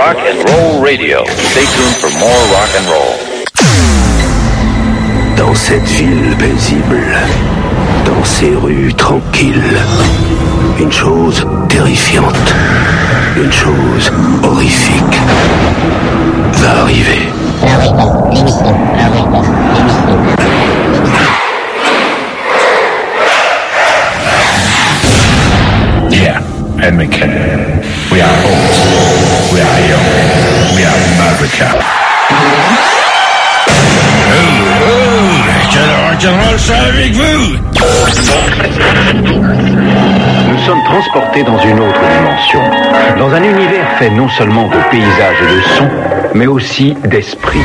Rock and Roll Radio. Stay tuned for more rock and roll. Dans cette ville paisible, dans ces rues tranquilles, une chose terrifiante, une chose horrifique va arriver. L'émission. Yeah, Ed McKinnon. We are old. We are young. We are America. Quel rock'n'roll ça avec vous? Nous sommes transportés dans une autre dimension, dans un univers fait non seulement de paysages et de sons, mais aussi d'esprit.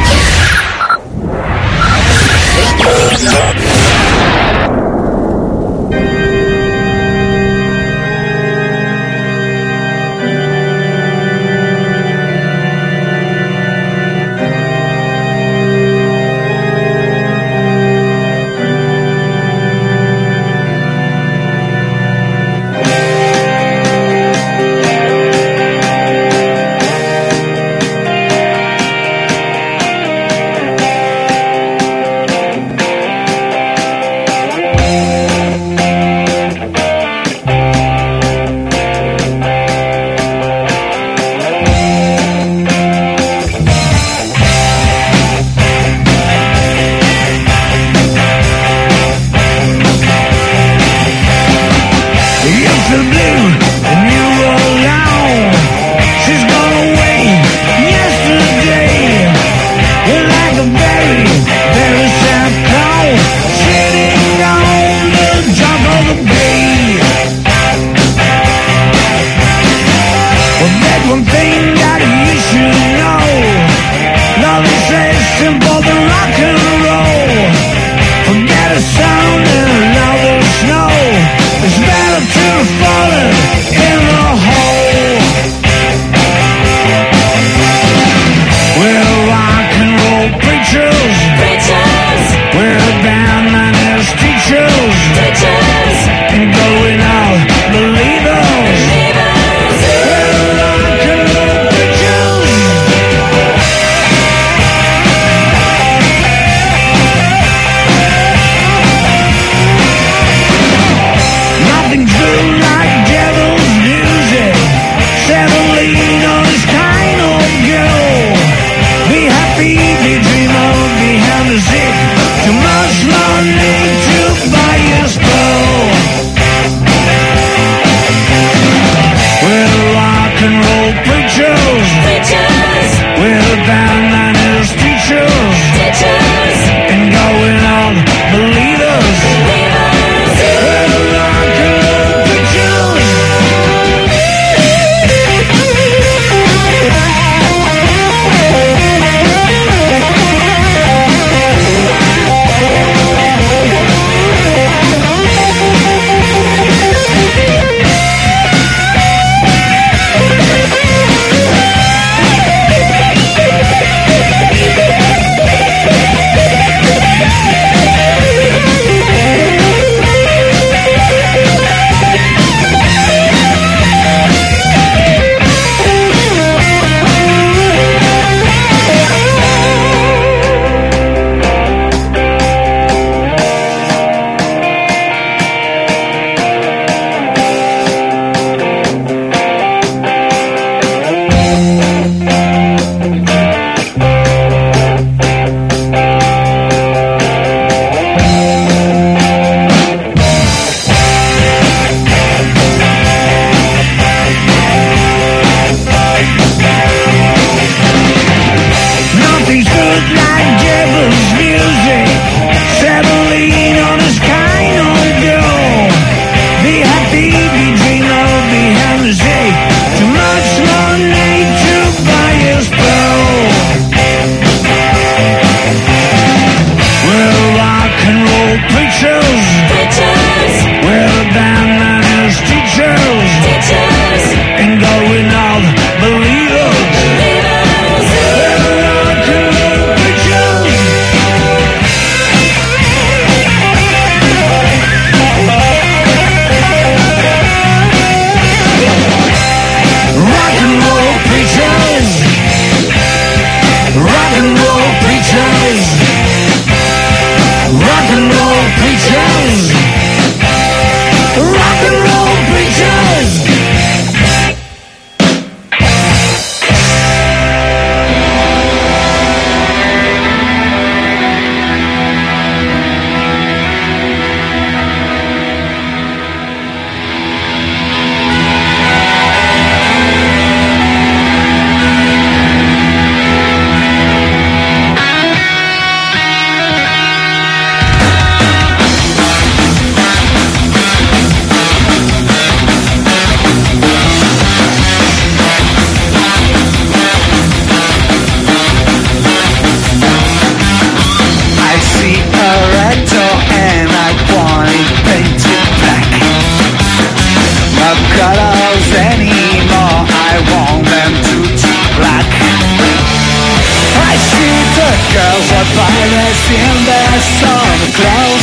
bought pirates in their summer clothes.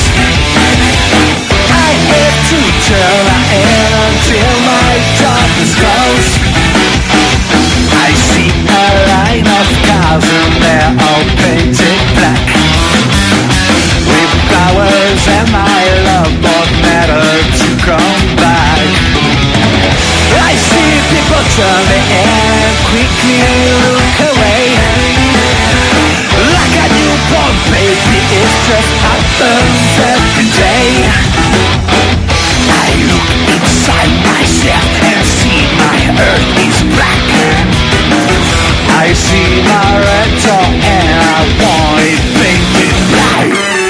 I have to turn my head until my darkness goes. I see a line of cars and they're all painted black, with flowers and my love both matter to come back. I see people turning and quickly look away, like a newborn baby, it just happens every day. I look inside myself and see my earth is black. I see my red door and I want it painted black.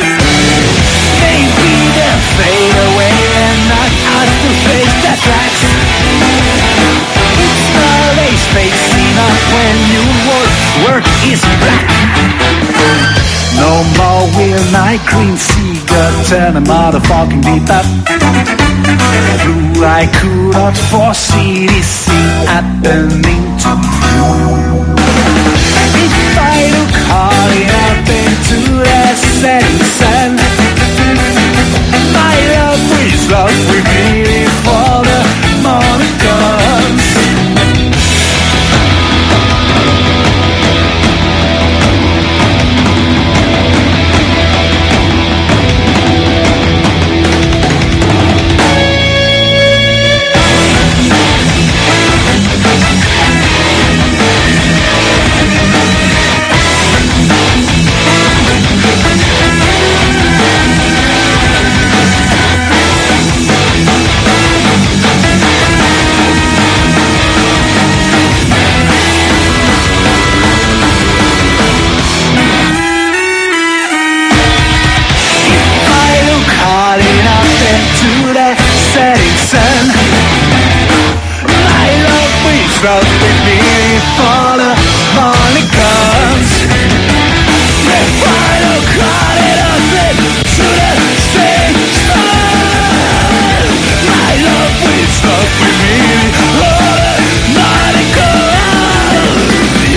Maybe they'll fade away and not have to face their tracks. It's not a space enough when your work is black. No more will my green seagull turn a motherfucking beat up. Blue, I could not foresee this thing happening to you. If I look hard enough into the setting sun, my love will be before the morning comes. Out with me before the morning comes. If I look hard enough into the same sun, my love will stop with me before the morning comes.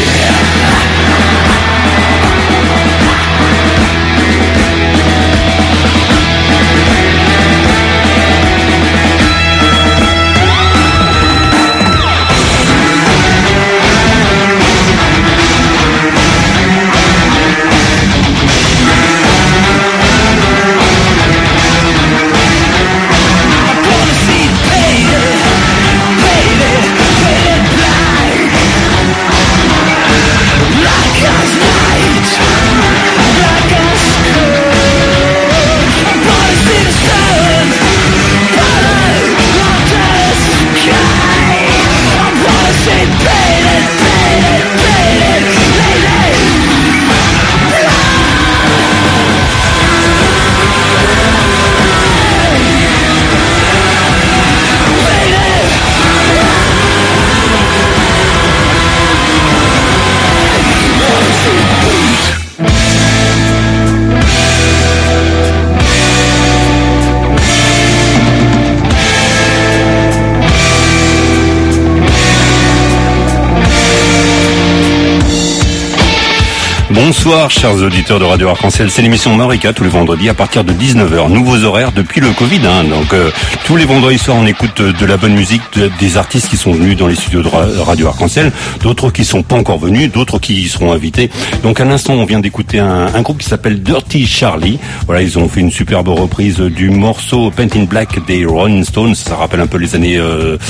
Bonsoir chers auditeurs de Radio Arc-en-Ciel, c'est l'émission Marika tous les vendredis à partir de 19h, nouveaux horaires depuis le Covid, donc tous les vendredis soirs on écoute de la bonne musique, des artistes qui sont venus dans les studios de Radio Arc-en-Ciel, d'autres qui sont pas encore venus, d'autres qui y seront invités. Donc à l'instant on vient d'écouter un groupe qui s'appelle Dirty Charlie, voilà, ils ont fait une superbe reprise du morceau Paint in Black des Rolling Stones, ça rappelle un peu les années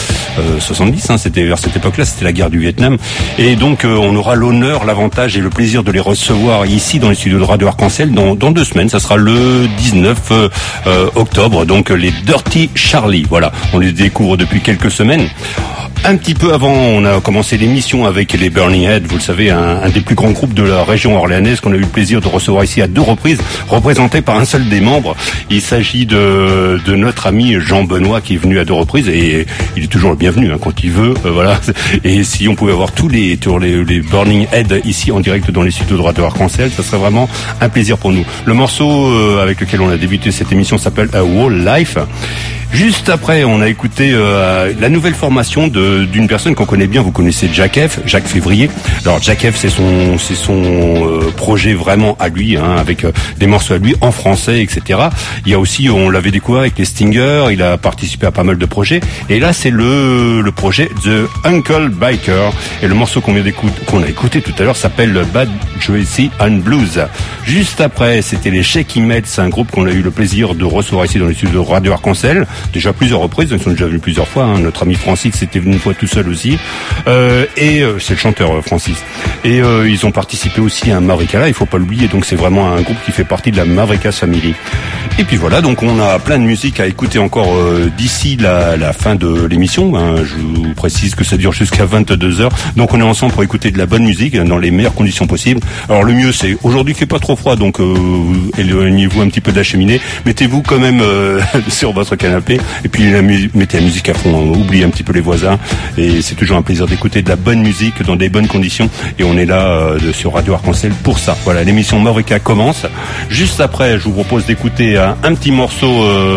70, c'était vers cette époque-là, c'était la guerre du Vietnam, et donc on aura l'honneur, l'avantage et le plaisir de les recevoir ici dans les studios de Radio Arc-en-Ciel dans 2 semaines. Ça sera le 19 octobre. Donc les Dirty Charlie. Voilà, on les découvre depuis quelques semaines. Un petit peu avant, on a commencé l'émission avec les Burning Head, vous le savez, un des plus grands groupes de la région orléanaise qu'on a eu le plaisir de recevoir ici à 2 reprises, représenté par un seul des membres. Il s'agit de notre ami Jean Benoît qui est venu à 2 reprises et il est toujours le bienvenu quand il veut. Voilà. Et si on pouvait avoir tous les Burning Head ici en direct dans les studios de Radio Arc-en-Ciel, ça serait vraiment un plaisir pour nous. Le morceau avec lequel on a débuté cette émission s'appelle A Whole Life. Juste après, on a écouté la nouvelle formation d'une personne qu'on connaît bien. Vous connaissez Jacques Février. Alors Jacques F, c'est son projet vraiment à lui, hein, avec des morceaux à lui en français, etc. Il y a aussi, on l'avait découvert avec les Stingers. Il a participé à pas mal de projets. Et là, c'est le projet The Uncle Biker. Et le morceau qu'on a écouté tout à l'heure s'appelle Bad Joycey and Blues. Juste après, c'était les Shaky Mets, un groupe qu'on a eu le plaisir de recevoir ici dans les studios de Radio Arc-en-Ciel. Déjà plusieurs reprises, ils sont déjà venus plusieurs fois. Hein. Notre ami Francis était venu une fois tout seul aussi. C'est le chanteur Francis. Et ils ont participé aussi à un Mavrika, il faut pas l'oublier. Donc c'est vraiment un groupe qui fait partie de la Mavrikas Family. Et puis voilà, donc on a plein de musique à écouter encore d'ici la fin de l'émission. Hein. Je vous précise que ça dure jusqu'à 22h. Donc on est ensemble pour écouter de la bonne musique dans les meilleures conditions possibles. Alors le mieux, c'est aujourd'hui il fait pas trop froid, donc éloignez-vous un petit peu de la cheminée. Mettez-vous quand même sur votre canapé et puis mettez la musique à fond. Oubliez un petit peu les voisins. Et c'est toujours un plaisir d'écouter de la bonne musique dans des bonnes conditions. Et on est là sur Radio Arc-en-Ciel pour ça. Voilà, l'émission Mavrika commence. Juste après, je vous propose d'écouter un petit morceau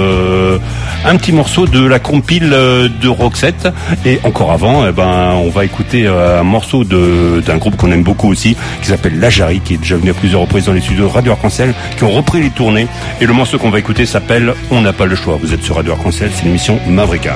de la compile de Roxette. Et encore avant, on va écouter un morceau d'un groupe qu'on aime beaucoup aussi, qui s'appelle La Jarry, qui est déjà venu à plusieurs reprises dans les studios de Radio Arc-en-Ciel, qui ont repris les tournées. Et le morceau qu'on va écouter s'appelle On n'a pas le choix. Vous êtes sur Radio Arc-en-Ciel, c'est l'émission Mavrika.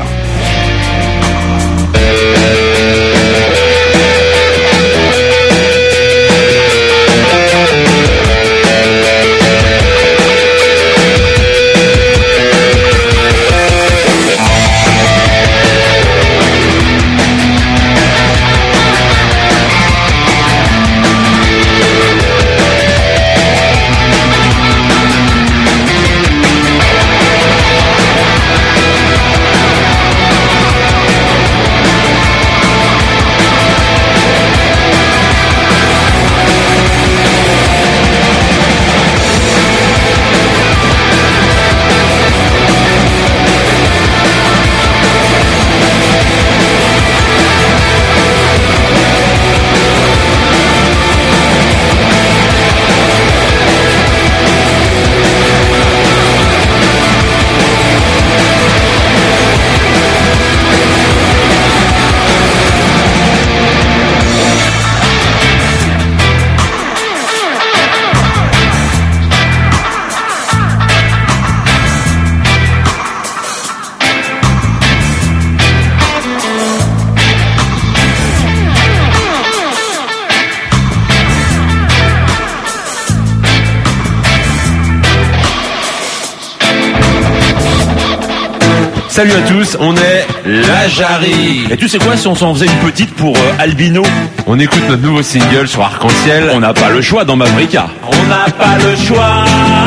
Salut à tous, on est La Jarry. Et tu sais quoi, si on s'en faisait une petite pour Albino? On écoute notre nouveau single sur Arc-en-Ciel. On n'a pas le choix dans Mavrika. On n'a pas le choix.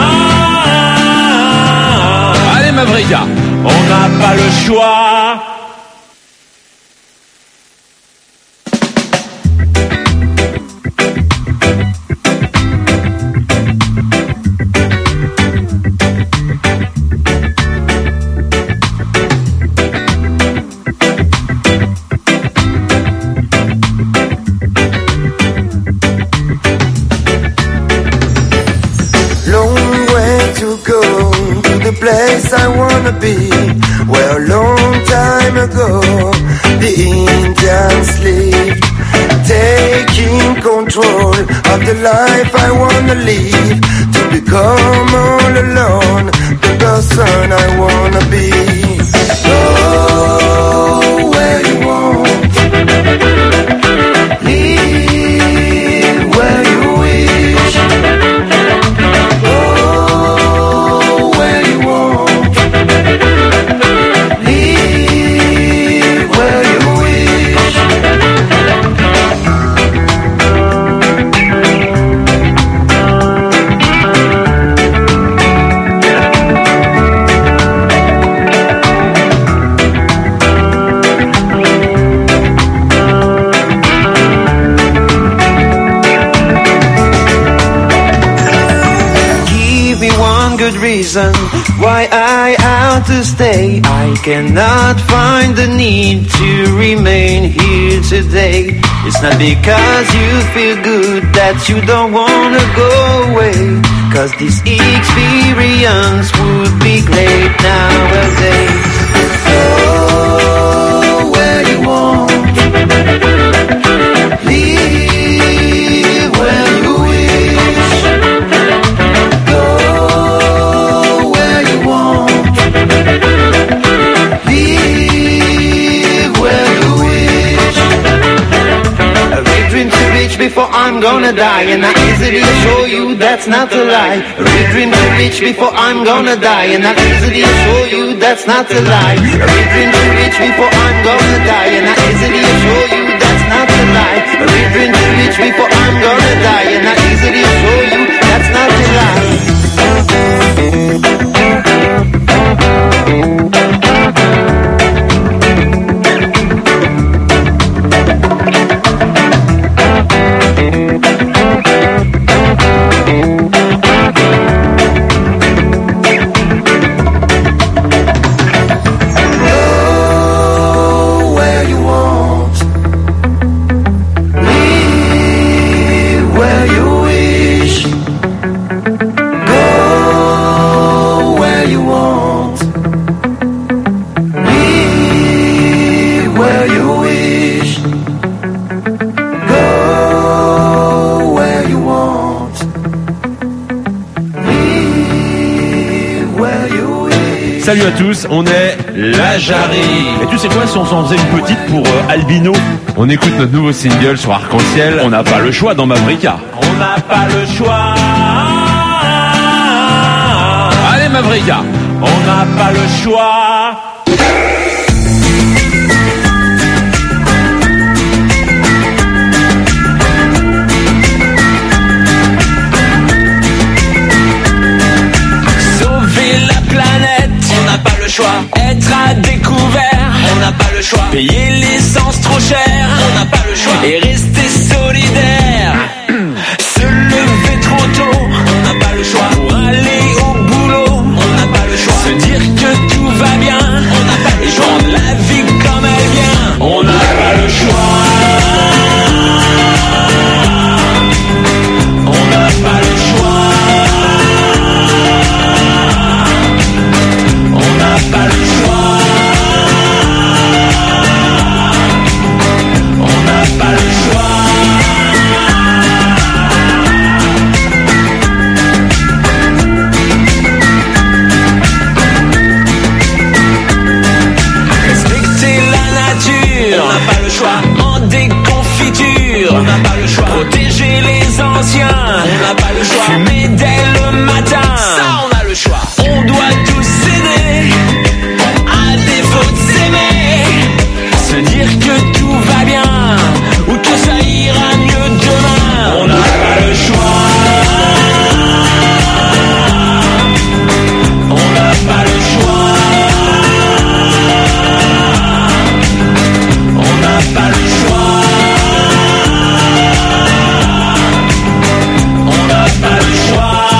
Allez Mavrika. On n'a pas le choix. I wanna be where a long time ago the Indians lived, taking control of the life I wanna live, to become all alone the person I wanna be. Go where you want, live where you wish. Reason why I have to stay. I cannot find the need to remain here today. It's not because you feel good that you don't wanna go away, 'cause this experience would be great nowadays. I'm gonna die, and I easily assure you that's not a lie. Real dream to reach before I'm gonna die, and I easily assure you that's not a lie. Real dream to reach before I'm gonna die, and I easily assure you that's not a lie. Real dream to reach before I'm gonna die, and I easily assure you that's not a lie. Salut à tous, on est la Jarry. Et tu sais quoi, si on s'en faisait une petite pour Albino, on écoute notre nouveau single sur Arc-en-Ciel. On n'a pas le choix dans Mavrika. On n'a pas le choix. Allez Mavrika, on n'a pas le choix. Être à découvert, on n'a pas le choix. Payer l'essence trop chère, on n'a pas le choix. Et rester solidaire, se lever trop tôt, on n'a pas le choix. Pour aller au boulot, on n'a pas le choix. Se dire que tout va bien, on n'a pas le choix. Prendre la vie comme elle vient, on n'a pas le choix. On n'a pas le choix. On n'a pas le choix. On n'a pas le choix. Respecter la nature, on n'a pas le choix. En déconfiture, on n'a pas le choix. Protéger les anciens, on n'a pas le choix. Fumer dès le matin, ça on a le choix. On doit tous s'aider, à défaut de s'aimer. Se dire que tout va bien, ou que ça ira mieux demain. On n'a pas le choix. On n'a pas le choix. On n'a pas le choix. On n'a pas le choix.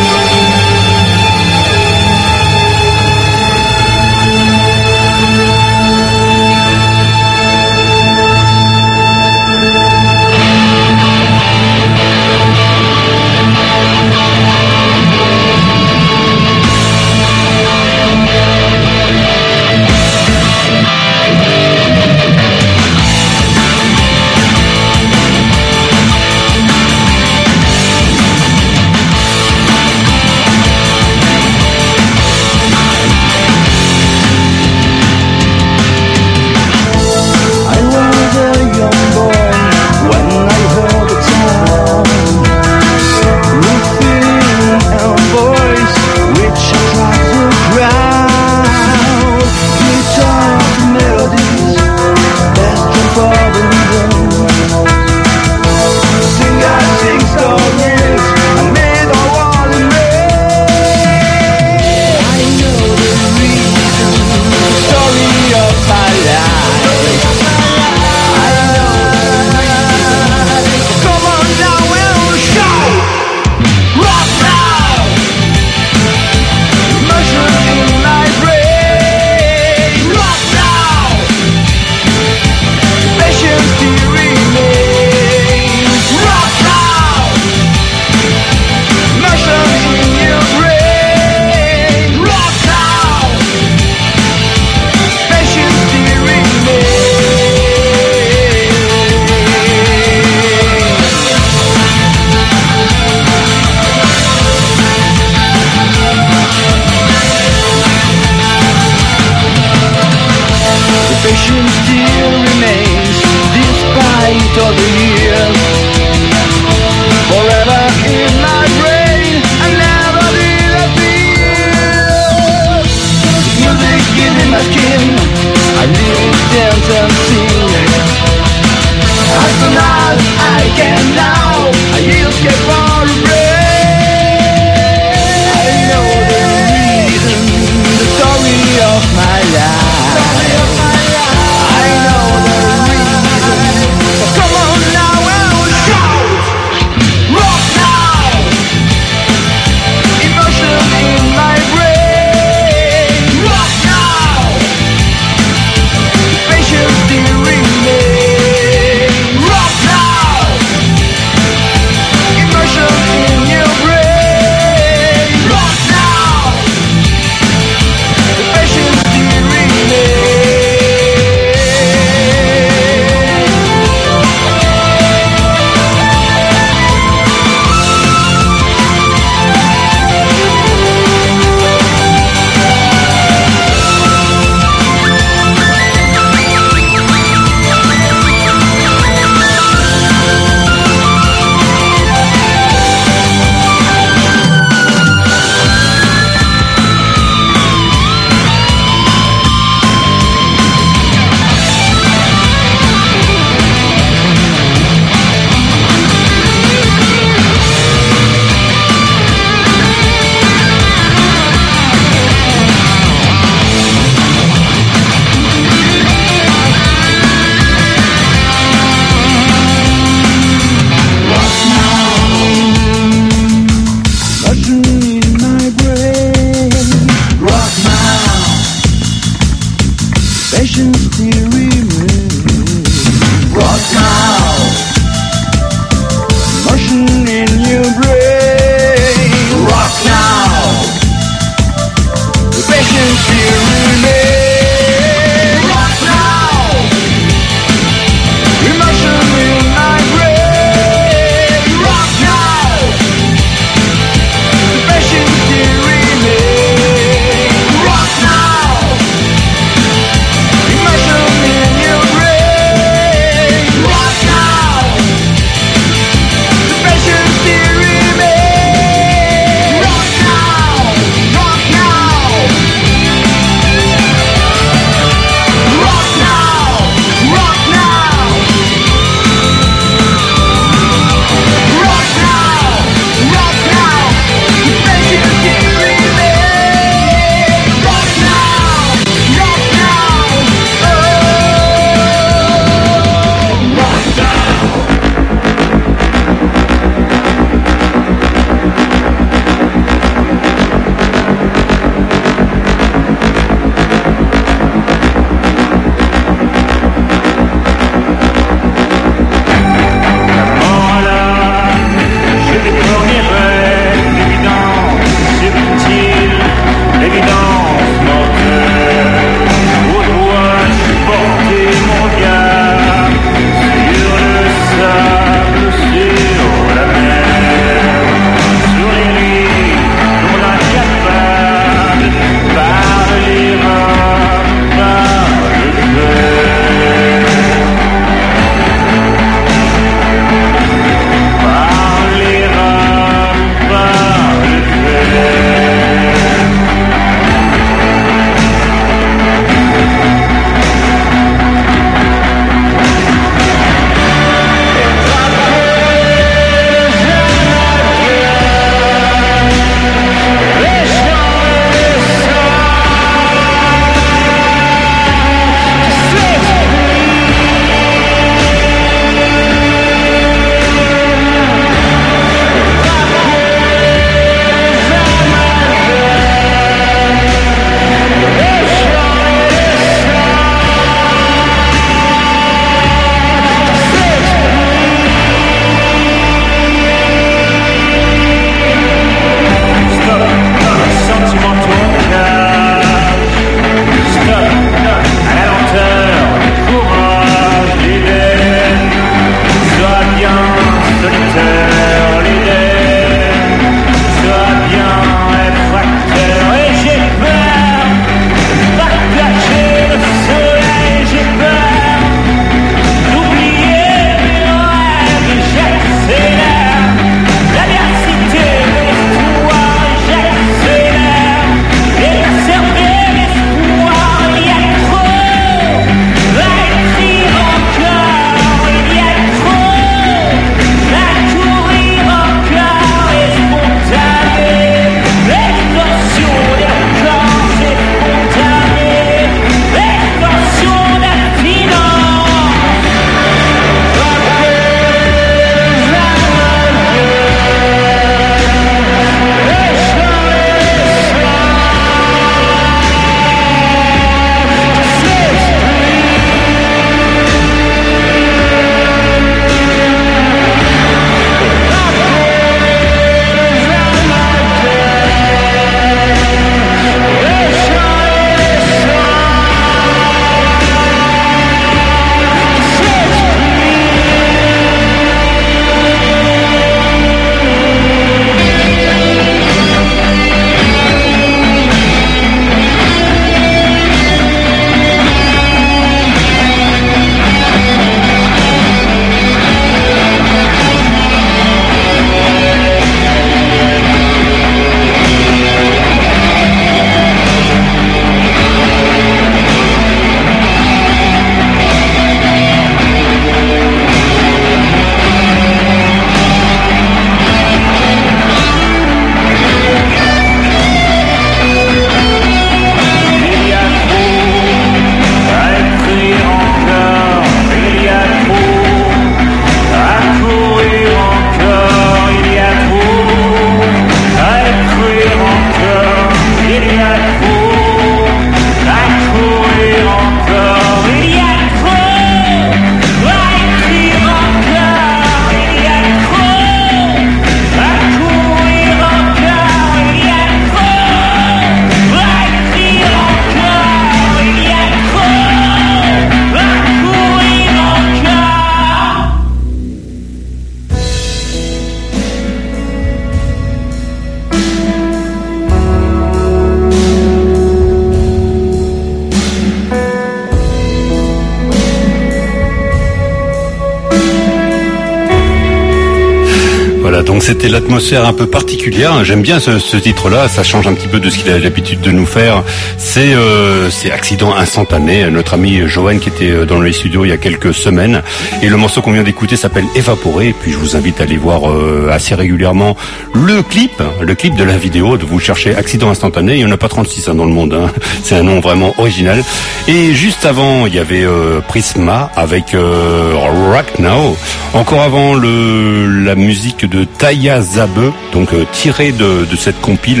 Donc c'était l'atmosphère un peu particulière. J'aime bien ce titre-là. Ça change un petit peu de ce qu'il a l'habitude de nous faire. C'est Accident instantané. Notre ami Joanne qui était dans les studios il y a quelques semaines. Et le morceau qu'on vient d'écouter s'appelle Évaporé. Et puis je vous invite à aller voir assez régulièrement le clip de la vidéo. De vous chercher Accident instantané. Il y en a pas 36 dans le monde. Hein. C'est un nom vraiment original. Et juste avant, il y avait Prisma avec Rock Now. Encore avant la musique de Taya Zabe, donc tirée de cette compile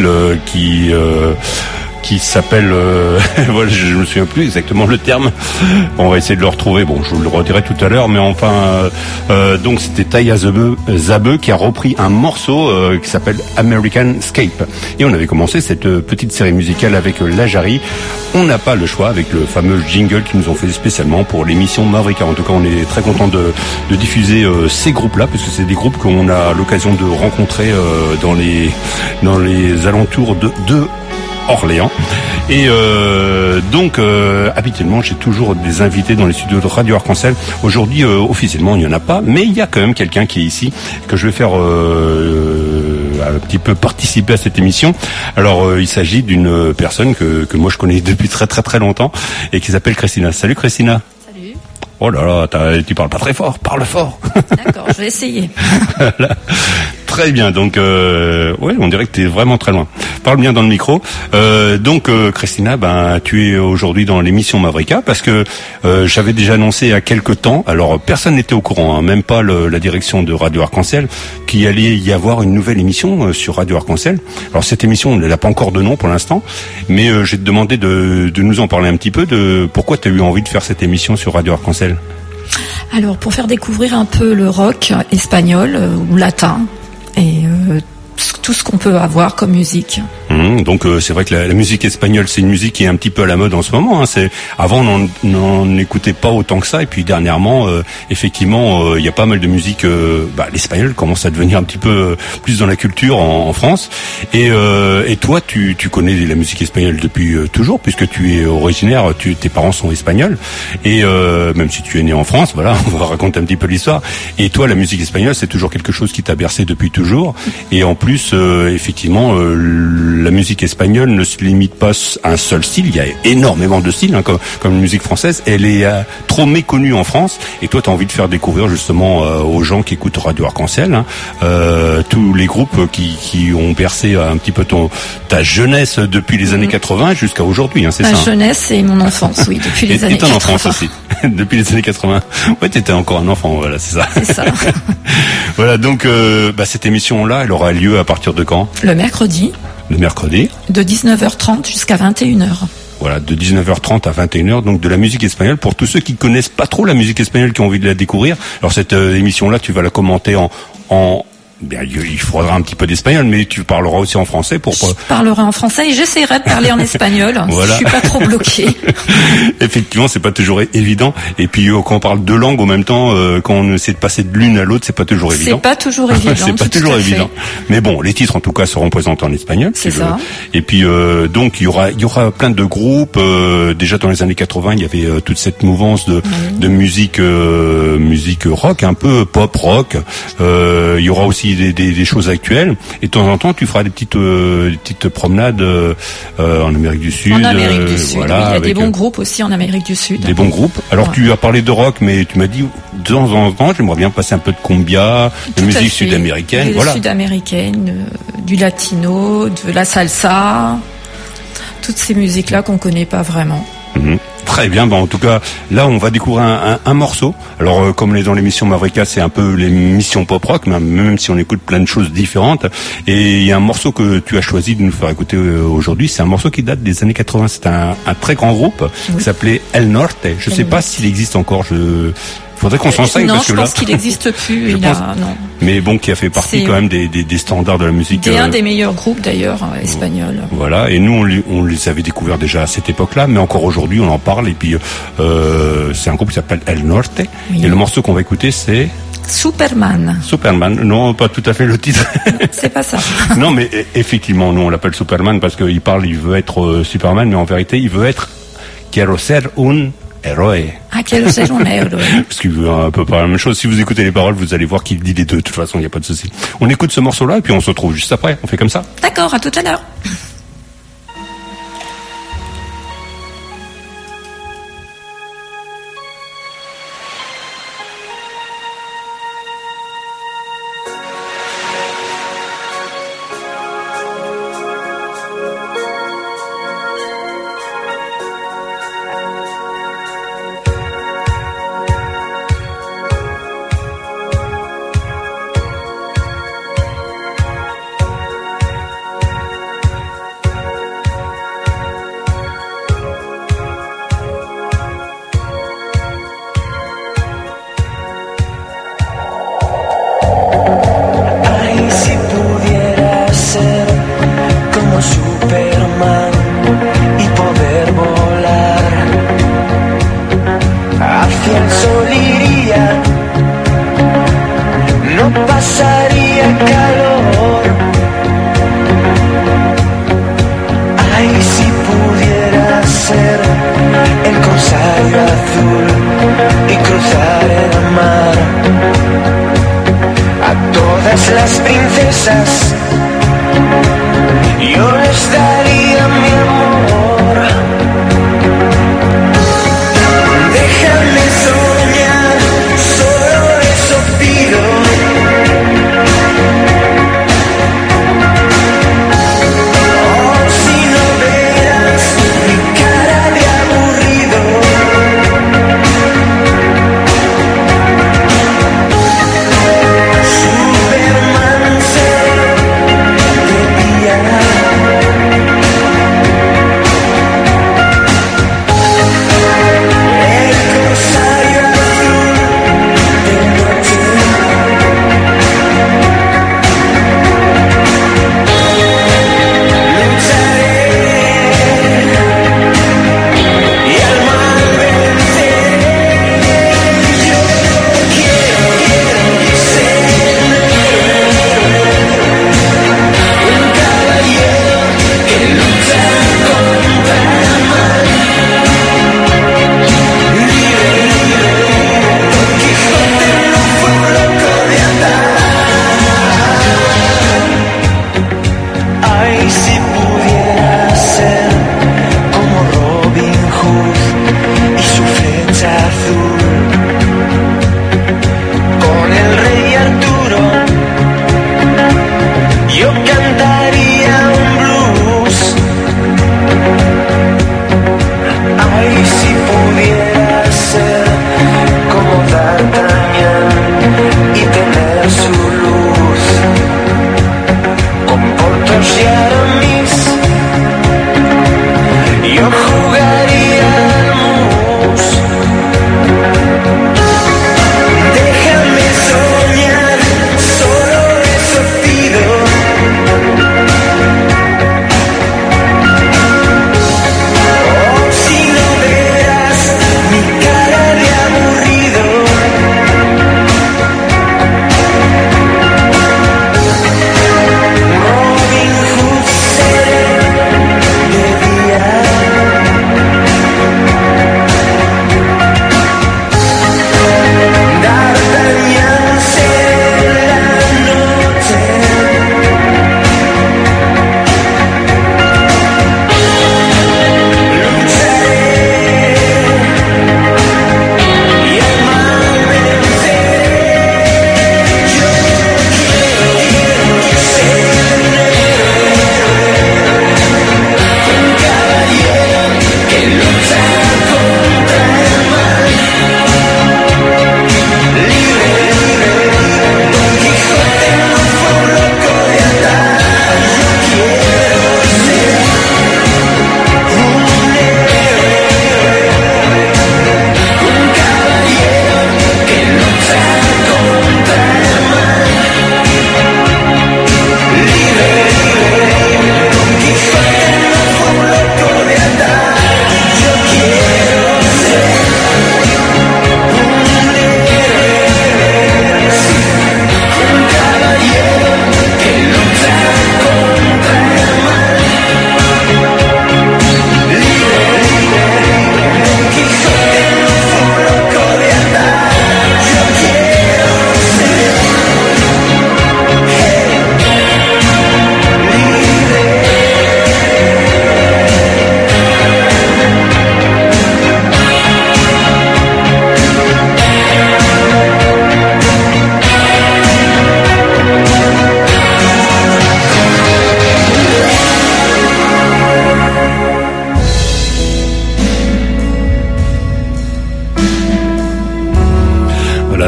qui s'appelle voilà, je me souviens plus exactement le terme. On va essayer de le retrouver. Bon, je vous le redirai tout à l'heure, mais enfin donc c'était Taya Zabe qui a repris un morceau qui s'appelle American Scape. Et on avait commencé cette petite série musicale avec Lajari. On n'a pas le choix avec le fameux jingle qu'ils nous ont fait spécialement pour l'émission Mavrika. En tout cas, on est très content de diffuser ces groupes-là, parce que c'est des groupes qu'on a l'occasion de rencontrer dans les alentours de Orléans. Et donc habituellement j'ai toujours des invités dans les studios de Radio Arc-en-Ciel. Aujourd'hui officiellement il n'y en a pas, mais il y a quand même quelqu'un qui est ici que je vais faire un petit peu participer à cette émission. Alors il s'agit d'une personne que moi je connais depuis très très très longtemps et qui s'appelle Christina. Salut Christina. Salut. Oh là là, tu parles pas très fort, parle fort. D'accord, je vais essayer. Voilà. Très bien, donc ouais, on dirait que tu es vraiment très loin. Parle bien dans le micro. Donc Christina, tu es aujourd'hui dans l'émission Mavrika parce que j'avais déjà annoncé il y a quelques temps, alors personne n'était au courant, hein, même pas la direction de Radio Arc-en-Ciel, qu'il allait y avoir une nouvelle émission sur Radio Arc-en-Ciel. Alors cette émission, elle n'a pas encore de nom pour l'instant, mais je vais te demander de nous en parler un petit peu de pourquoi tu as eu envie de faire cette émission sur Radio Arc-en-Ciel. Alors pour faire découvrir un peu le rock espagnol ou latin, et tout ce qu'on peut avoir comme musique. Donc c'est vrai que la musique espagnole, c'est une musique qui est un petit peu à la mode en ce moment. Hein. Avant on n'en écoutait pas autant que ça, et puis dernièrement, effectivement, il y a pas mal de musique. L'espagnol commence à devenir un petit peu plus dans la culture en France. Et toi, tu connais la musique espagnole depuis toujours, puisque tu es originaire, tes parents sont espagnols, et même si tu es né en France, voilà, on va raconter un petit peu l'histoire. Et toi, la musique espagnole, c'est toujours quelque chose qui t'a bercé depuis toujours. Et en plus, effectivement, la musique espagnole ne se limite pas à un seul style. Il y a énormément de styles, hein, comme la musique française. Elle est trop méconnue en France. Et toi, tu as envie de faire découvrir justement aux gens qui écoutent Radio Arc-en-Ciel, hein, tous les groupes qui ont bercé un petit peu ta jeunesse depuis les années 80 jusqu'à aujourd'hui. Hein, c'est ça. Ma jeunesse et mon enfance, oui, depuis les années 80. Et ton enfance aussi, depuis les années 80. Ouais, t'étais encore un enfant, voilà, c'est ça. C'est ça. Voilà, donc cette émission-là, elle aura lieu à partir de quand ? Le mercredi. Le mercredi. De 19h30 jusqu'à 21h. Voilà, de 19h30 à 21h, donc de la musique espagnole. Pour tous ceux qui connaissent pas trop la musique espagnole, qui ont envie de la découvrir, alors cette émission-là, tu vas la commenter bien, il faudra un petit peu d'espagnol, mais tu parleras aussi en français Je parlerai en français et j'essaierai de parler en espagnol. Voilà. Si je suis pas trop bloqué. Effectivement, c'est pas toujours évident. Et puis, quand on parle deux langues en même temps, quand on essaie de passer de l'une à l'autre, c'est pas toujours évident. C'est pas toujours évident. C'est pas toujours évident. Mais bon, les titres, en tout cas, seront présentés en espagnol. C'est ça. Et puis, donc, il y aura plein de groupes. Déjà dans les années 80, il y avait toute cette mouvance de musique rock, un peu pop rock. Il y aura aussi des choses actuelles, et de temps en temps tu feras des petites promenades en Amérique du Sud. En Amérique du Sud, voilà, oui, il y a des bons groupes aussi en Amérique du Sud. Des bons groupes. Alors tu as parlé de rock, mais tu m'as dit de temps en temps j'aimerais bien passer un peu de cumbia, de musique sud-américaine. Voilà. Sud-américaine, du latino, de la salsa, toutes ces musiques-là qu'on connaît pas vraiment. Très bien, en tout cas, là on va découvrir un morceau. Alors comme dans l'émission Mavrika, c'est un peu l'émission pop-rock, même si on écoute plein de choses différentes. Et il y a un morceau que tu as choisi de nous faire écouter aujourd'hui, c'est un morceau qui date des années 80. C'est un très grand groupe qui s'appelait El Norte. Je ne sais pas s'il existe encore. Faudrait qu'on s'en renseigne non, parce que je pense qu'il n'existe plus. Non. Mais bon, qui a fait partie quand même des standards de la musique. C'est un des meilleurs groupes d'ailleurs espagnols. Voilà, et nous on les avait découverts déjà à cette époque-là, mais encore aujourd'hui on en parle. Et puis c'est un groupe qui s'appelle El Norte. Oui. Et le morceau qu'on va écouter c'est Superman. Superman, non, pas tout à fait le titre. C'est pas ça. Non, mais effectivement, nous on l'appelle Superman parce qu'il veut être Superman, mais en vérité il veut être Quiero ser un héroe. Ah, quiero ser un héroe. Parce qu'il veut un peu pas la même chose. Si vous écoutez les paroles, vous allez voir qu'il dit les deux. De toute façon, il n'y a pas de souci. On écoute ce morceau-là et puis on se retrouve juste après. On fait comme ça. D'accord, à tout à l'heure.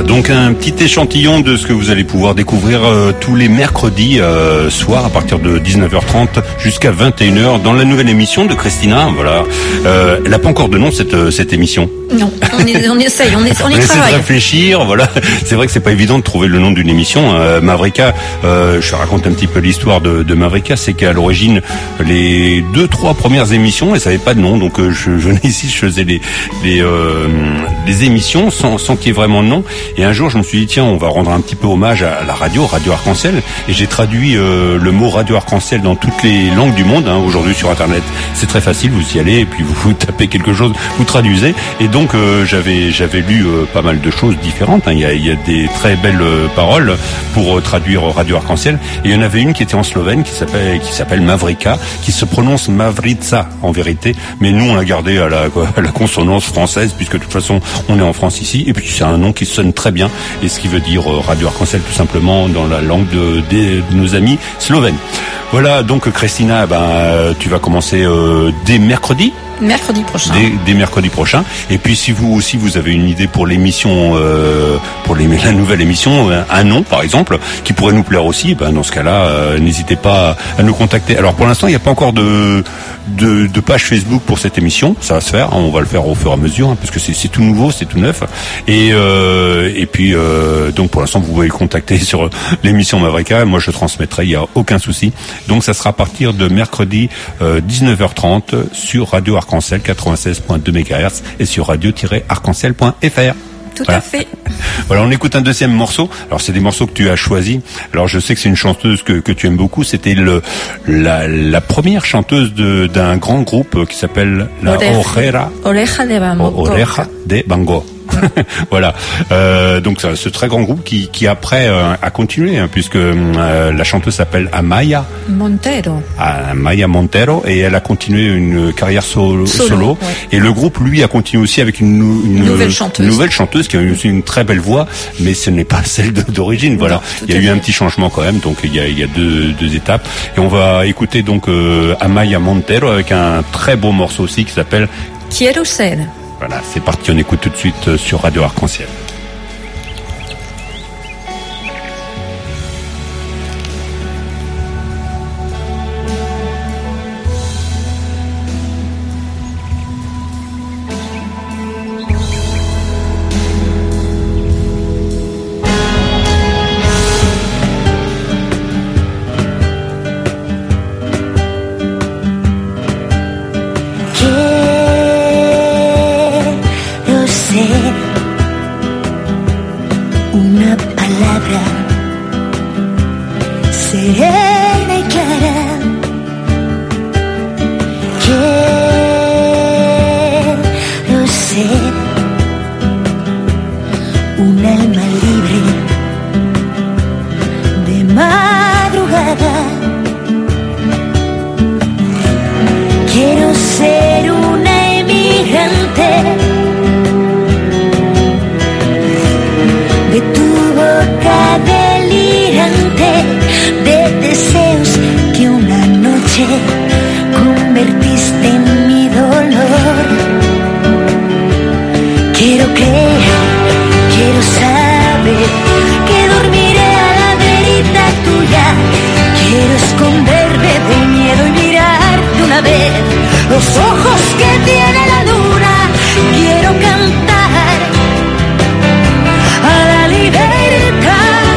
Donc un petit échantillon de ce que vous allez pouvoir découvrir tous les mercredis soir à partir de 19h30 jusqu'à 21h dans la nouvelle émission de Christina. Voilà. Elle n'a pas encore de nom cette émission. Non, on essaye, on y essaie travaille. de réfléchir, voilà. C'est vrai que c'est pas évident de trouver le nom d'une émission. Mavrika, je raconte un petit peu l'histoire de Mavrika, c'est qu'à l'origine, les 2-3 premières émissions, elles n'avaient pas de nom. Donc je venais ici, je faisais les émissions sans qu'il y ait vraiment de nom. Et un jour, je me suis dit, tiens, on va rendre un petit peu hommage à la Radio Arc-en-Ciel. Et j'ai traduit le mot Radio Arc-en-Ciel dans toutes les langues du monde. Aujourd'hui sur Internet, c'est très facile, vous y allez et puis vous tapez quelque chose, vous traduisez. Et donc j'avais lu pas mal de choses différentes. Il y a des très belles paroles pour traduire Radio Arc-en-Ciel. Et il y en avait une qui était en slovène, qui s'appelle Mavrika, qui se prononce Mavrica en vérité. Mais nous, on l'a gardé à la consonance française, puisque de toute façon, on est en France ici. Et puis c'est un nom qui sonne très bien, et ce qui veut dire Radio Arc-en-Ciel tout simplement dans la langue de nos amis slovènes. Voilà, donc Christina, tu vas commencer dès mercredi. Mercredi prochain. Dès mercredi prochain. Et puis si vous aussi vous avez une idée pour l'émission, la nouvelle émission, un nom par exemple, qui pourrait nous plaire aussi, dans ce cas-là, n'hésitez pas à nous contacter. Alors pour l'instant, il n'y a pas encore de page Facebook pour cette émission. Ça va se faire, on va le faire au fur et à mesure, parce que c'est tout nouveau, c'est tout neuf. Et puis donc pour l'instant, vous pouvez le contacter sur l'émission Mavrika. Moi, je transmettrai, il n'y a aucun souci. Donc ça sera à partir de mercredi 19h30 sur Radio Arc-en-Ciel 96.2 MHz et sur radio-arc-en-ciel.fr. Tout à fait. Voilà, on écoute un deuxième morceau. Alors c'est des morceaux que tu as choisis. Alors je sais que c'est une chanteuse que tu aimes beaucoup. C'était la première chanteuse d'un grand groupe qui s'appelle la Oreja de Bango. Voilà. Donc ce très grand groupe qui après a continué, puisque la chanteuse s'appelle Amaya Montero. Amaya Montero, et elle a continué une carrière solo. Ouais. Et le groupe, lui, a continué aussi avec une nouvelle chanteuse qui a aussi une très belle voix, mais ce n'est pas celle d'origine. Voilà. Non, il y a eu un petit changement quand même, donc il y a deux étapes. Et on va écouter donc Amaya Montero avec un très beau morceau aussi qui s'appelle Quiero ser. Voilà, c'est parti, on écoute tout de suite sur Radio Arc-en-Ciel. Una palabra serena y clara. Quiero ser un alma libre de madrugada. Quiero ser una emigrante de tu boca delirante, de deseos que una noche convertiste en mi dolor. Quiero creer, quiero saber que dormiré a la verita tuya. Quiero esconderme del miedo y mirarte una vez los ojos que tiene la luna. Quiero cantar a la libertad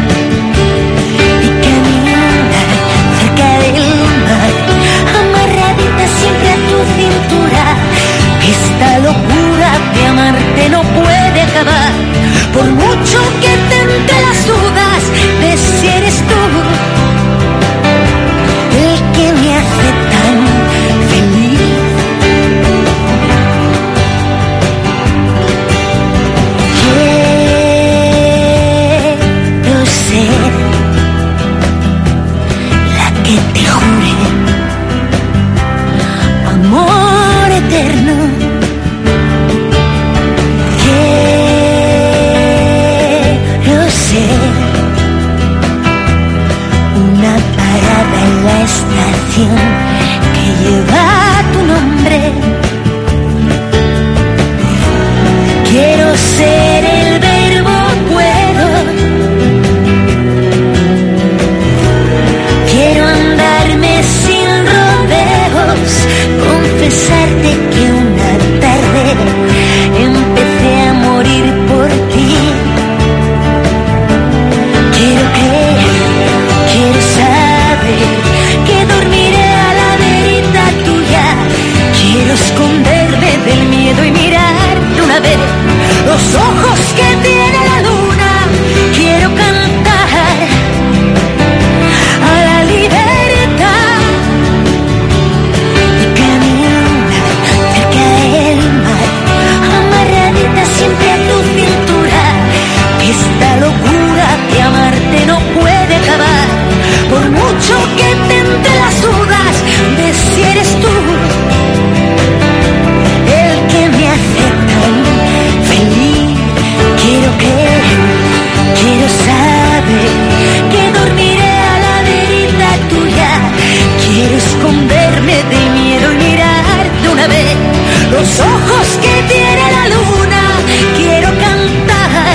y caminar cerca del mar, amarradita siempre a tu cintura. Esta locura de amarte no puede acabar, por mucho que tente las dudas de si eres tú el que me hace tan feliz. Quiero ser la que te jure amor eterno. Quiero ser una parada en la estación que lleva tu nombre. Quiero ser el verbo los ojos que tiene la luna. Quiero cantar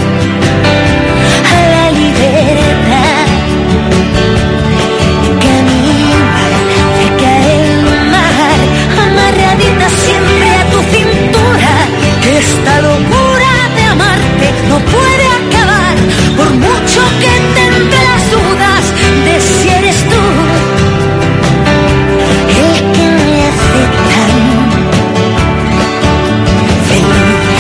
a la libertad. Caminar cerca del mar, amarradita siempre a tu cintura. Esta locura de amarte no puede acabar, por mucho que te entre las dudas de si eres tú el que me hace tan feliz.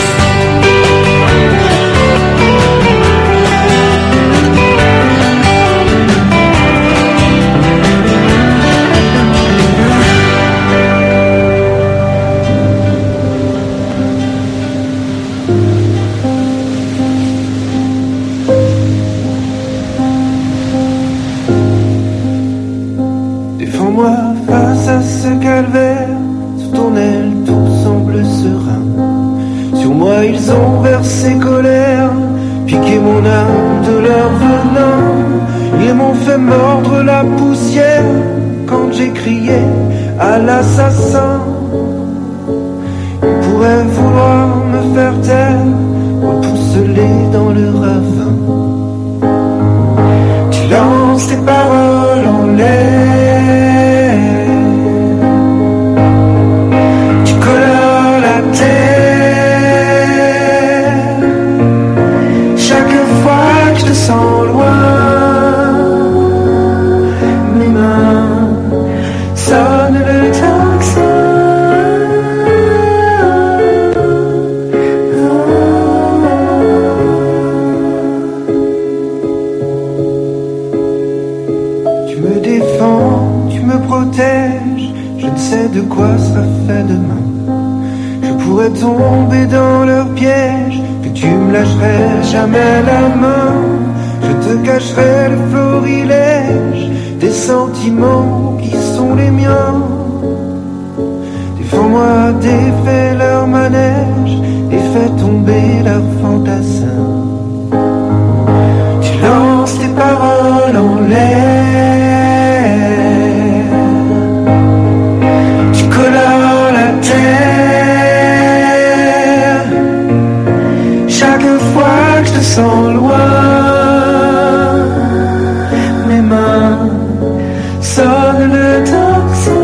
Défends-moi face à ce calvaire, sous ton aile tout semble serein. Sur moi ils ont versé colère, piqué mon âme de leur venin. Ils m'ont fait mordre la poussière quand j'ai crié à l'assassin. Ils pourraient vouloir me faire taire, repousse-les dans le ravin. Tu lances tes paroles en l'air, tu colores la terre. Chaque fois que je te sens loin, mes mains sonnent le tocsin. Tu me défends, tu me protèges, je ne sais de quoi sera fait demain. Je pourrais tomber dans leur piège, mais tu me lâcherais jamais la main. Je te cacherai le florilège des sentiments qui sont les miens. Défends-moi, défais leur manège et fais tomber leur fantassin. Tu lances tes paroles en l'air, tu colores la terre. Chaque fois que je te sens loin, mes mains sonnent le tocsin.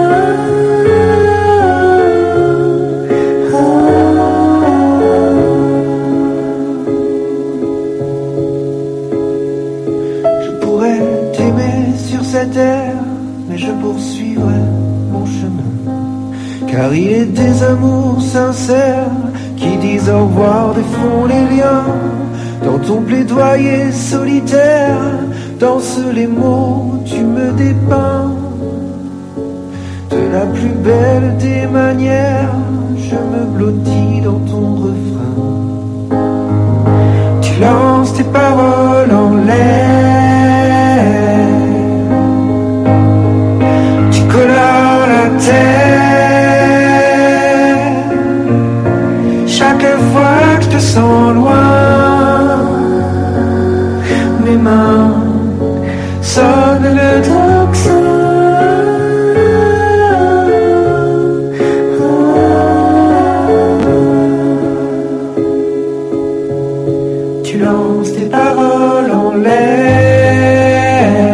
Je pourrais t'aimer sur cette terre, mais je poursuivrai mon chemin. Car il est des amours sincères qui disent au revoir, défont les liens. Dans ton plaidoyer solitaire, dansent les mots, tu me dépeins. De la plus belle des manières, je me blottis dans ton refrain. Tu lances tes paroles en l'air, tu colores la terre. Chaque fois que je te sens loin, mes mains sonnent le tocsin. Tu lances tes paroles en l'air,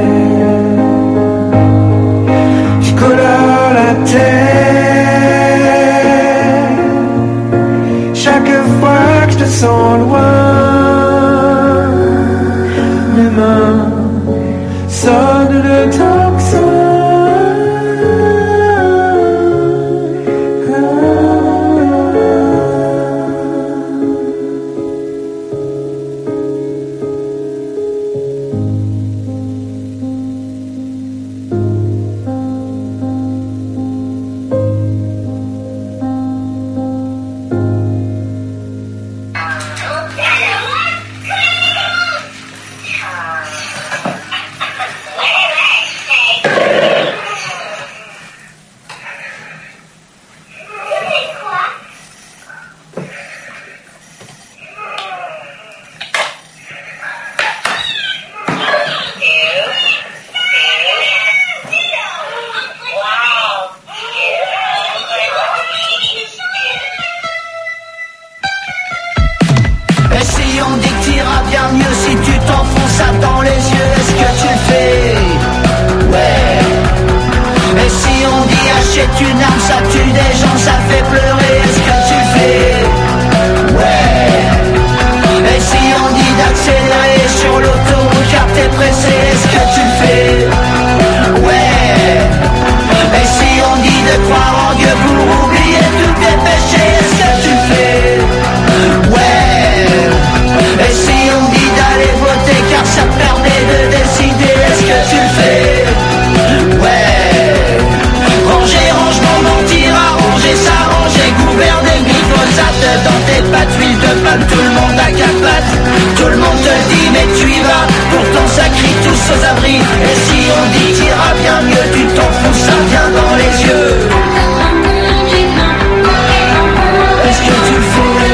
tu colores la terre. Chaque fois que je te sens loin, mes mains sonnent le tocsin. c'est une arme, ça tue des gens, ça fait pleurer. Est-ce que tu le fais? Ouais. Et si on dit d'accélérer sur l'autoroute car t'es pressé, est-ce que tu le fais? Ouais. Et si on dit de croire en Dieu pour oublier tous tes péchés, est-ce que tu le fais? Ouais. Et si on dit d'aller voter car ça permet de décider, est-ce que tu le fais? Ouais. Ranger, rangement, mentir, arranger, s'arranger, gouverner, glyphosate dans tes pattes, huile de palme, tout le monde a quatre pattes. Tout le monde te le dit mais tu y vas, pourtant ça crie tous aux abris. Et si on dit t'iras bien mieux, tu t'enfonces, ça vient dans les yeux. Est-ce que tu le fais?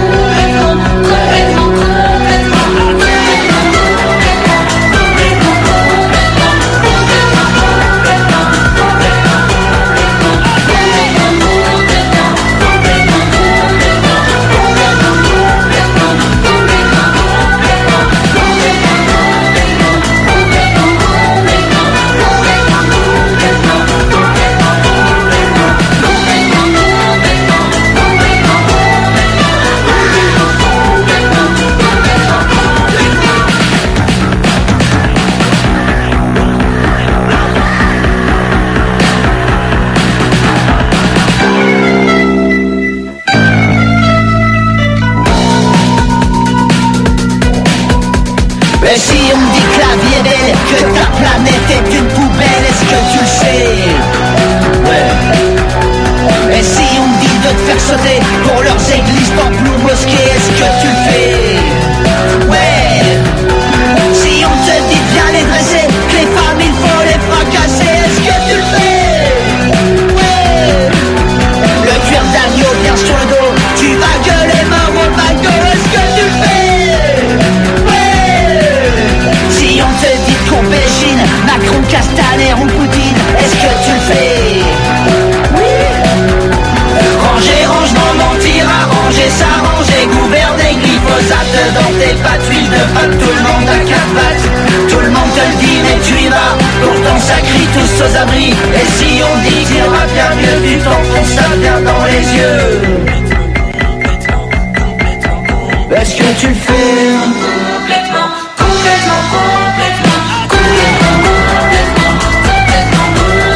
Et si on me dit que la vie est belle, que ta planète est une poubelle, est-ce que tu le sais? Ouais. Et si on me dit de te faire sauter pour leurs églises, temples ou mosquées, est-ce que tu le fais? Ouais. Si on te dit de bien les dresser, que les femmes il faut les fracasser, est-ce que tu le fais? Ouais. Le cuir d'agneau bien sur le dos, tu vas gueuler mort au McDo, est-ce que tu le fais? Si on te dit de couper Chine, Macron, Castaner ou Poutine, est-ce que tu le fais? Oui. Ranger, rangement, mentir, arranger, s'arranger, gouverner, glyphosate dans tes pattes, huile de palme, tout le monde a quatre pattes. Tout le monde te le dit mais tu y vas, pourtant ça crie tous aux abris. Et si on dit t'iras bien mieux, tu t'enfonces, ça vient dans les yeux. Est-ce que tu le fais? Complètement, complètement, complètement, complètement, complètement, complètement,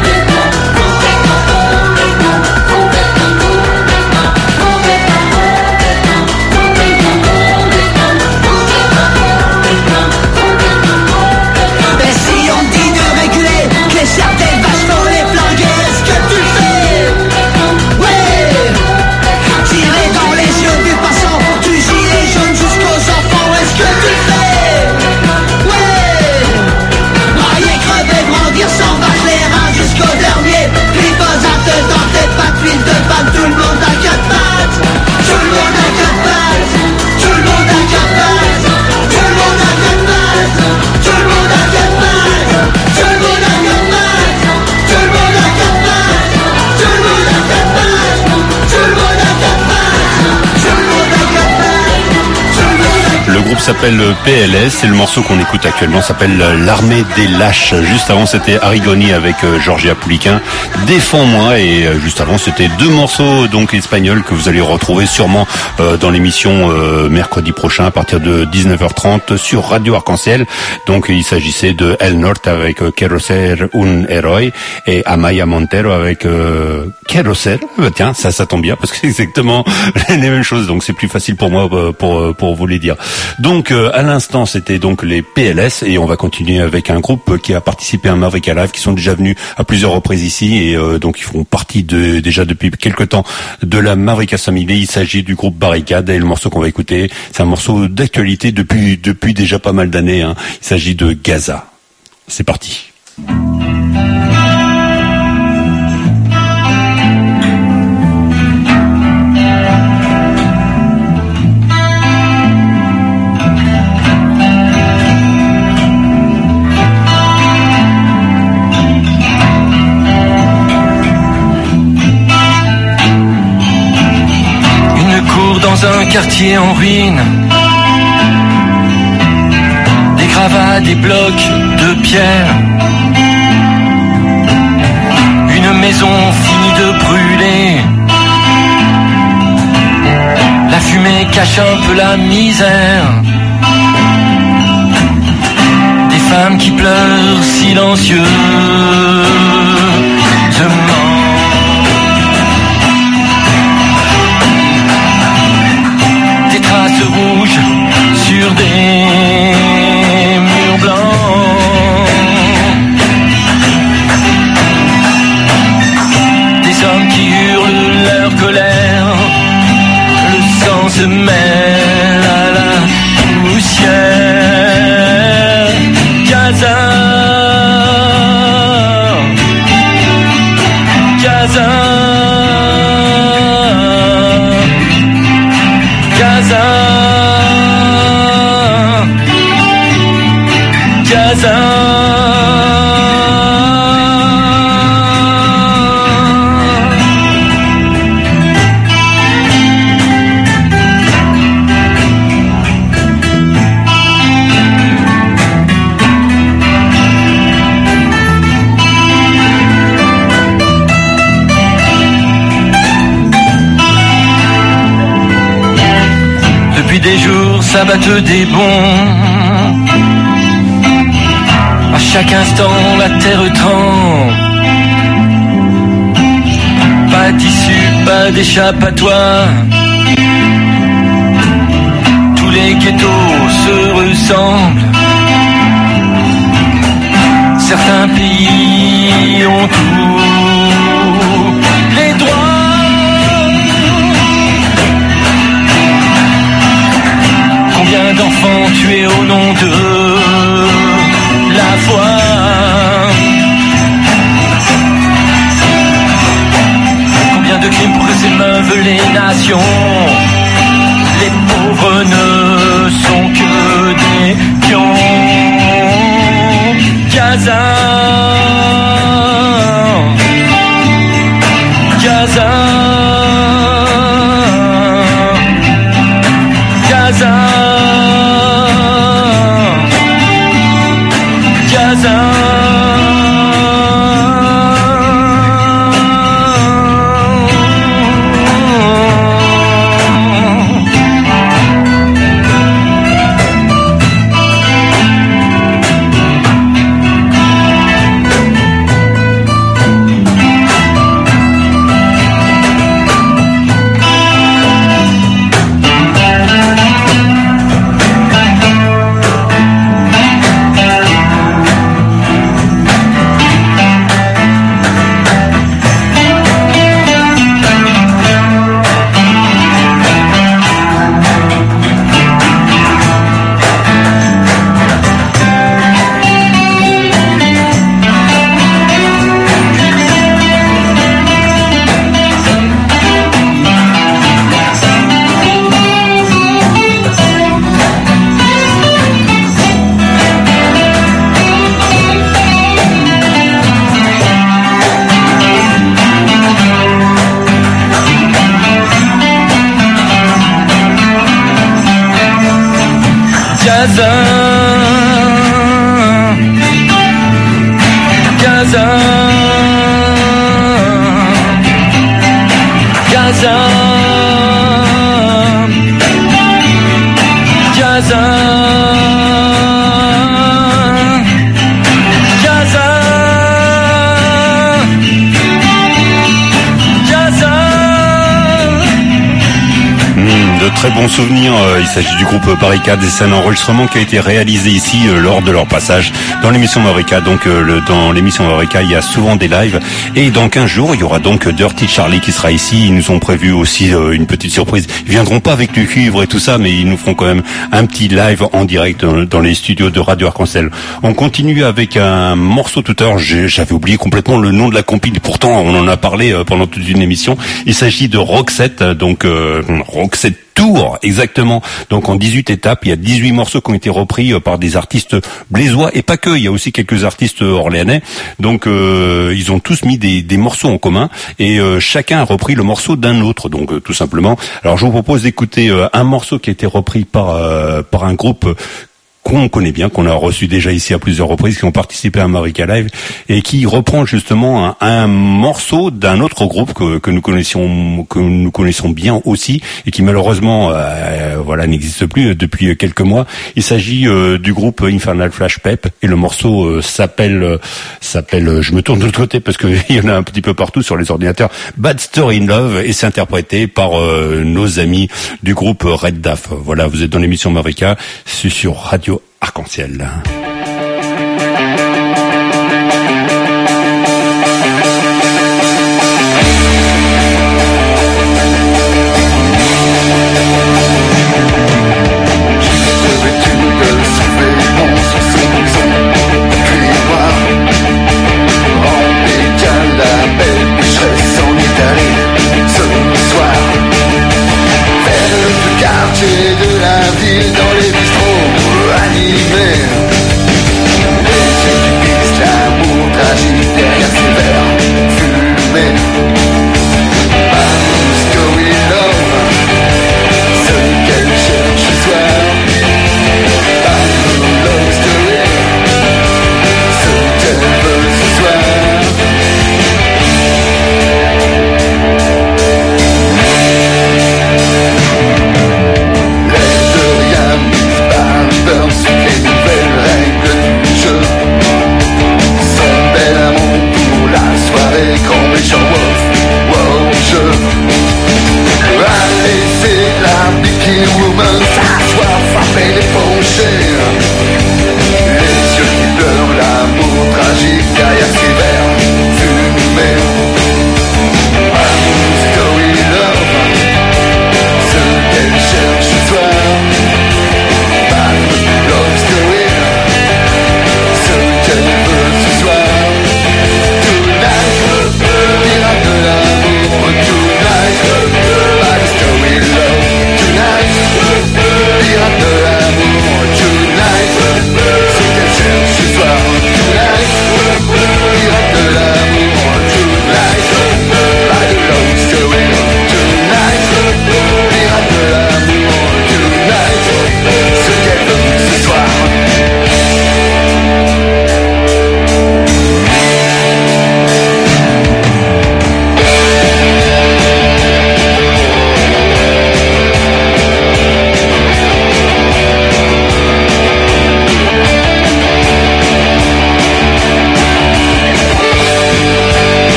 complètement. Mais si on dit de réguler, que certaines vaches faut les flinguer, est-ce que tu le fais? Ouais. Tirer dans les yeux du passant, du gilet jaune jusqu'aux enfants, est-ce que tu le fais? Ouais. Brailler, crever, grandir, s'en battre les reins jusqu'au dernier. Glyphosate dans tes pattes, huile de palme, tout le monde a quatre pattes. Tout le monde a quatre pattes. Tout le monde a quatre pattes. Tout le monde a quatre pattes. Tout le monde a quatre pattes. Tout le monde a quatre pattes. Tout le monde a quatre pattes. Tout le monde a quatre pattes. Tout le monde a quatre pattes. Tout le monde a quatre pattes. Le groupe s'appelle PLS et le morceau qu'on écoute actuellement s'appelle L'armée des lâches. Juste avant c'était Arigoni avec Georgia Pouliquin, Défends-moi, et juste avant c'était deux morceaux donc espagnols que vous allez retrouver sûrement dans l'émission mercredi prochain à partir de 19h30 sur Radio Arc-en-Ciel. Donc il s'agissait de El Norte avec Quiero ser un héroe et Amaya Montero avec Quiero ser. Tiens, ça tombe bien parce que c'est exactement les mêmes choses, donc c'est plus facile pour moi pour vous les dire. Donc à l'instant c'était donc les PLS et on va continuer avec un groupe qui a participé à Mavrika Live, qui sont déjà venus à plusieurs reprises ici et donc ils font partie déjà depuis quelques temps de la Mavrika Family. Il s'agit du groupe Barricade et le morceau qu'on va écouter c'est un morceau d'actualité depuis déjà pas mal d'années, hein. Il s'agit de Gaza. C'est parti. Dans un quartier en ruine, des gravats, des blocs de pierre, une maison finie cache un peu la misère. Des femmes qui pleurent silencieusement. Des traces rouges sur des murs blancs. Des hommes qui hurlent leur colère. Le sang se mêle à la poussière. Gaza, Gaza, Gaza, Gaza. Des jours s'abattent des bons. À chaque instant la terre tremble. Pas d'issue, pas d'échappatoire. Tous les ghettos se ressemblent. Certains pays ont tous les droits. Combien d'enfants tués au nom de la foi? Combien de crimes pour que s'émeuvent les nations? Les pauvres ne sont que des pions. Gaza, Gaza, Gaza, Gaza. Gaza, Gaza, Gaza, Gaza, Gaza, Gaza. De très bons souvenirs. Il s'agit du groupe Barricade et c'est un enregistrement qui a été réalisé ici lors de leur passage dans l'émission Maurica. Donc dans l'émission Maurica, il y a souvent des lives et dans 15 jours, il y aura donc Dirty Charlie qui sera ici. Ils nous ont prévu aussi une petite surprise. Ils viendront pas avec du cuivre et tout ça, mais ils nous feront quand même un petit live en direct dans les studios de Radio Arc-en-Ciel. On continue avec un morceau tout à l'heure. J'avais oublié complètement le nom de la compile. Pourtant, on en a parlé pendant toute une émission. Il s'agit de Roxette, donc Roxette Tour, exactement. Donc en 18 étapes, il y a 18 morceaux qui ont été repris par des artistes blésois et pas que, il y a aussi quelques artistes orléanais. Donc ils ont tous mis des morceaux en commun et chacun a repris le morceau d'un autre. Donc tout simplement. Alors je vous propose d'écouter un morceau qui a été repris par un groupe qu'on connaît bien, qu'on a reçu déjà ici à plusieurs reprises, qui ont participé à Marika Live et qui reprend justement un morceau d'un autre groupe que nous connaissons bien aussi et qui malheureusement n'existe plus depuis quelques mois. Il s'agit du groupe Infernal Flash Pep et le morceau s'appelle je me tourne de l'autre côté parce que il y en a un petit peu partout sur les ordinateurs, Bad Story in Love, et c'est interprété par nos amis du groupe Red Daf. Voilà, vous êtes dans l'émission Marika, c'est sur Radio Arc-en-Ciel. De la ville, dans les bistrots animés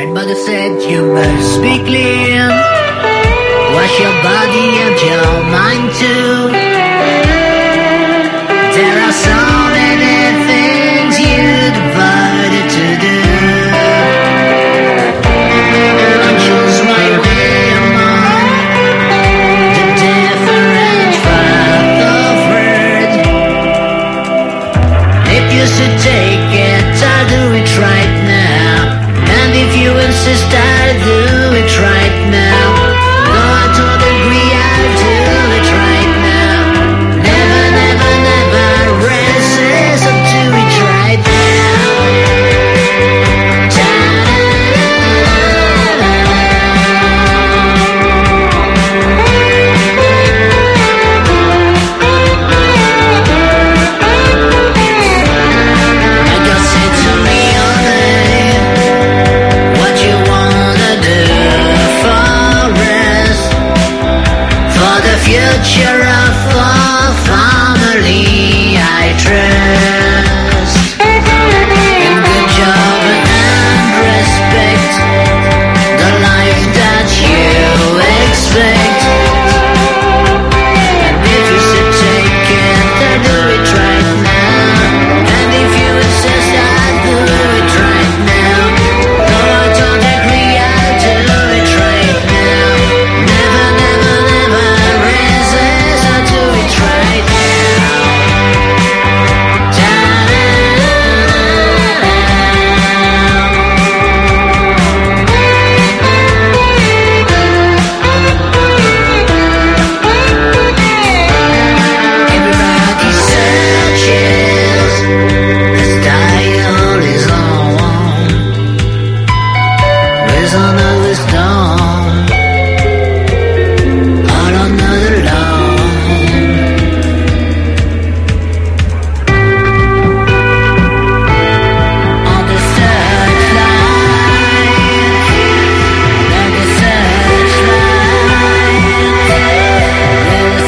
My mother said you must be clean. Wash your body and your mind too. There are so many things you decided to do. I choose my way among the different path of words. If you should take it, I'll do it right now. And if you insist, I'll do it right now. Though I don't agree, I'll do it right now. Never, never, never resist, I'll do it right now. I just said to me all day, what you wanna do for us, for the future of our family. I trust in good job and respect, the life that you expect. And if you should take it, I'll do it right now. And if you insist, I'll do it right now. Though I don't agree, I'll do it right now. Never, never, never resist, I'll do it right now. Everybody searches, the style is on. Reason always gone, all another long. On the searchlight, on the searchlight, the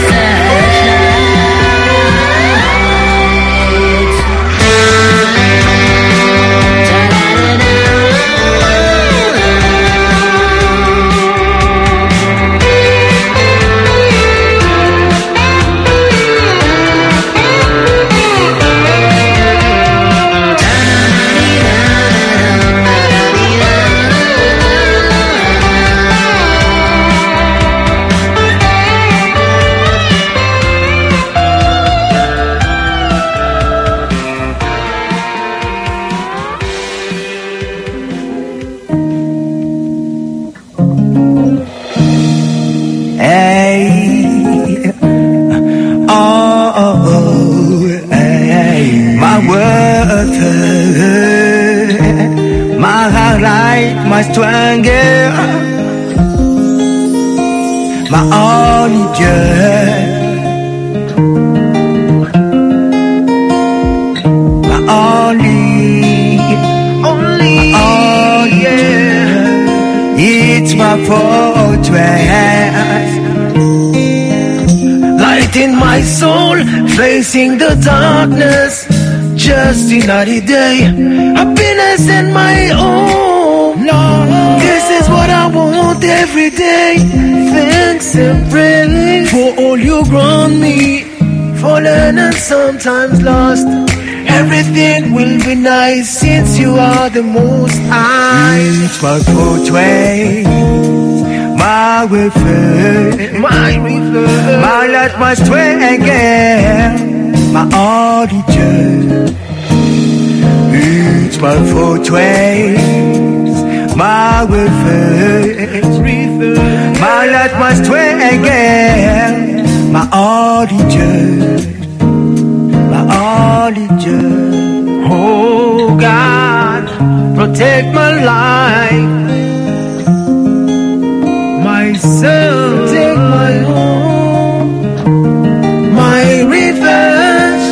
Hey, hey, my worth, my highlight, my strength, my only joy, my only, yeah. It's my fortress. Light in my soul, facing the darkness. Just another day, happiness in my own. This is what I want every day. Thanks and praise for all you grant me, fallen and sometimes lost. Everything will be nice since you are the most high. It's my portrait, my refuge, my light, my strength, my origin. It's my fortress, my refuge, my light, my strength, my origin, my origin. Oh God, protect my life, my soul, take my home, my revenge.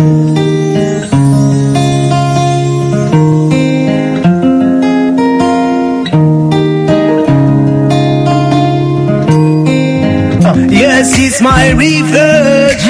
Yes, it's my refuge,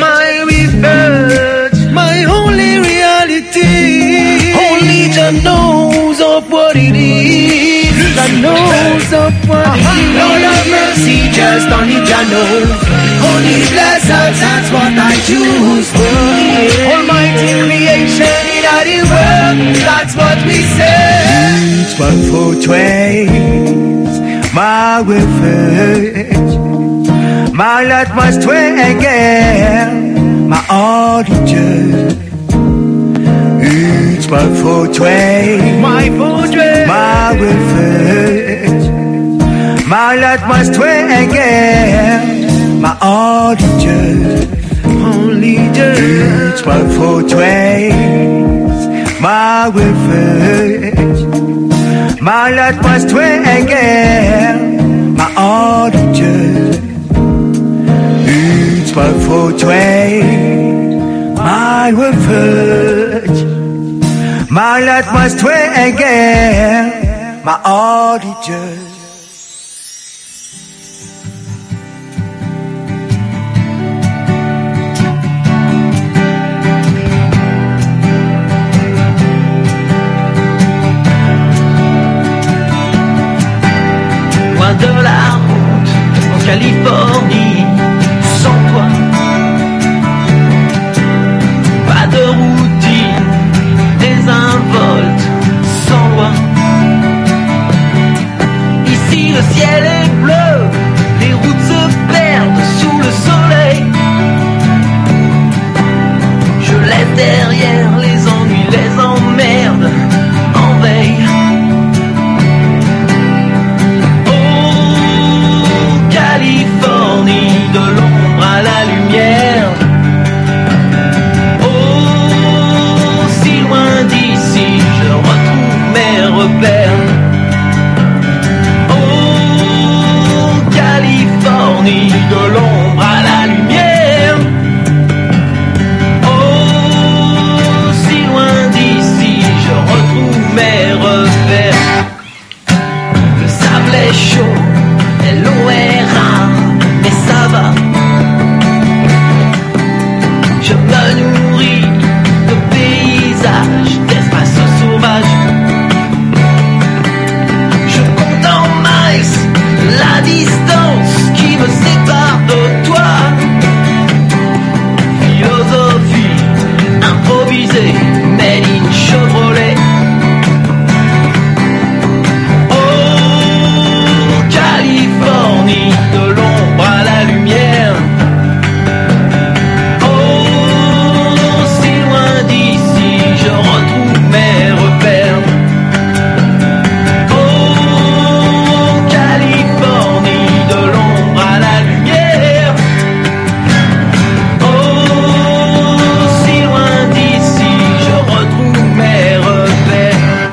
my only reality. Only Jah knows of what it is. knows what it is. Lord of mercy, just only Jah knows. Only blessings, that's what I choose. Almighty creation in all the world, that's what we say. Each one for twain, my refuge. My lot must weigh again, my auditor. Each one for twain, my fortress, my refuge. My lot must weigh again, my auditor. Only each one for twain, my refuge. My lot must weigh again, my auditor. Each one for twain, my refuge. My lot must weigh again, my auditor. Loin de la route, en Californie, sans toi. Pas de routine, désinvolte, sans loi. Ici le ciel est bleu, les routes se perdent sous le soleil. Je laisse derrière les ennuis, les emmerdes, en veille. Californie, de l'ombre à la lumière. Oh, si loin d'ici, je retrouve mes repères. Oh, Californie, de l'ombre à la lumière. Oh, si loin d'ici, je retrouve mes repères. Le sable est chaud. L'eau est rare, mais ça va. Je me nourris de paysages, d'espaces sauvages. Je compte en miles la distance qui me sépare de toi. Philosophie improvisée, made in Chevrolet. Californie, de l'ombre à la lumière. Oh, si loin d'ici, je retrouve mes repères. Oh, Californie, de l'ombre à la lumière. Oh, si loin d'ici, je retrouve mes repères.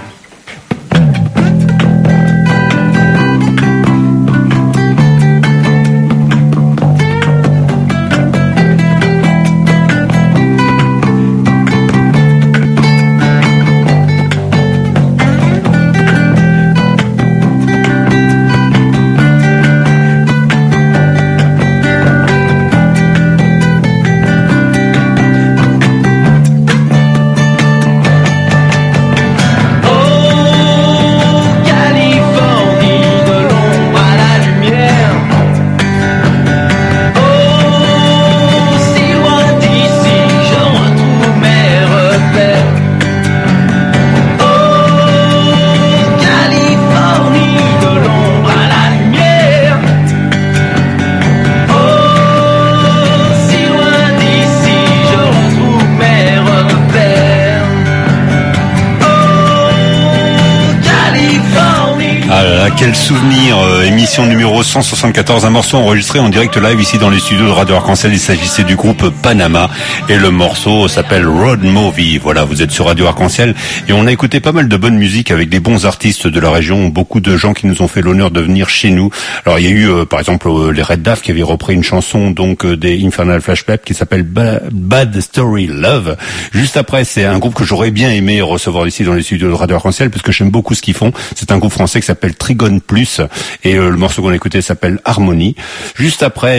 Quel souvenir, émission numéro 174, un morceau enregistré en direct live ici dans les studios de Radio Arc-en-Ciel. Il s'agissait du groupe Panama et le morceau s'appelle Road Movie. Voilà, vous êtes sur Radio Arc-en-Ciel et on a écouté pas mal de bonne musique avec des bons artistes de la région, beaucoup de gens qui nous ont fait l'honneur de venir chez nous. Alors il y a eu par exemple les Red Daft qui avaient repris une chanson donc des Infernal Flashback qui s'appelle Bad Story Love. Juste après, c'est un groupe que j'aurais bien aimé recevoir ici dans les studios de Radio Arc-en-Ciel parce que j'aime beaucoup ce qu'ils font. C'est un groupe français qui s'appelle Trigon Plus et le morceau qu'on a écouté s'appelle Harmonie. Juste après,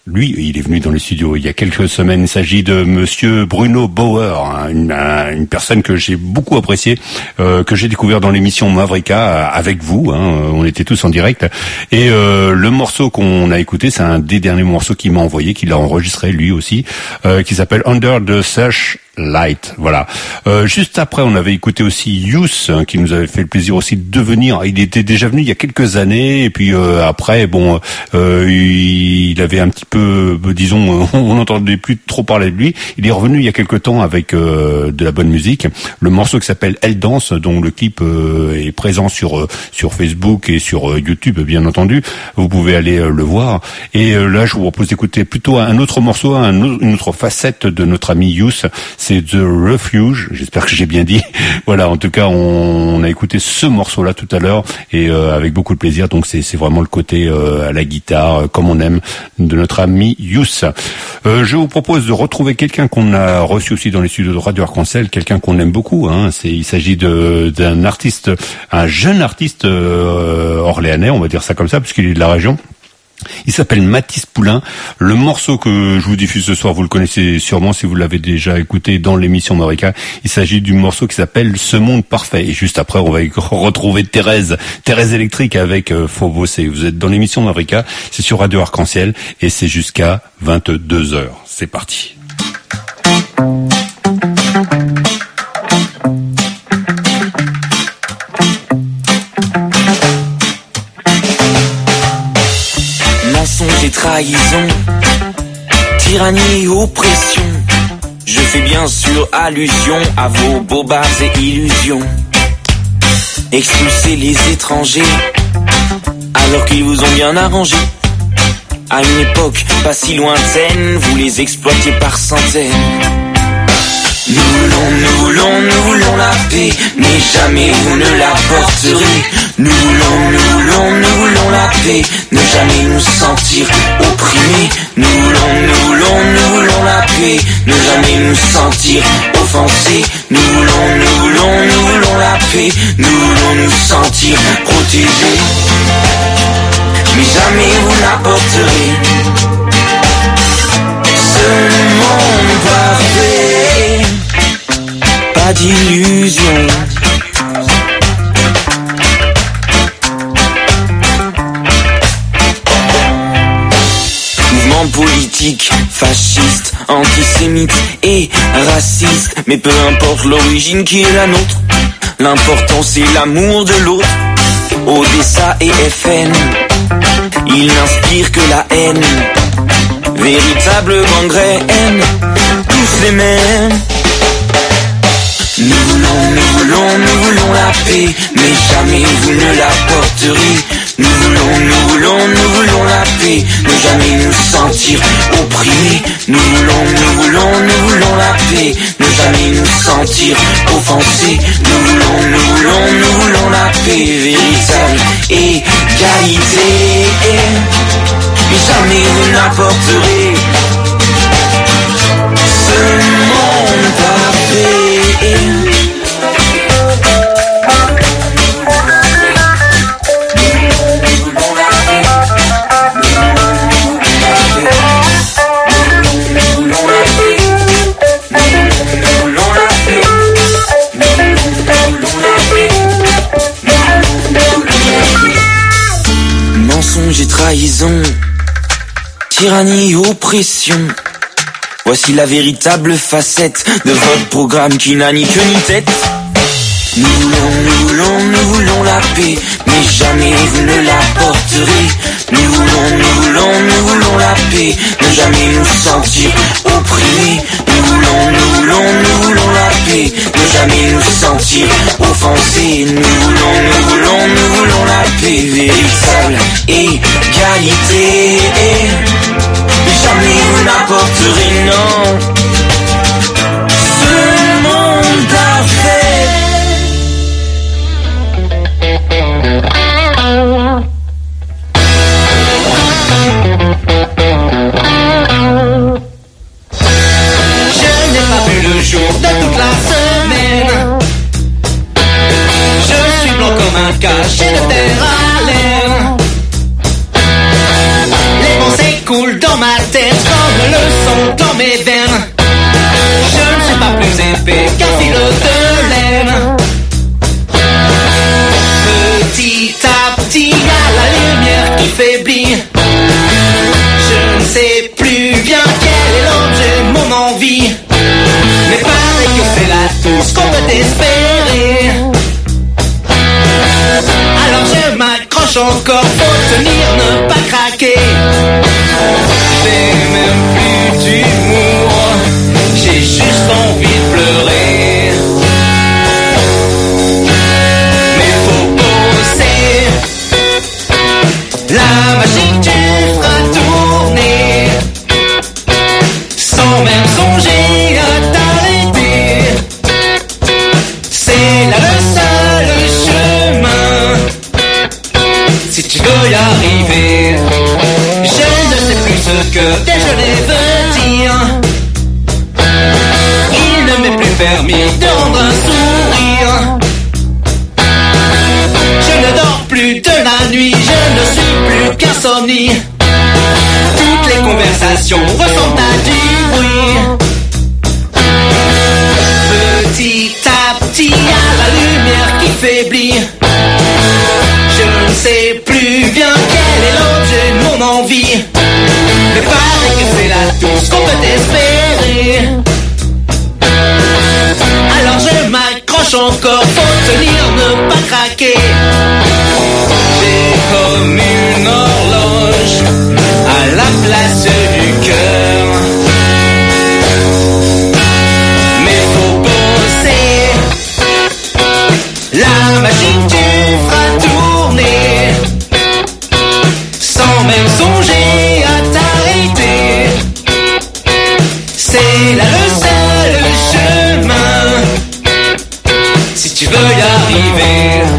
lui, il est venu dans les studios il y a quelques semaines. Il s'agit de monsieur Bruno Bauer, une personne que j'ai beaucoup appréciée, que j'ai découvert dans l'émission Mavrika avec vous. On était tous en direct. Et le morceau qu'on a écouté, c'est un des derniers morceaux qu'il m'a envoyé, qu'il a enregistré lui aussi, qui s'appelle Under the Searchlight. Voilà. Juste après, on avait écouté aussi Youth, qui nous avait fait le plaisir aussi de venir. Il était déjà venu il y a quelques années, et puis après, bon, il avait un petit peu, disons, on n'entendait plus trop parler de lui. Il est revenu il y a quelque temps avec de la bonne musique. Le morceau qui s'appelle Elle danse, dont le clip est présent sur Facebook et sur YouTube, bien entendu. Vous pouvez aller le voir. Et là, je vous propose d'écouter plutôt un autre morceau, une autre facette de notre ami Youth. C'est The Refuge. J'espère que j'ai bien dit. Voilà. En tout cas, on a écouté ce morceau-là tout à l'heure et avec beaucoup de plaisir. Donc c'est vraiment le côté à la guitare, comme on aime, de notre ami Youth. Je vous propose de retrouver quelqu'un qu'on a reçu aussi dans les studios de Radio Arc-en-Ciel, quelqu'un qu'on aime beaucoup. Il s'agit d'un artiste, un jeune artiste orléanais, on va dire ça comme ça, puisqu'il est de la région. Il s'appelle Mathis Poulain. Le morceau que je vous diffuse ce soir, vous le connaissez sûrement si vous l'avez déjà écouté dans l'émission Mavrika. Il s'agit du morceau qui s'appelle Ce monde parfait. Et juste après, on va retrouver Thérèse électrique avec Faut bosser. Vous êtes dans l'émission Mavrika, c'est sur Radio Arc-en-Ciel et c'est jusqu'à 22h. C'est parti. Et trahison, tyrannie, oppression. Je fais bien sûr allusion à vos bobards et illusions. Expulser les étrangers alors qu'ils vous ont bien arrangé. À une époque pas si lointaine, vous les exploitiez par centaines. Nous voulons la paix, mais jamais vous ne l'apporterez. Nous voulons la paix, ne jamais nous sentir opprimés. Nous voulons la paix, ne jamais nous sentir offensés. Nous voulons la paix, nous voulons nous sentir protégés. Mais jamais vous n'apporterez ce monde parfait. Pas d'illusion. Mouvement politique, fasciste, antisémite et raciste. Mais peu importe l'origine qui est la nôtre, l'important c'est l'amour de l'autre. Odessa et FN, ils n'inspirent que la haine. Véritable gangrène, tous les mêmes. Nous voulons la paix, mais jamais vous ne l'apporterez. Nous voulons la paix, ne jamais nous sentir opprimés. Nous voulons la paix, ne jamais nous sentir offensés. Nous voulons la paix, véritable égalité. Mais jamais vous n'apporterez ce monde parfait. Mensonge et trahison, tyrannie, oppression. Voici la véritable facette de votre programme qui n'a ni queue ni tête. Nous voulons la paix, mais jamais vous ne l'apporterez. Nous voulons la paix, ne jamais nous sentir opprimés. Nous voulons la paix, ne jamais nous sentir offensés. Nous voulons la paix, véritable égalité. Mais jamais vous n'apporterez, non, ce monde parfait. Je n'ai pas vu le jour de toute la semaine. Je suis blanc comme un cachet de terre à l'air. Les pensées coulent ma tête comme le sang dans mes veines. Je ne suis pas plus épais qu'un fil de laine. Petit à petit, y'a la lumière qui faiblit. Je ne sais plus bien quel est l'objet de mon envie. Mais pareil que c'est là tout ce qu'on peut espérer. Alors je m'accroche encore, faut tenir, ne pas craquer. J'ai même plus d'humour, j'ai juste envie de pleurer. Mais faut bosser, la machine tu feras tourner, sans même songer à t'arrêter. C'est là le seul chemin, si tu veux y arriver. Je ne sais plus ce que déjeuner veut dire. Il ne m'est plus permis de rendre un sourire. Je ne dors plus de la nuit, je ne suis plus qu'insomnie. Toutes les conversations ressemblent à du bruit. Petit à petit, y'a la lumière qui faiblit. Je ne sais plus bien quel est l'objet de mon envie. Mais pareil que c'est là tout ce qu'on peut espérer. Alors je m'accroche encore, faut tenir, ne pas craquer. J'ai comme une horloge à la place du cœur. Mais faut bosser, la machine tu feras tourner, sans même songer à t'arrêter. C'est là le seul chemin, si tu veux y arriver.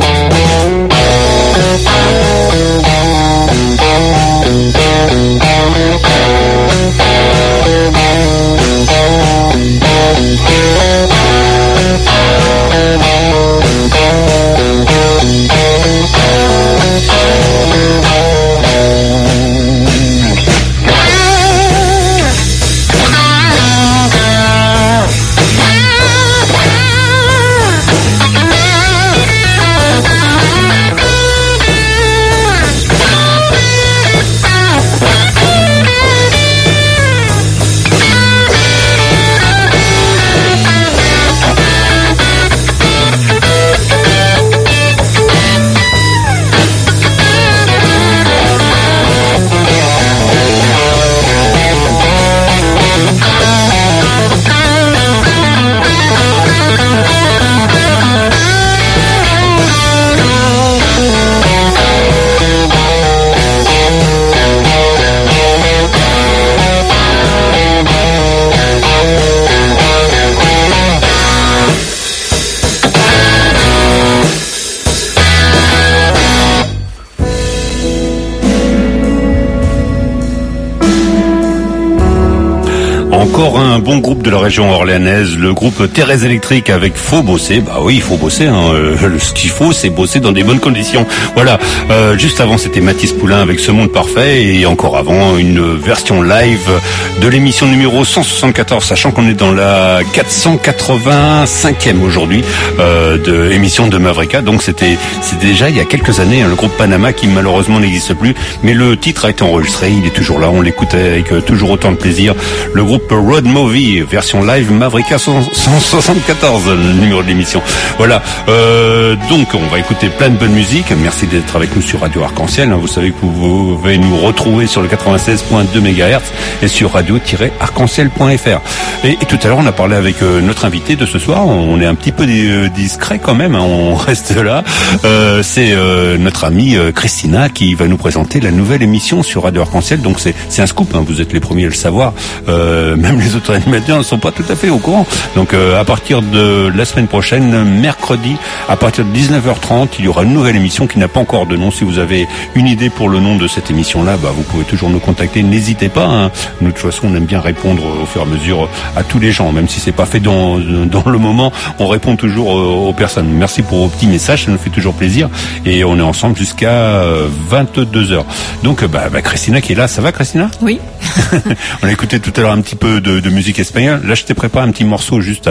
Encore un bon groupe de la région orléanaise, le groupe Thérèse Électrique avec Faut bosser. Bah oui, il faut bosser. Ce qu'il faut, c'est bosser dans des bonnes conditions. Voilà. Juste avant, c'était Mathis Poulain avec Ce Monde Parfait, et encore avant, une version live de l'émission numéro 174, sachant qu'on est dans la 485e aujourd'hui de émission de Mavrika. Donc c'était déjà il y a quelques années, le groupe Panama qui malheureusement n'existe plus, mais le titre a été enregistré, il est toujours là, on l'écoutait avec toujours autant de plaisir. Le groupe Road Movie, version live Mavrika 174, le numéro de l'émission. Voilà. Donc on va écouter plein de bonne musique. Merci d'être avec nous sur Radio Arc-en-Ciel. Vous savez que vous pouvez nous retrouver sur le 96.2 MHz et sur radio-arc-en-ciel.fr. Et tout à l'heure on a parlé avec notre invité de ce soir. On est un petit peu discret quand même, on reste là. C'est notre amie Christina qui va nous présenter la nouvelle émission sur Radio Arc-en-Ciel. Donc c'est un scoop, vous êtes les premiers à le savoir. Même les autres animateurs ne sont pas tout à fait au courant. Donc à partir de la semaine prochaine, mercredi, à partir de 19h30, il y aura une nouvelle émission qui n'a pas encore de nom. Si vous avez une idée pour le nom de cette émission-là, vous pouvez toujours nous contacter. N'hésitez pas. De toute façon, on aime bien répondre au fur et à mesure à tous les gens, même si c'est pas fait dans le moment, on répond toujours aux personnes. Merci pour vos petits messages, ça nous fait toujours plaisir et on est ensemble jusqu'à 22h. Donc Christina qui est là, ça va Christina? Oui. On a écouté tout à l'heure un petit peu de musique espagnole. Là je t'ai préparé un petit morceau juste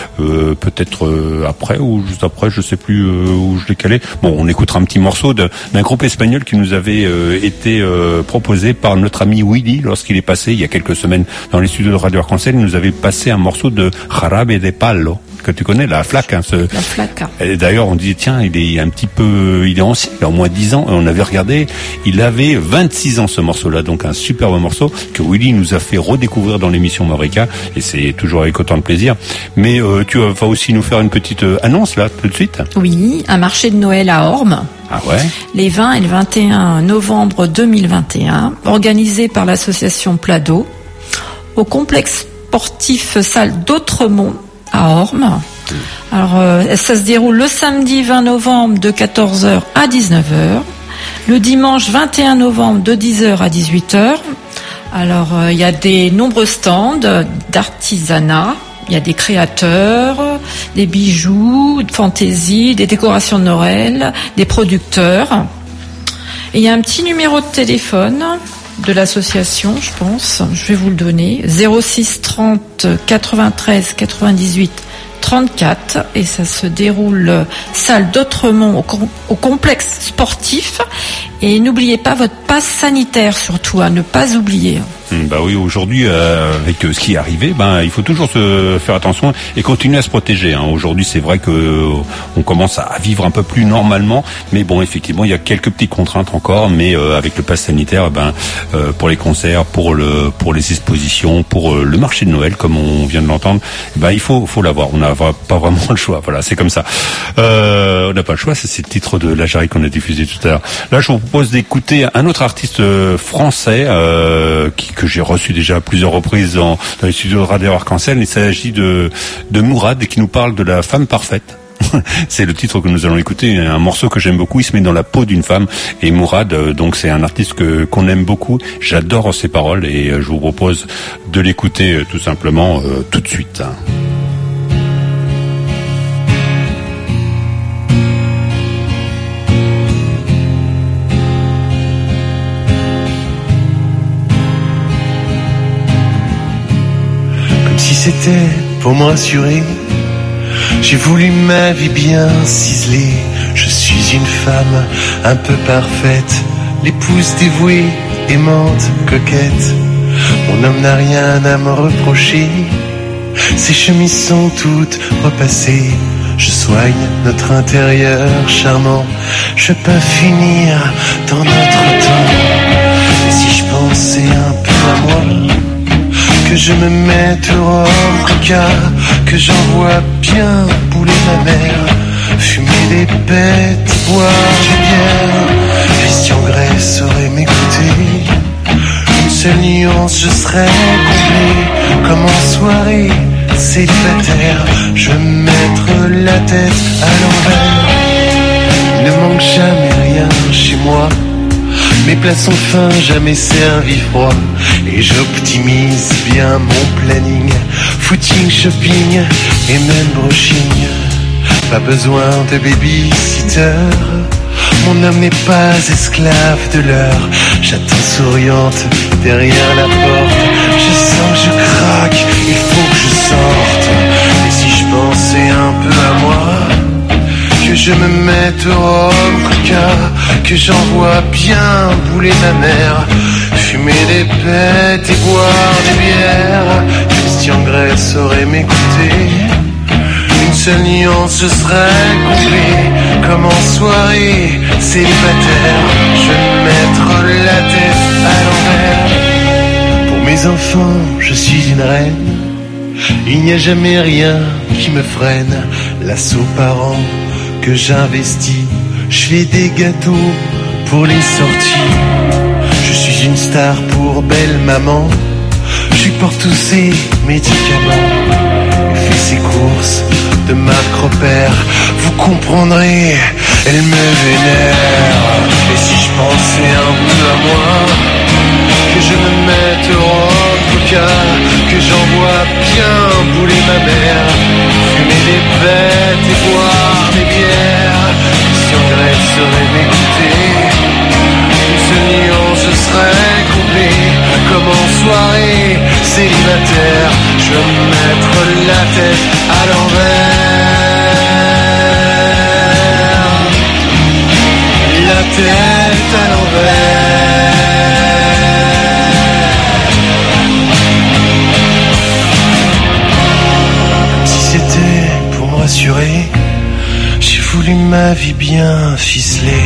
peut-être après ou juste après, je sais plus où je l'ai calé. Bon, on écoutera un petit morceau d'un groupe espagnol qui nous avait été proposé par notre ami Willy lorsqu'il est passé il y a quelques semaines dans les studios de Radio Arc-en-Ciel. Il nous avait passé un morceau de Jarabe de Palo que tu connais, la flaque. La flaque. Et d'ailleurs, on disait tiens, il est ancien, il a au moins 10 ans. Et on avait regardé, il avait 26 ans ce morceau-là, donc un superbe morceau que Willy nous a fait redécouvrir dans l'émission Maurica, et c'est toujours avec autant de plaisir. Mais tu vas aussi nous faire une petite annonce là tout de suite. Oui, un marché de Noël à Ormes. Ah ouais. Les 20 et le 21 novembre 2021, organisé par l'association Plado, au complexe sportif salle d'Autremont à Ormes. Alors, ça se déroule le samedi 20 novembre de 14h à 19h, le dimanche 21 novembre de 10h à 18h. Alors, il y a des nombreux stands d'artisanat, il y a des créateurs, des bijoux, de fantaisie, des décorations de Noël, des producteurs. Et il y a un petit numéro de téléphone de l'association, je pense, je vais vous le donner, 06 30 93 98 34, et ça se déroule salle d'Autremont au complexe sportif. Et n'oubliez pas votre passe sanitaire, surtout, à ne pas oublier. Bah oui, aujourd'hui, avec ce qui est arrivé, il faut toujours se faire attention et continuer à se protéger. Aujourd'hui, c'est vrai que on commence à vivre un peu plus normalement, mais bon, effectivement, il y a quelques petites contraintes encore, mais avec le pass sanitaire, pour les concerts, pour les expositions, pour le marché de Noël, comme on vient de l'entendre, il faut l'avoir. On n'a pas vraiment le choix. Voilà, c'est comme ça. On n'a pas le choix. C'est le titre de La Jarry qu'on a diffusé tout à l'heure. Là, je vous propose d'écouter un autre artiste français que j'ai reçu déjà à plusieurs reprises dans les studios de Radio Arc-en-Ciel. Il s'agit de Mourad qui nous parle de la femme parfaite. C'est le titre que nous allons écouter, un morceau que j'aime beaucoup. Il se met dans la peau d'une femme, et Mourad, donc c'est un artiste qu'on aime beaucoup. J'adore ses paroles et je vous propose de l'écouter tout simplement tout de suite. C'était pour me rassurer, j'ai voulu ma vie bien ciselée. Je suis une femme un peu parfaite, l'épouse dévouée, aimante, coquette. Mon homme n'a rien à me reprocher, ses chemises sont toutes repassées. Je soigne notre intérieur charmant, je peux finir dans notre temps. Et si je pensais un peu à moi, que je me mette au rhum coca, que j'envoie bien bouler ma mère, fumer des bêtes, boire des bières. Christian Grey saurait m'écouter, une seule nuance je serais complet. Comme en soirée célibataire, je vais me mettre la tête à l'envers. Il ne manque jamais rien chez moi, mes plats sont fins, jamais servi froid. Et j'optimise bien mon planning, footing, shopping et même brushing. Pas besoin de babysitter, mon homme n'est pas esclave de l'heure. J'attends souriante derrière la porte, je sens que je craque, il faut que je sorte. Et si je pensais un peu à moi, que je me mette au rhum coca, que j'envoie bien bouler ma mère, fumer des pètes et boire des bières. Christian Grey saurait m'écouter, une seule nuance je serais complet. Comme en soirée célibataire, je vais me mettre la tête à l'envers. Pour mes enfants je suis une reine, il n'y a jamais rien qui me freine. L'assaut parent que j'investis, je fais des gâteaux pour les sorties. Je suis une star pour belle maman, je lui porte tous ses médicaments. Elle fait ses courses de marque repère, vous comprendrez, elle me vénère. Et si je pensais un peu à moi, que je me mette au rhum coca, que j'en vois bien bouler ma mère, fumer des bêtes et boire des bières. Si on grève serait m'écouter, une seule nuance serait comblée. Comme en soirée célibataire, je veux me mettre la tête à l'envers. La tête à l'envers. Si c'était pour me rassurer, j'ai voulu ma vie bien ficelée.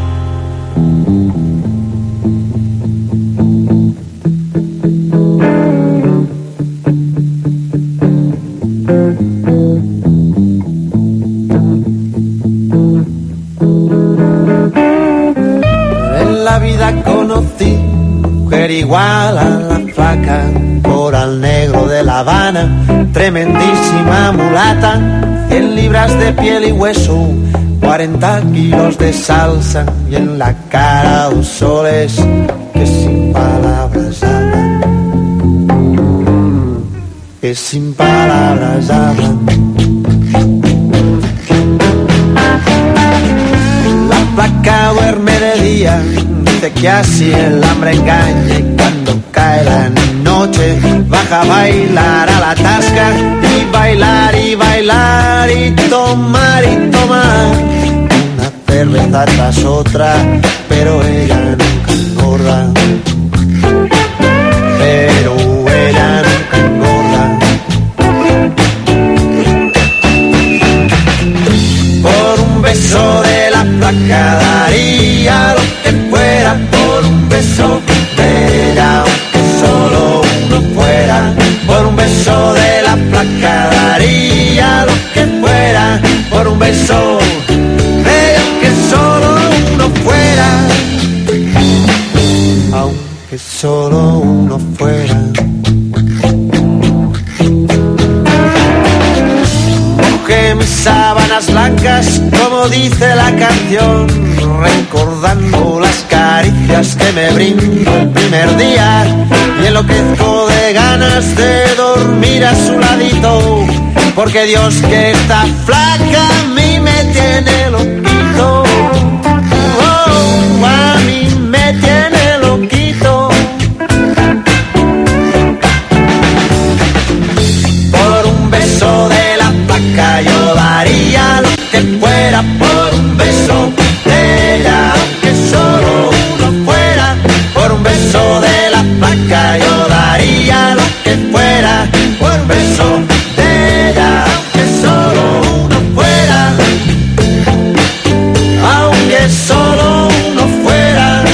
Igual a la flaca, coral negro de La Habana, tremendísima mulata, 100 libras de piel y hueso, 40 kilos de salsa y en la cara dos soles que sin palabras hablan, que sin palabras hablan. La flaca duerme de día, que así el hambre engaña y cuando cae la noche baja a bailar a la tasca y bailar y bailar y tomar una cerveza tras otra, pero ella nunca engorda, pero ella nunca engorda. Por un beso de la flaca daría lo que fuera, por un beso de ella, aunque solo uno fuera. Por un beso de la flaca daría lo que fuera, por un beso de ella, aunque solo uno fuera, aunque solo uno fuera. Mojé mis sábanas blancas, como dice la canción, recordando las caricias que me brindó el primer día, y enloquezco de ganas de dormir a su ladito, porque Dios que está flaca a mí me tiene loquito, oh, a mí me tiene loquito. Por un beso de la flaca yo daría lo que fuera, por un beso de ella, aunque solo uno fuera. Por un beso de la flaca yo daría lo que fuera, por un beso de ella, aunque solo uno fuera, aunque solo uno fuera,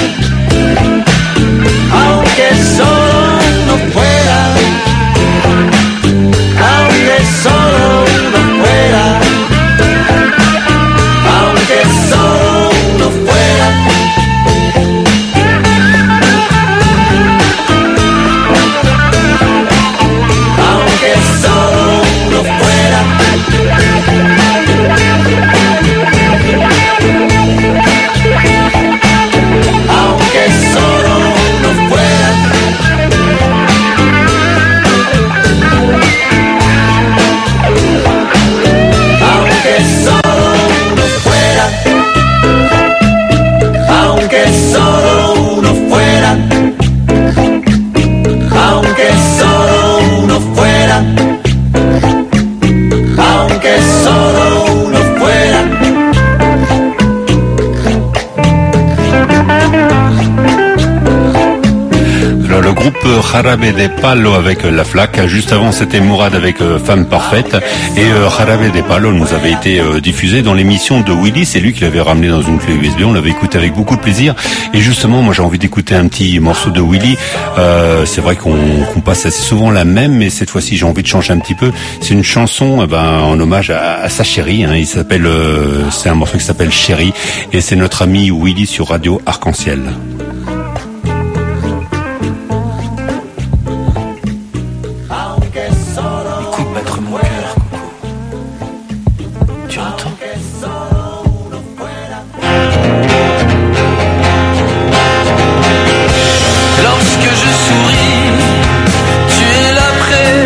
aunque solo uno fuera, aunque solo uno fuera, aunque solo uno fuera. Aunque solo uno fuera. Aunque solo uno fuera. Aunque solo uno fuera. Aunque solo uno fuera. Aunque solo uno fuera. Aunque solo uno fuera. Alors le groupe Jarabe de Palo avec La Flaque, juste avant c'était Mourad avec Femme Parfaite, et Jarabe de Palo nous avait été diffusé dans l'émission de Willy, c'est lui qui l'avait ramené dans une clé USB, on l'avait écouté avec beaucoup de plaisir, et justement moi j'ai envie d'écouter un petit morceau de Willy, c'est vrai qu'on passe assez souvent la même, mais cette fois-ci j'ai envie de changer un petit peu, c'est une chanson en hommage à sa chérie, il s'appelle, c'est un morceau qui s'appelle Chérie, et c'est notre ami Willy sur Radio Arc-en-Ciel. Lorsque je souris, tu es là près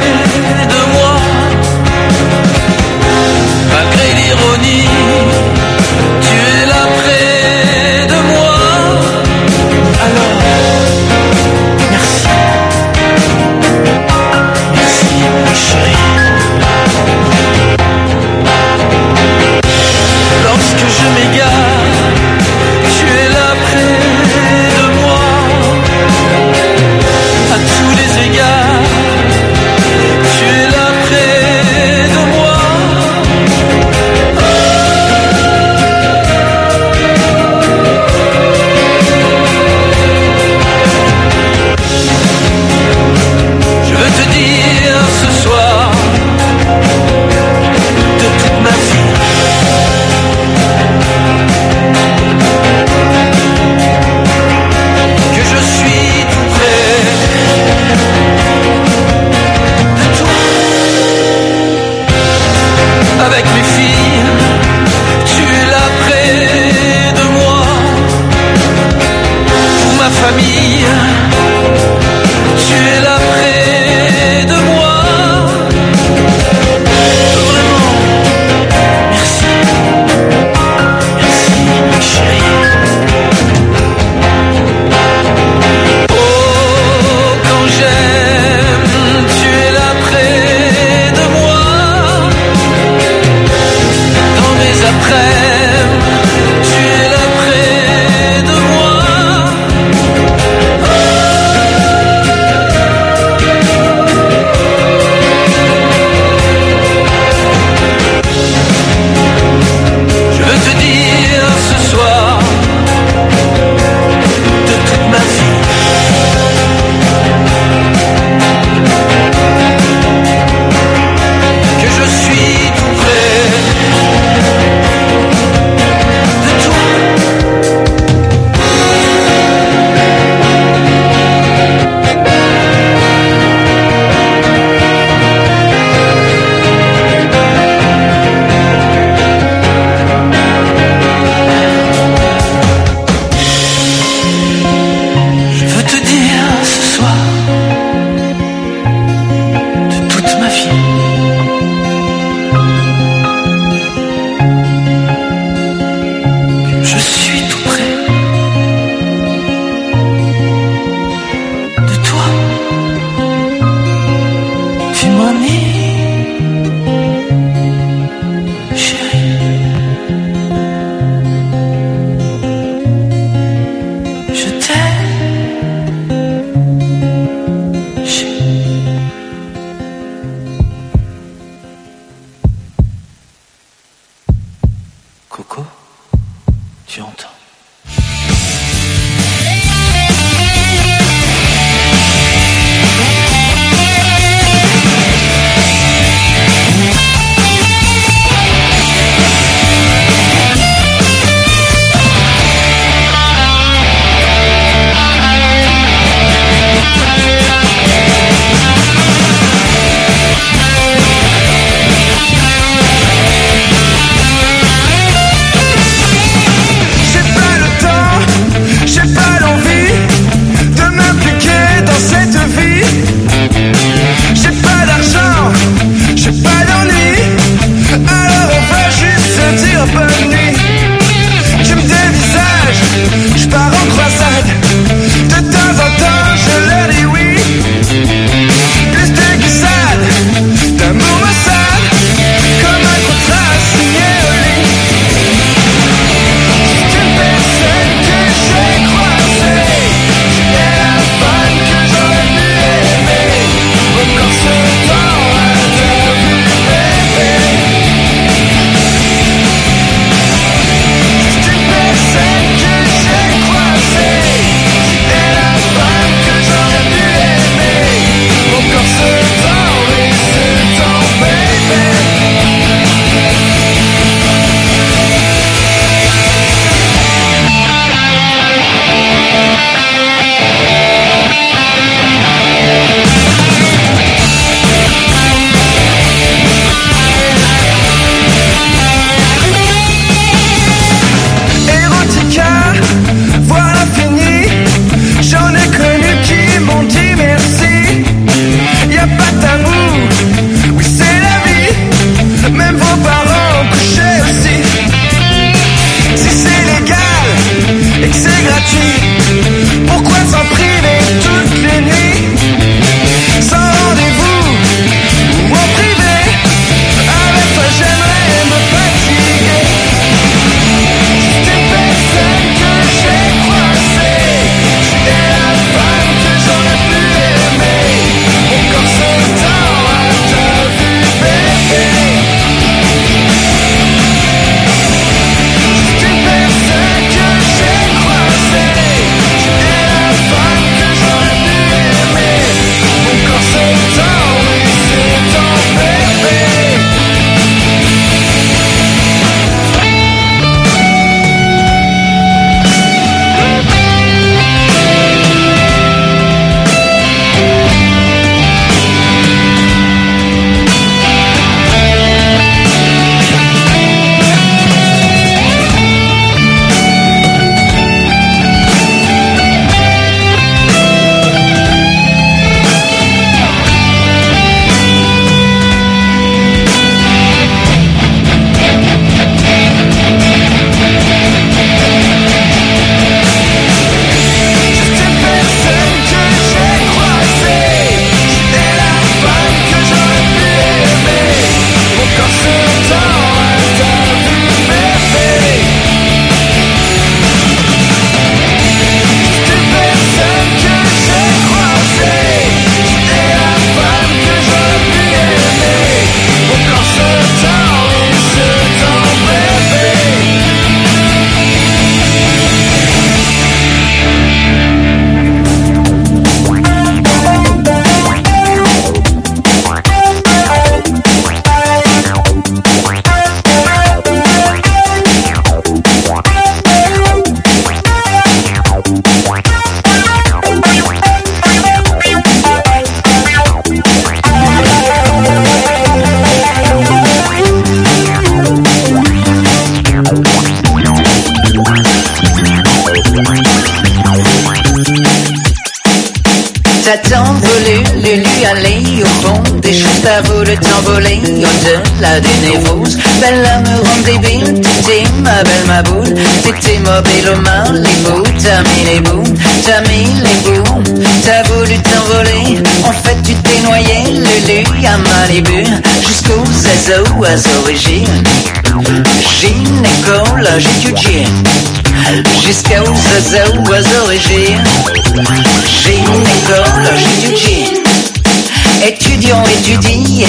au fond des choses, t'as voulu t'envoler au-delà des névroses. Belle âme ronde débile, t'étais ma belle ma boule. T'étais mobile au Malibu, t'as mis les bouts, t'as mis les bouts. T'as voulu t'envoler, en fait tu t'es noyé, Lulu à Malibu, jusqu'aux aux origines. Gynécologie du gin, jusqu'aux origines. Gynécologie du gin. Étudiant, étudie,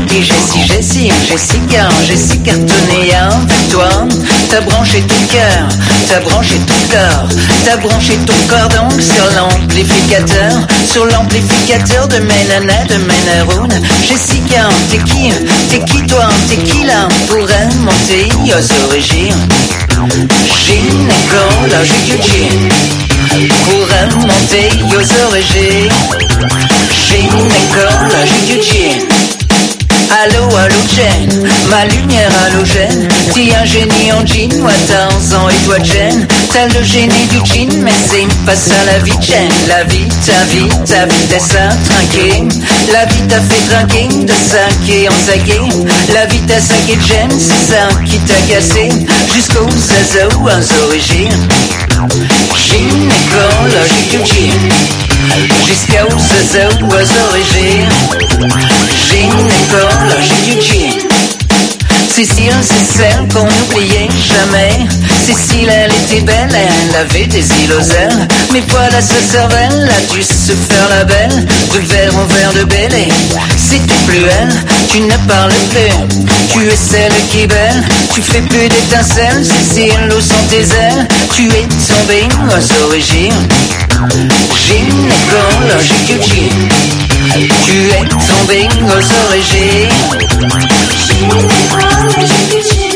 j'ai si cartonné avec toi. T'as branché ton cœur, t'as branché ton corps, t'as branché ton corps donc sur l'amplificateur de mes nanas, de mes neurones. Jessica, t'es qui toi, t'es qui là pour remonter aux origines. Gynécologie du gin, pour remonter aux origines. Gynécologie du gin. Allô, Jen, ma lumière halogène. T'es un génie en jean, moi Tarzan et toi Jen. T'as le génie du jean, mais c'est pas ça la vie Jen. La vie, ta vie t'es ça trinqué. La vie t'a fait trinquer, de saquer en saqué. La vie t'a saqué Jen, c'est ça qui t'a cassé. Jusqu'aux aux origines. Gynécologie du gin, jusqu'aux origines. Gynécologie du gin. Cécile, c'est celle qu'on n'oubliait jamais. Cécile, elle était belle, elle avait des îles aux ailes. Mais voilà sa cervelle a dû se faire la belle. De verre en verre de belle, c'était plus elle. Tu ne parles plus, tu es celle qui est belle. Tu fais plus d'étincelles, Cécile, où sont tes ailes? Tu es tombée aux origines. Gynécologie du gin, tu es tombée aux origines. Gynécologie du gin.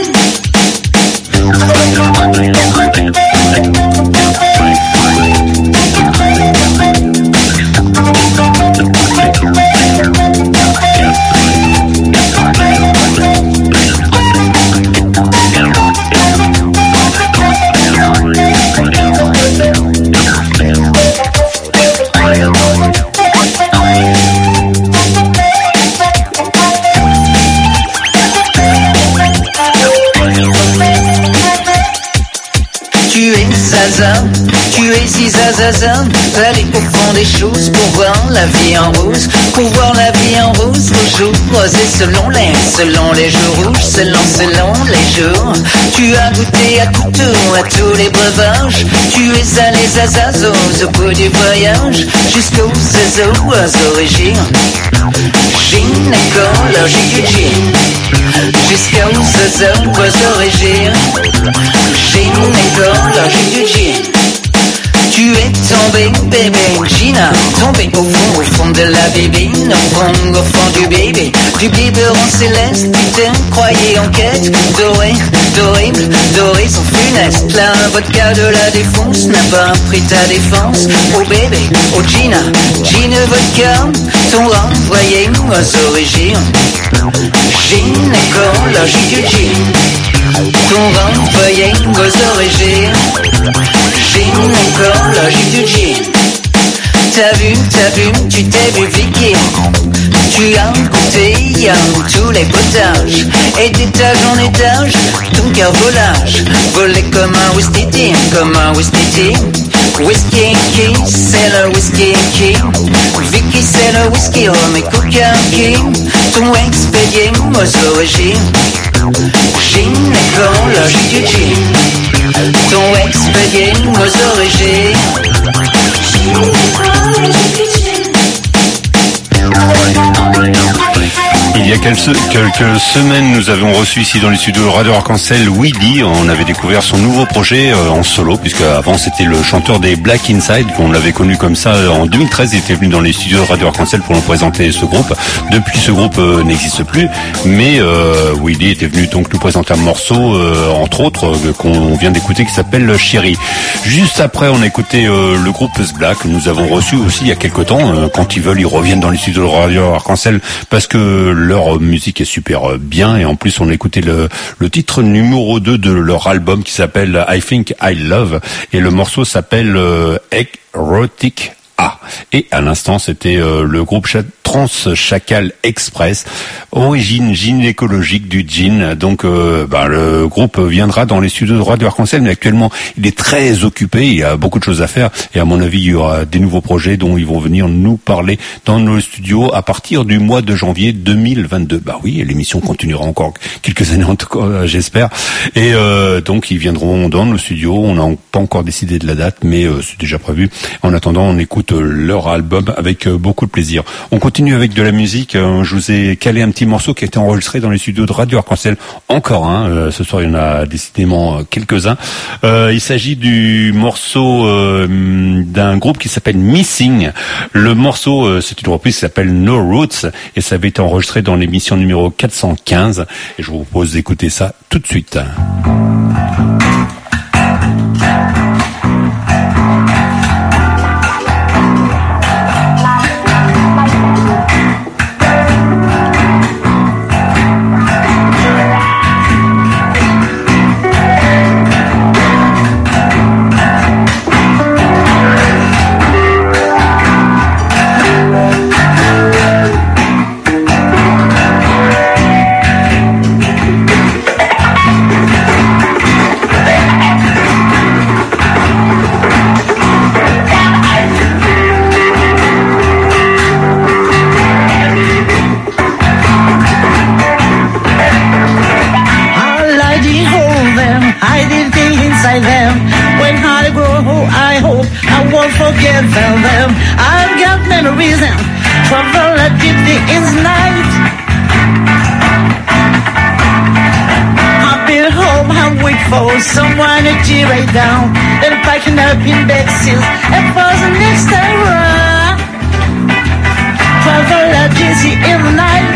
Tu es si zazaza, aller au fond des choses pour voir la vie en rose, pour voir la vie en rose, toujours rosée selon les jours rouges, selon les jours. Tu as goûté à tout, à tous les breuvages, tu es allé zazazos au bout du voyage, jusqu'aux aux origines. Gynécologie du gin, jusqu'aux aux origines. Gynécologie du gin. Tu es tombé, bébé Gina, tombé au fond de la bébine, au fond du bébé biberon céleste. Tu te croyais en quête d'horizon funeste. La vodka de la défonce n'a pas pris ta défense. Oh bébé, oh Gina, vodka, t'ont renvoyé aux origines. Gynécologie du gin, t'ont renvoyé aux origines. Gynécologie du gin. T'as vu, tu t'es vu Vicky. Tu as goûté tous les potages. Et d'étage en étage, ton cœur volait comme un whisky, Whisky King, c'est le Whisky King. Vicky, c'est le whisky, rhum et coca King. Ton expédié aux origines. Gynécologie du gin, ton expédié aux origines. Gynécologie du gin. Il y a quelques semaines, nous avons reçu ici dans les studios Radio Arc-en-Ciel Willy. On avait découvert son nouveau projet en solo, puisque avant c'était le chanteur des Black Inside, qu'on l'avait connu comme ça en 2013. Il était venu dans les studios de Radio Arc-en-Ciel pour nous présenter ce groupe. Depuis, ce groupe n'existe plus, mais Willy était venu donc nous présenter un morceau, entre autres, qu'on vient d'écouter, qui s'appelle Chérie. Juste après, on a écouté le groupe Black, que nous avons reçu aussi il y a quelques temps. Quand ils veulent, ils reviennent dans les studios de Radio Arc-en-Ciel, parce que leur musique est super bien, et en plus on a écouté le titre numéro 2 de leur album qui s'appelle I Think I Love, et le morceau s'appelle Erotic Ah, et à l'instant, c'était le groupe Trans Chacal Express, origine gynécologique du gin. Donc, le groupe viendra dans les studios de Radio Arc-en-Ciel, mais actuellement, il est très occupé. Il y a beaucoup de choses à faire, et à mon avis, il y aura des nouveaux projets dont ils vont venir nous parler dans nos studios à partir du mois de janvier 2022. Bah oui, l'émission continuera encore quelques années en tout cas, j'espère. Et donc, ils viendront dans nos studios. On n'a pas encore décidé de la date, mais c'est déjà prévu. En attendant, on écoute leur album avec beaucoup de plaisir. On continue avec de la musique. Je vous ai calé un petit morceau qui a été enregistré dans les studios de Radio Arc-en-Ciel. Encore un. Ce soir, il y en a décidément quelques-uns. Il s'agit du morceau d'un groupe qui s'appelle Missing. Le morceau, c'est une reprise qui s'appelle No Roots, et ça avait été enregistré dans l'émission numéro 415. Et je vous propose d'écouter ça tout de suite. Someone to cheer right down, then packing up in backseats and for the next time travel like Jesse in the night.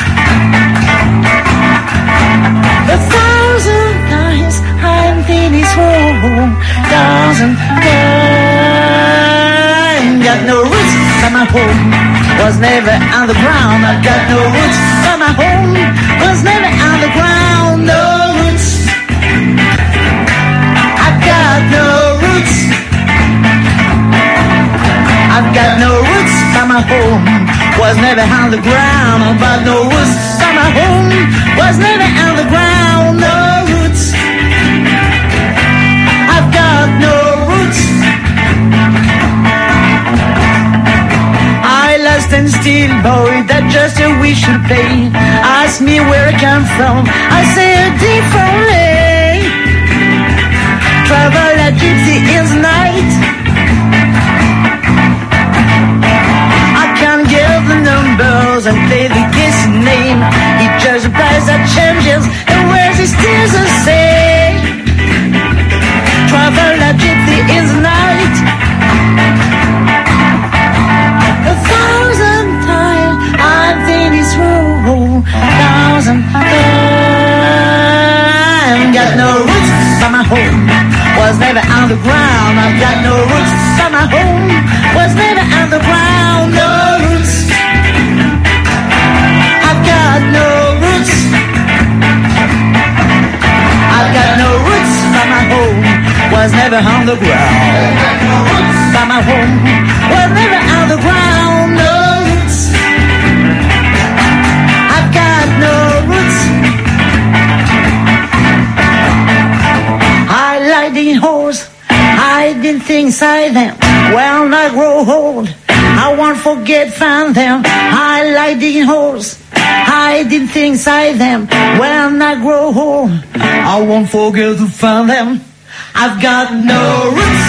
1,000 times I've been this home, 1,000 times. Got no roots, but my home was never on the ground. I got no roots, but my home was never on the ground. No roots. Got no roots. I've got no roots, but my home was never on the ground. I've got no roots, but my home was never on the ground. No roots. I've got no roots. I lost and still, boy, that's just a wish to play. Ask me where I come from, I say a different way. Travel a gypsy in the night. I can't give the numbers and play the guessing name. It just applies that changes and where's it still the same. Travel a gypsy in the night. 1,000 times I've been this road. 1,000 times. Got no roots by my home. Was never on the ground. I've got no roots, but my home was never on the ground. No roots. I've got no roots. I've got no roots, but my home was never on the ground. But my home was never on the ground. No roots. I've got no roots. Hiding holes, hiding things I them. When I grow old, I won't forget find them. Hiding holes, hiding things I them. When I grow old, I won't forget to find them. I've got no roots.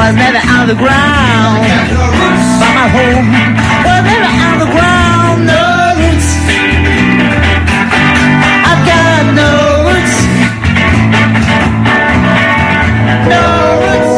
was never on the ground. But my home was never on the ground. No roots. I've got no roots. No roots.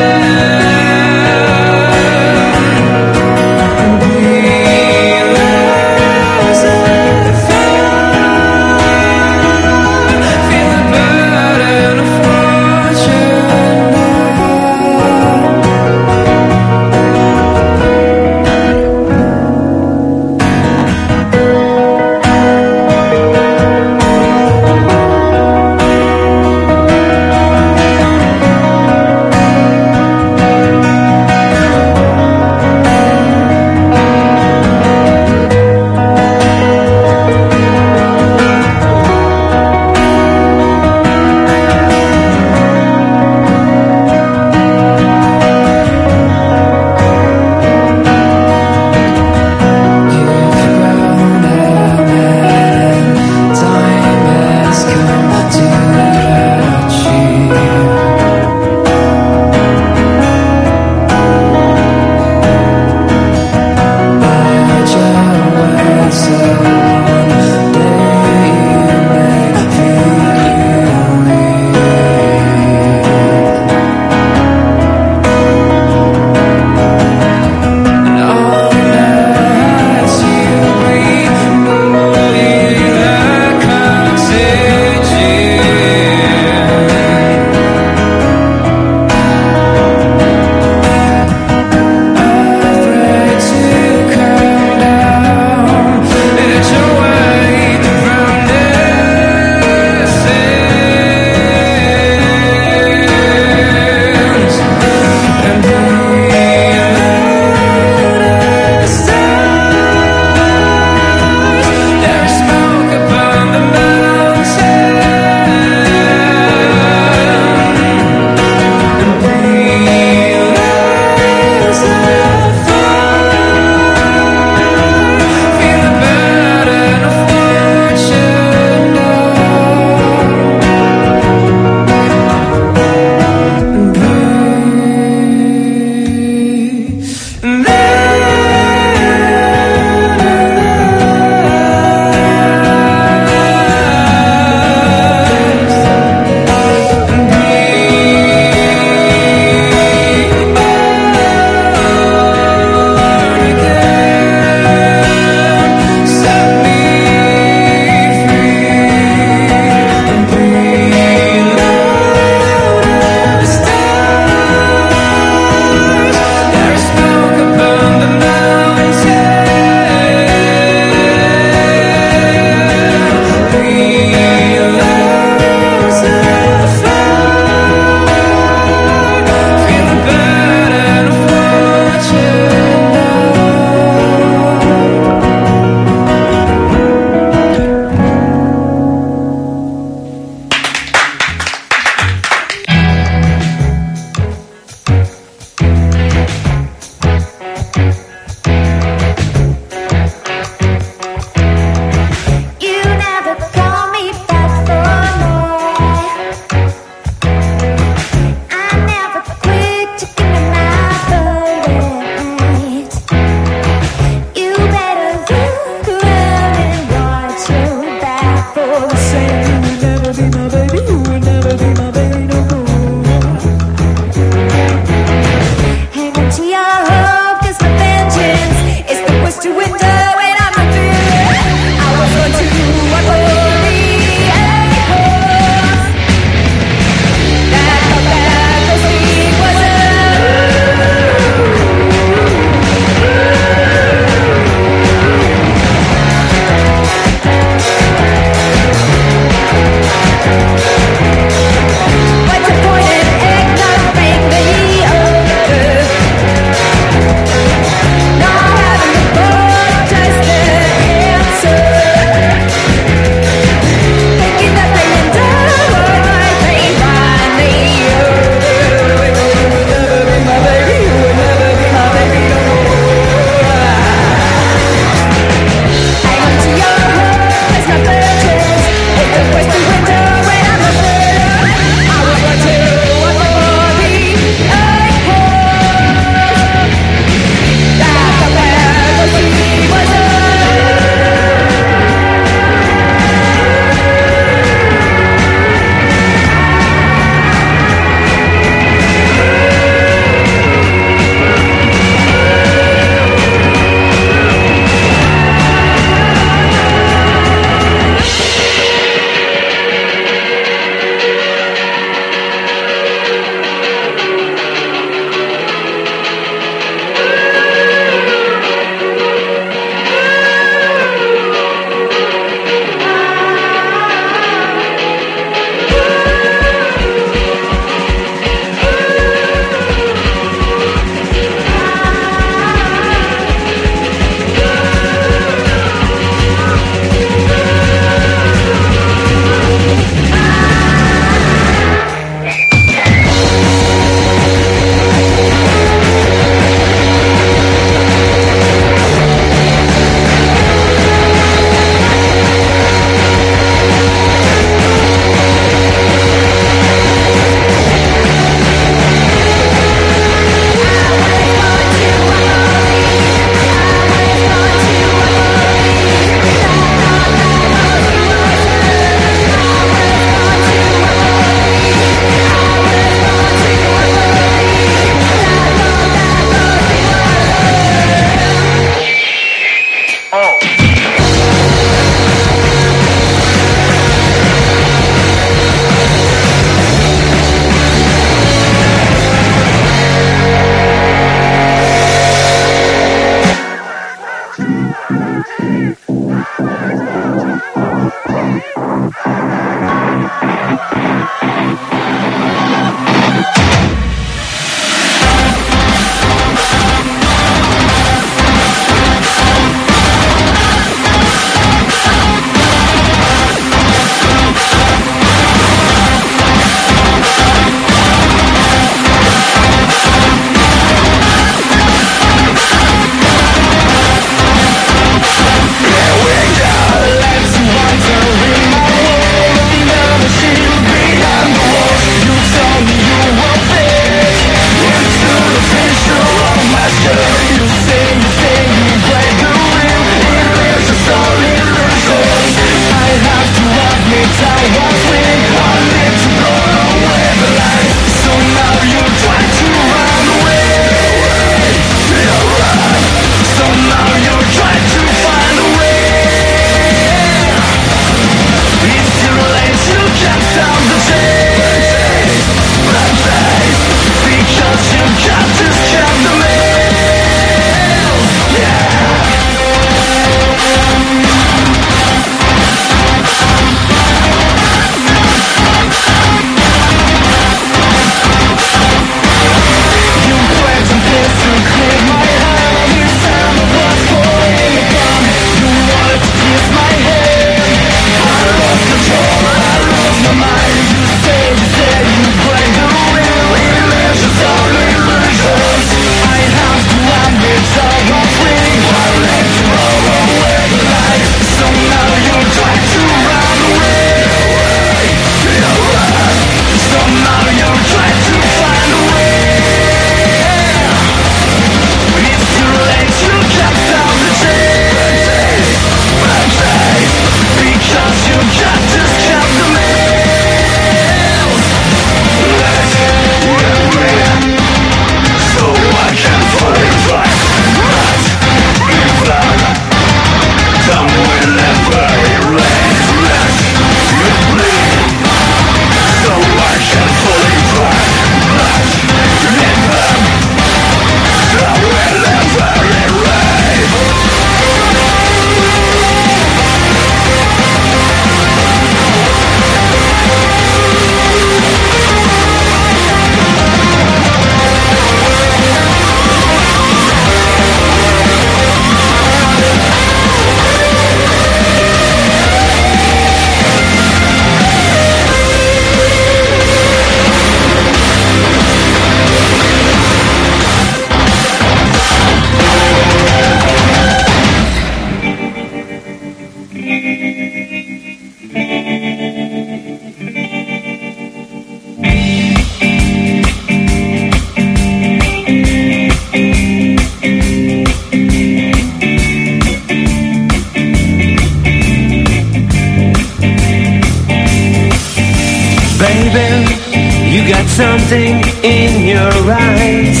something in your eyes.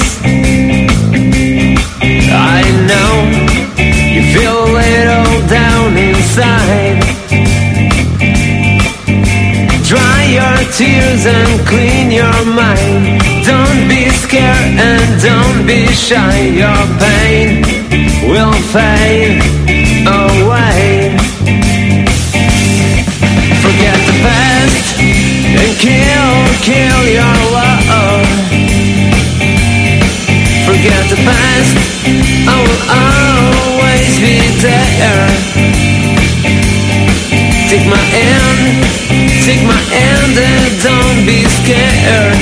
I know you feel a little down inside. Dry your tears and clean your mind. Don't be scared and don't be shy. Your pain will fade away. Forget the past and kill your love. Forget the past, I will always be there. Take my hand and don't be scared.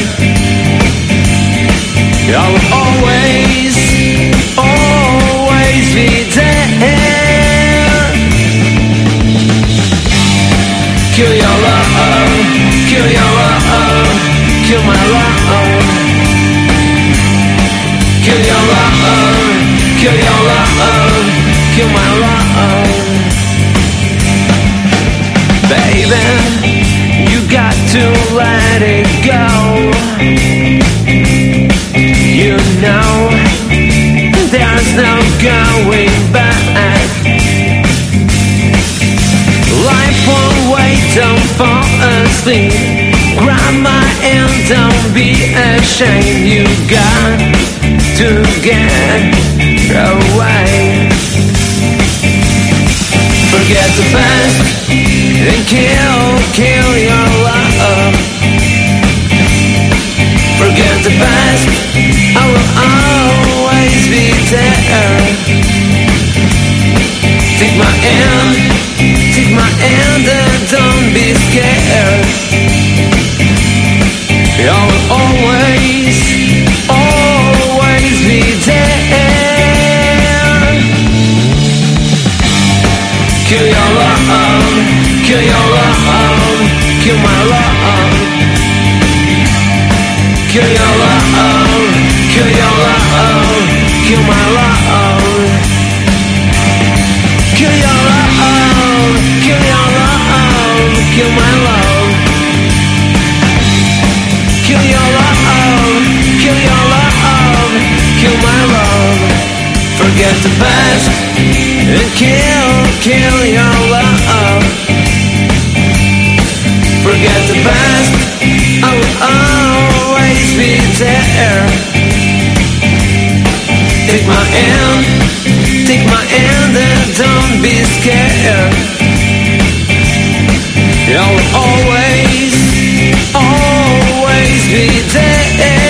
I will always be there. Kill your love, kill your love, kill my love. Kill your love, kill your love, kill my love. Baby, you got to let it go. You know there's no going back. Life won't wait, don't fall asleep. Grab my hand, don't be ashamed. You got to get away. Forget the past and kill your love. Forget the past, I will always be there. Take my hand and don't be scared. I will always be there. Kill your love, kill your love, kill my love. Kill your love, kill your love, kill my love. Kill your love, kill your love, kill my love. Kill your love, kill your love, kill my love. Forget the past and kill your love. Forget the past, I will always be there. Take my hand and don't be scared. I will always be there.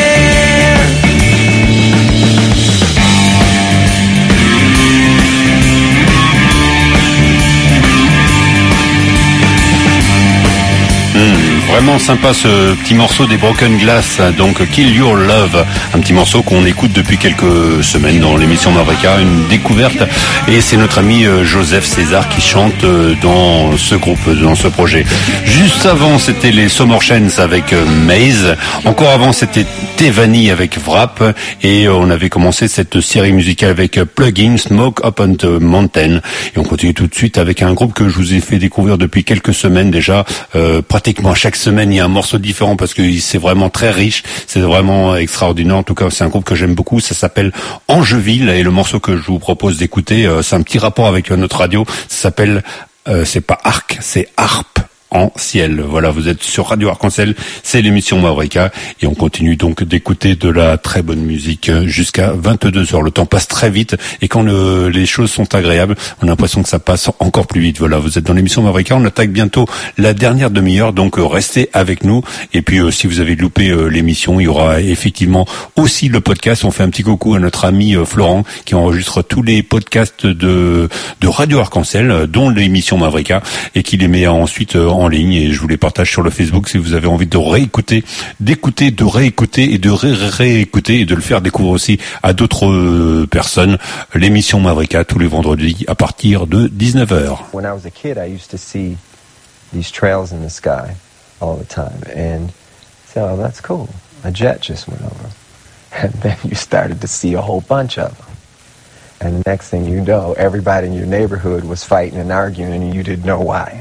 Vraiment sympa ce petit morceau des Broken Glass, donc Kill Your Love, un petit morceau qu'on écoute depuis quelques semaines dans l'émission Mavrika, une découverte, et c'est notre ami Joseph César qui chante dans ce groupe, dans ce projet. Juste avant c'était les Summer Chains avec Maze, encore avant c'était Tevani avec Wrap, et on avait commencé cette série musicale avec Plugin, Smoke Up on the Mountain, et on continue tout de suite avec un groupe que je vous ai fait découvrir depuis quelques semaines déjà, pratiquement chaque semaine il y a un morceau différent parce que c'est vraiment très riche, c'est vraiment extraordinaire. En tout cas c'est un groupe que j'aime beaucoup, ça s'appelle Angeville, et le morceau que je vous propose d'écouter, c'est un petit rapport avec notre radio, ça s'appelle c'est pas Arc, c'est Harpe en ciel. Voilà, vous êtes sur Radio Arc-en-Ciel, c'est l'émission Mavrika, et on continue donc d'écouter de la très bonne musique jusqu'à 22h. Le temps passe très vite, et quand les choses sont agréables, on a l'impression que ça passe encore plus vite. Voilà, vous êtes dans l'émission Mavrika, on attaque bientôt la dernière demi-heure, donc restez avec nous. Et puis si vous avez loupé l'émission, il y aura effectivement aussi le podcast. On fait un petit coucou à notre ami Florent qui enregistre tous les podcasts de Radio Arc-en-Ciel, dont l'émission Mavrika, et qui les met ensuite en ligne, et je vous les partage sur le Facebook si vous avez envie de réécouter, d'écouter, de réécouter et de réécouter, et de le faire découvrir aussi à d'autres personnes. L'émission Mavrika tous les vendredis à partir de 19h. When I was a kid, I used to see these trails in the sky all the time, and so oh, that's cool. A jet just went over, and then you started to see a whole bunch of them, and the next thing you know, everybody in your neighborhood was fighting and arguing, and you didn't know why.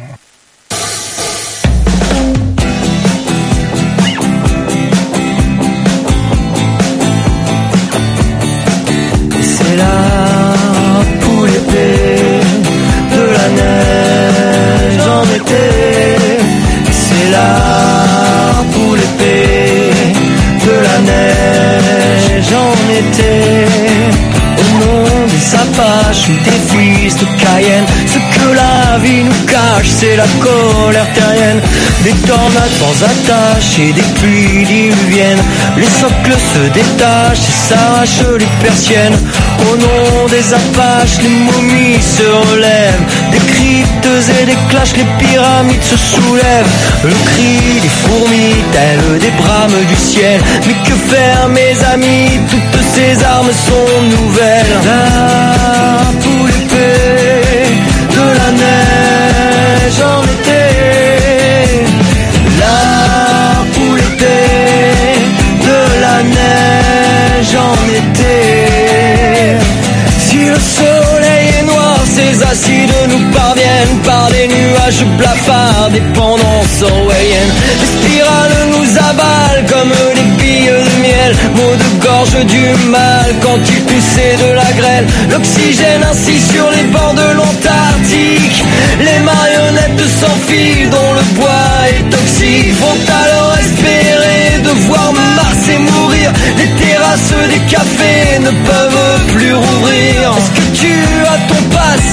était. Au nom des Apaches ou des fils de Cayenne, ce que la vie nous cache, c'est la colère terrienne. Des tornades sans attache et des pluies diluviennes. Les socles se détachent et s'arrachent les persiennes. Au nom des Apaches, les momies se relèvent. Des cryptes et des clashs, les pyramides se soulèvent. Le cri des fourmis, tel des brames du ciel. Mais que faire mes amis, toutes ces armes sont nouvelles. Là pour l'épée de la neige en été. Là pour l'épée de la neige en été. Si le soleil est noir, ces acides nous parviennent par des nuages blafards, dépendance orwellienne. Les spirales nous avalent comme des billes de miel. Mots de gorge du mal quand il poussait de la grêle. L'oxygène ainsi sur les bords de l'Antarctique. Les marionnettes sans fil dont le bois est toxique vont alors espérer de voir Mars et mourir. Les terrasses des cafés ne peuvent plus rouvrir. Est-ce que tu as ton pass?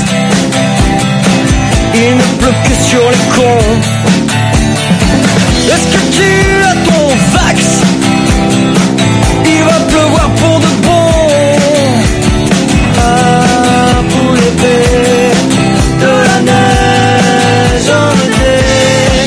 Il ne pleut que sur les cons. Est-ce que tu as ton vax? Il va pleuvoir pour de bon. Ah, pour l'épée de la neige en été.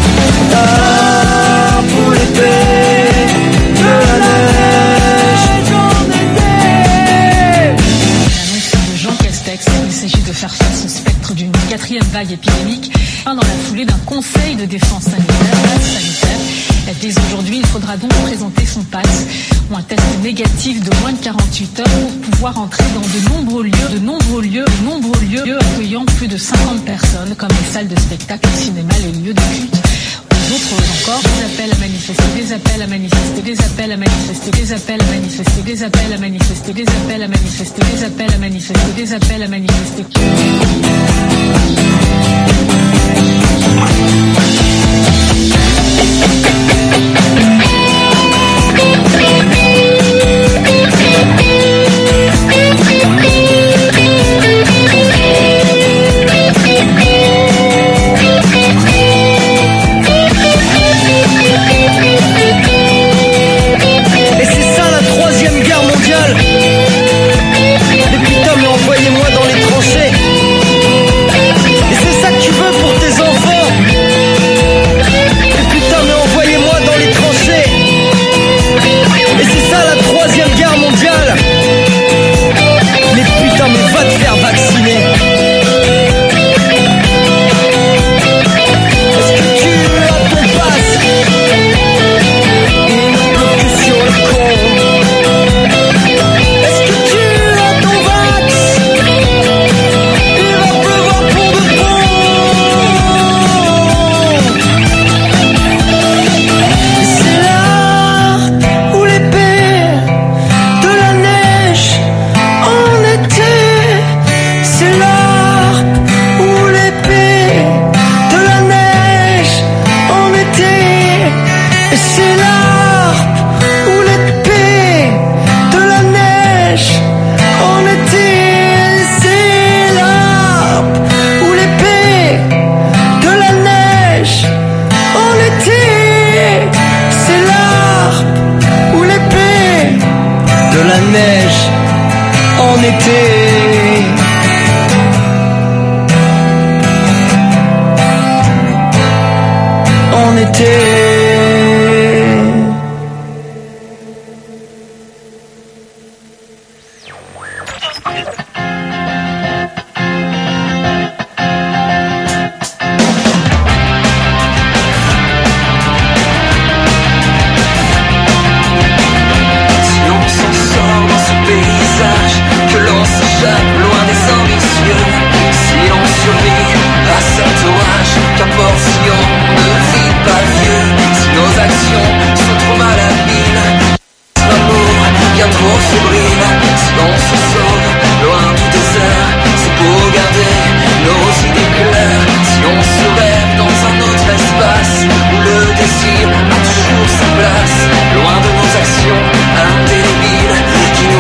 Ah, pour l'épée de la neige en été. L'annonce de Jean Castex, il s'agit de faire face au spectre d'une 4e vague épidémique dans la foulée d'un conseil de défense sanitaire. Dès aujourd'hui, il faudra donc présenter son pass ou un test négatif de moins de 48 heures pour pouvoir entrer dans de nombreux lieux accueillant plus de 50 personnes, comme les salles de spectacle, le cinéma, les lieux de culte. D'autres encore, des appels à manifester, des appels à manifester, des appels à manifester, des appels à manifester, des appels à manifester, des appels à manifester, des appels à manifester, des appels à manifester. Et c'est ça la 3e guerre mondiale. Mais putain, mais envoyez-moi dans les tranchées. Et c'est ça que tu veux pour tes enfants. Mais putain, mais envoyez-moi dans les tranchées. Et c'est ça la 3e guerre mondiale. Mais putain, mais va te faire vacciner. Est-ce que tu as ton pass? Il ne pleut que sur le con. Est-ce que tu as ton vax? Il va pleuvoir pour de bon. C'est là où l'épée de la neige en été. C'est là où l'épée de la neige en été. Et c'est là où l'épée de la neige en été. C'est là où l'épée de la neige en été. C'est là où l'épée de la neige en été. En été. Si on s'en sort dans ce paysage, que l'on s'échappe loin des ambitieux, si l'on survit à cet orage, qu'importe si on ne vit pas vieux, si nos actions sont trop malhabiles, l'amour bien trop fébrile, si l'on se sauve loin du désert, c'est pour garder nos idées claires, si on se rêve dans un autre espace, où le désir a toujours sa place, loin de nos actions indélébiles, qui nous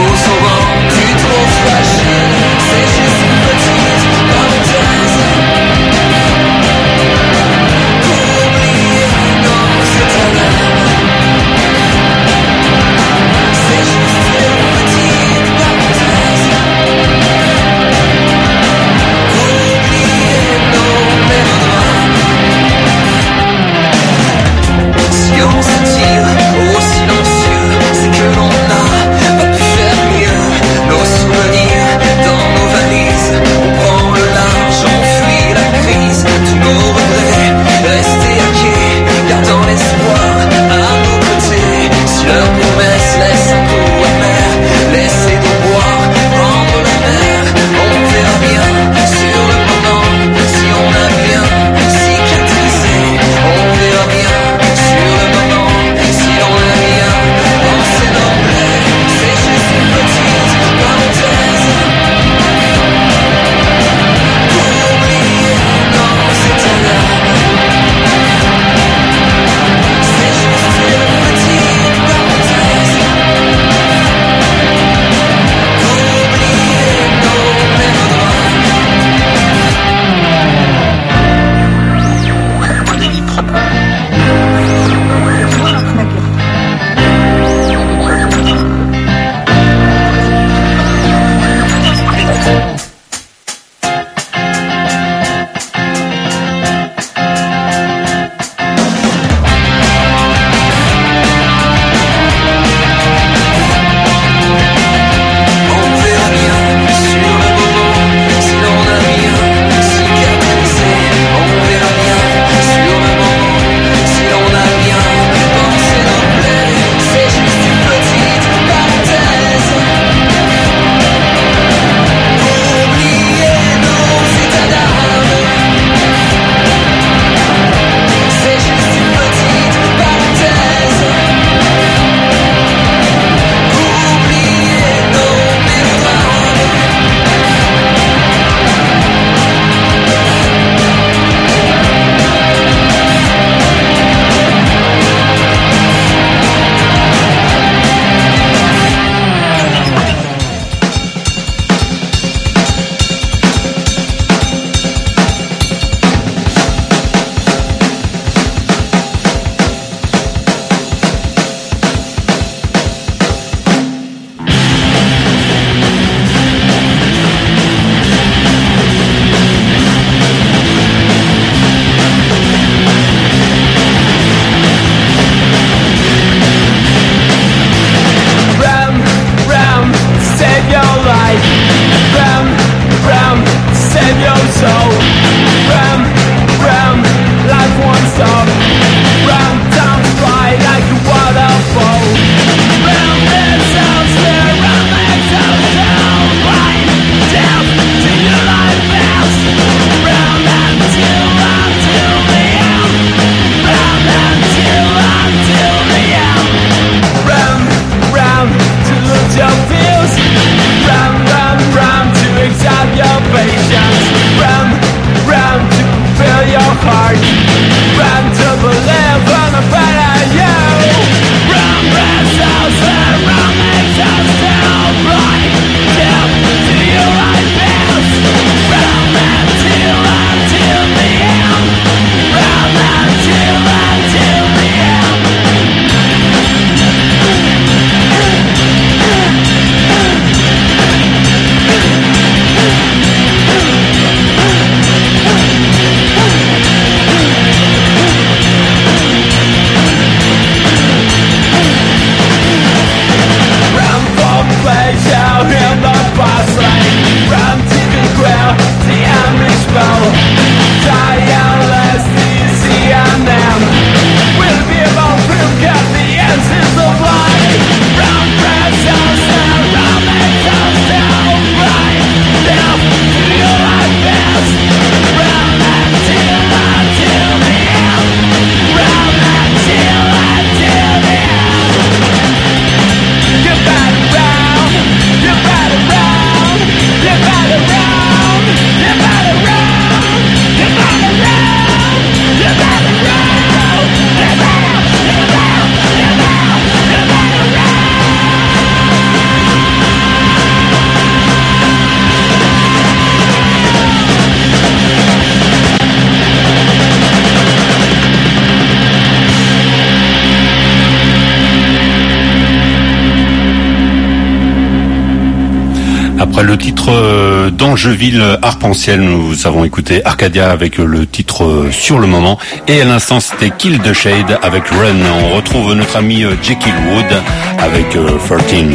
Après le titre d'Angeville Arc-en-Ciel, nous avons écouté Arcadia avec le titre Sur le moment. Et à l'instant, c'était Kill the Shade avec Run. On retrouve notre ami Jekyll Wood avec 13.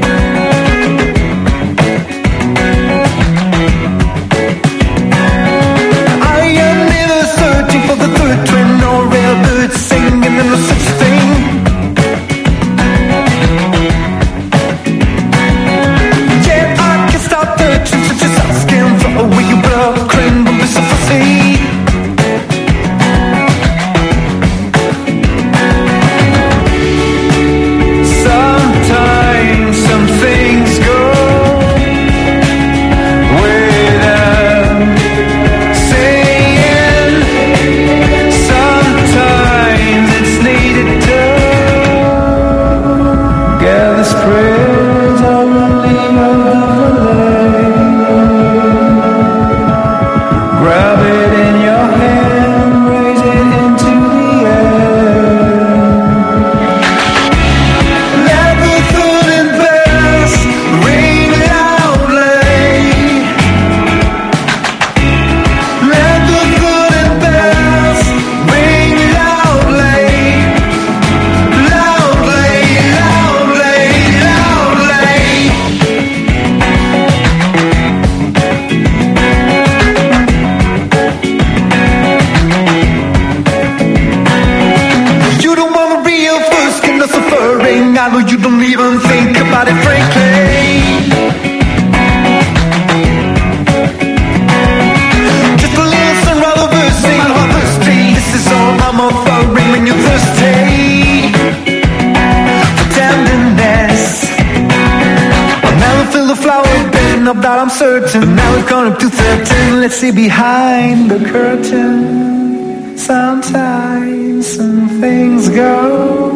Let's see behind the curtain. Sometimes some things go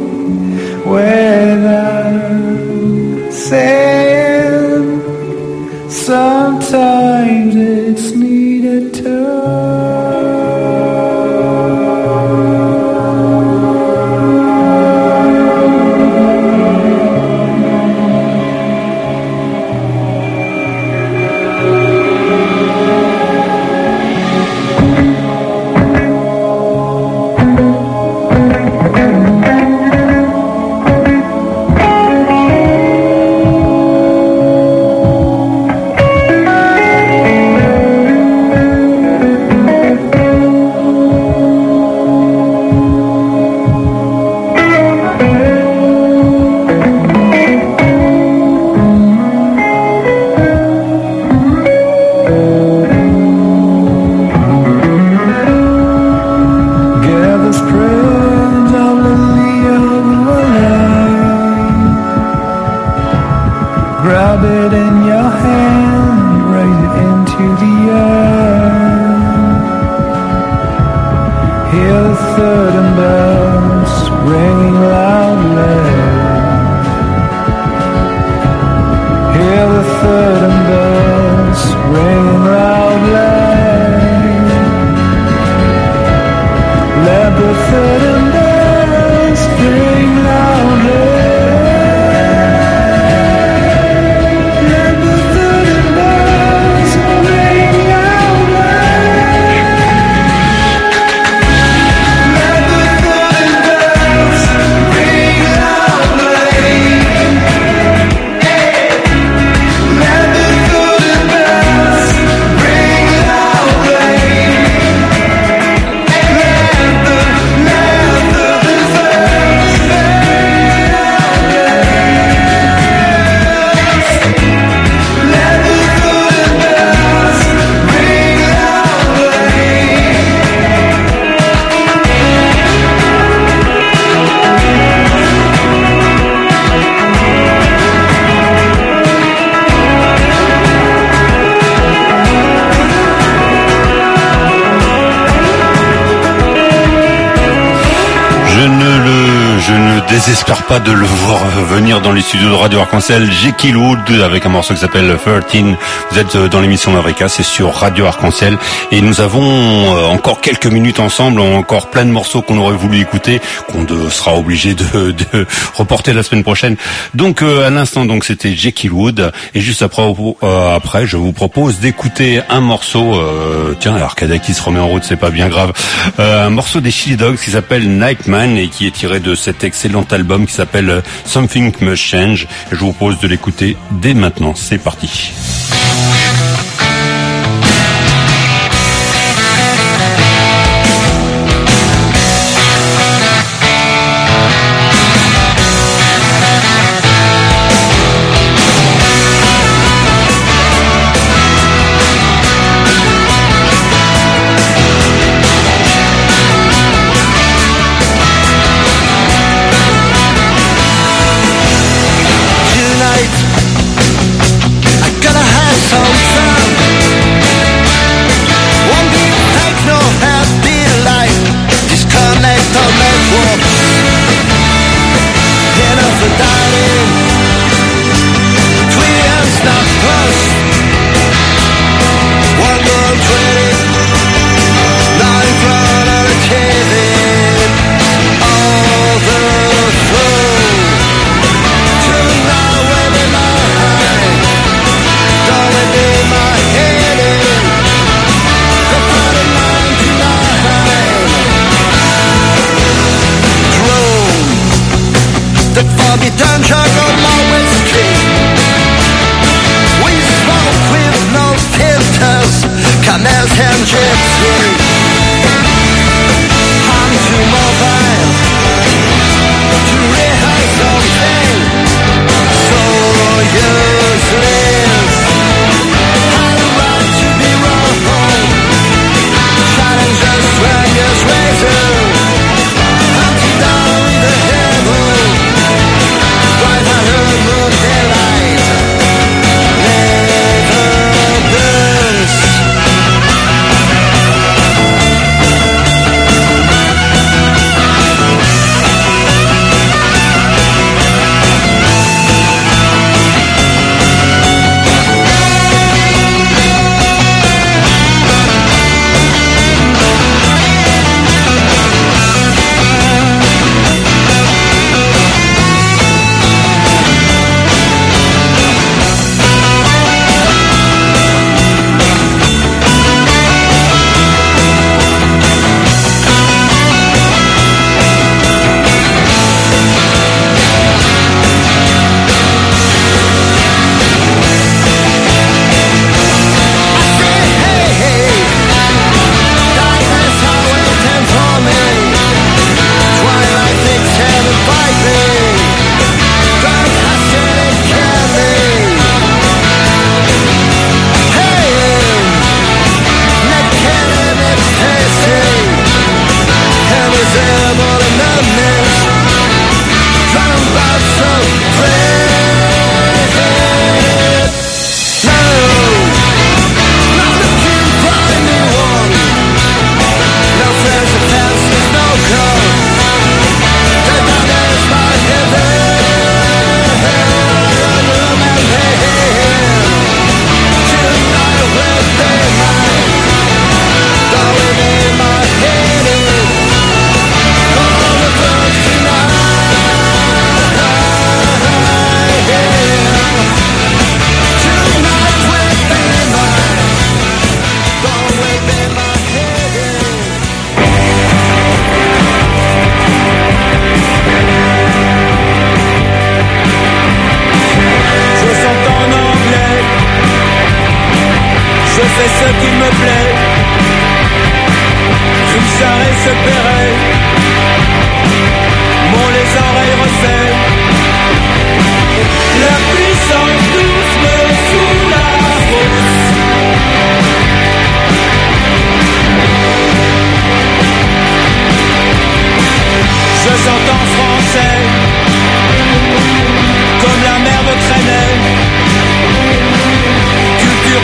without saying. Sometimes it's needed to. Ring loud. désespère pas de le voir venir dans les studios de Radio Arc-en-Ciel. Jekyll Wood avec un morceau qui s'appelle 13. Vous êtes dans l'émission Mavrika, c'est sur Radio Arc-en-Ciel et nous avons encore quelques minutes ensemble, encore plein de morceaux qu'on aurait voulu écouter, qu'on sera obligé de reporter la semaine prochaine. Donc à l'instant, donc c'était Jekyll Wood et juste après, je vous propose d'écouter un morceau. Tiens, Arcada qui se remet en route, c'est pas bien grave. Un morceau des Chili Dogs qui s'appelle Nightman et qui est tiré de cet excellent album qui s'appelle Something Must Change. Et je vous propose de l'écouter dès maintenant. C'est parti.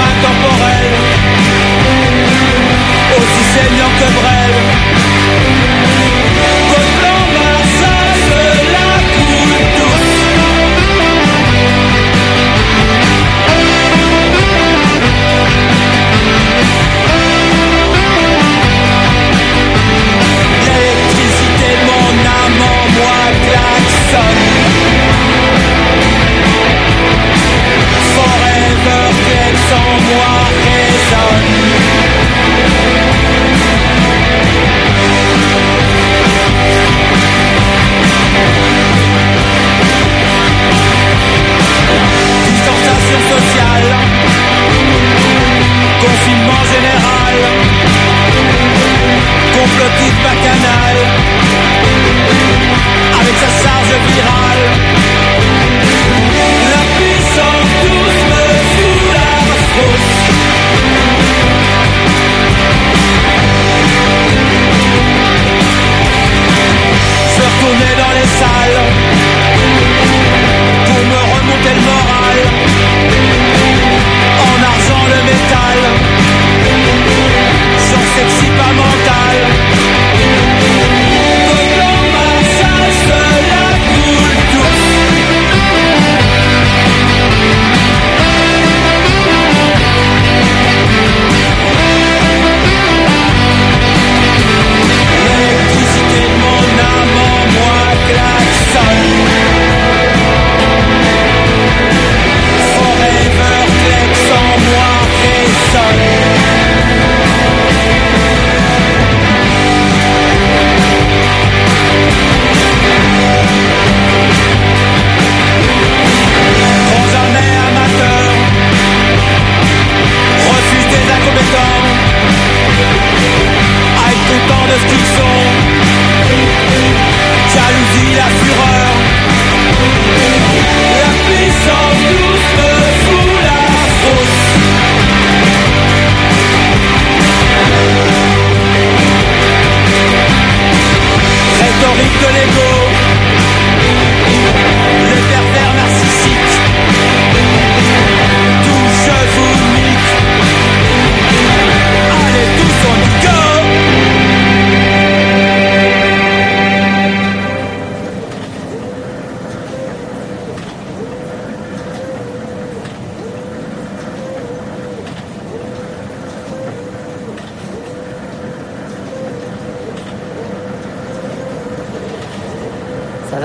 Intemporel, aussi saignant que brève.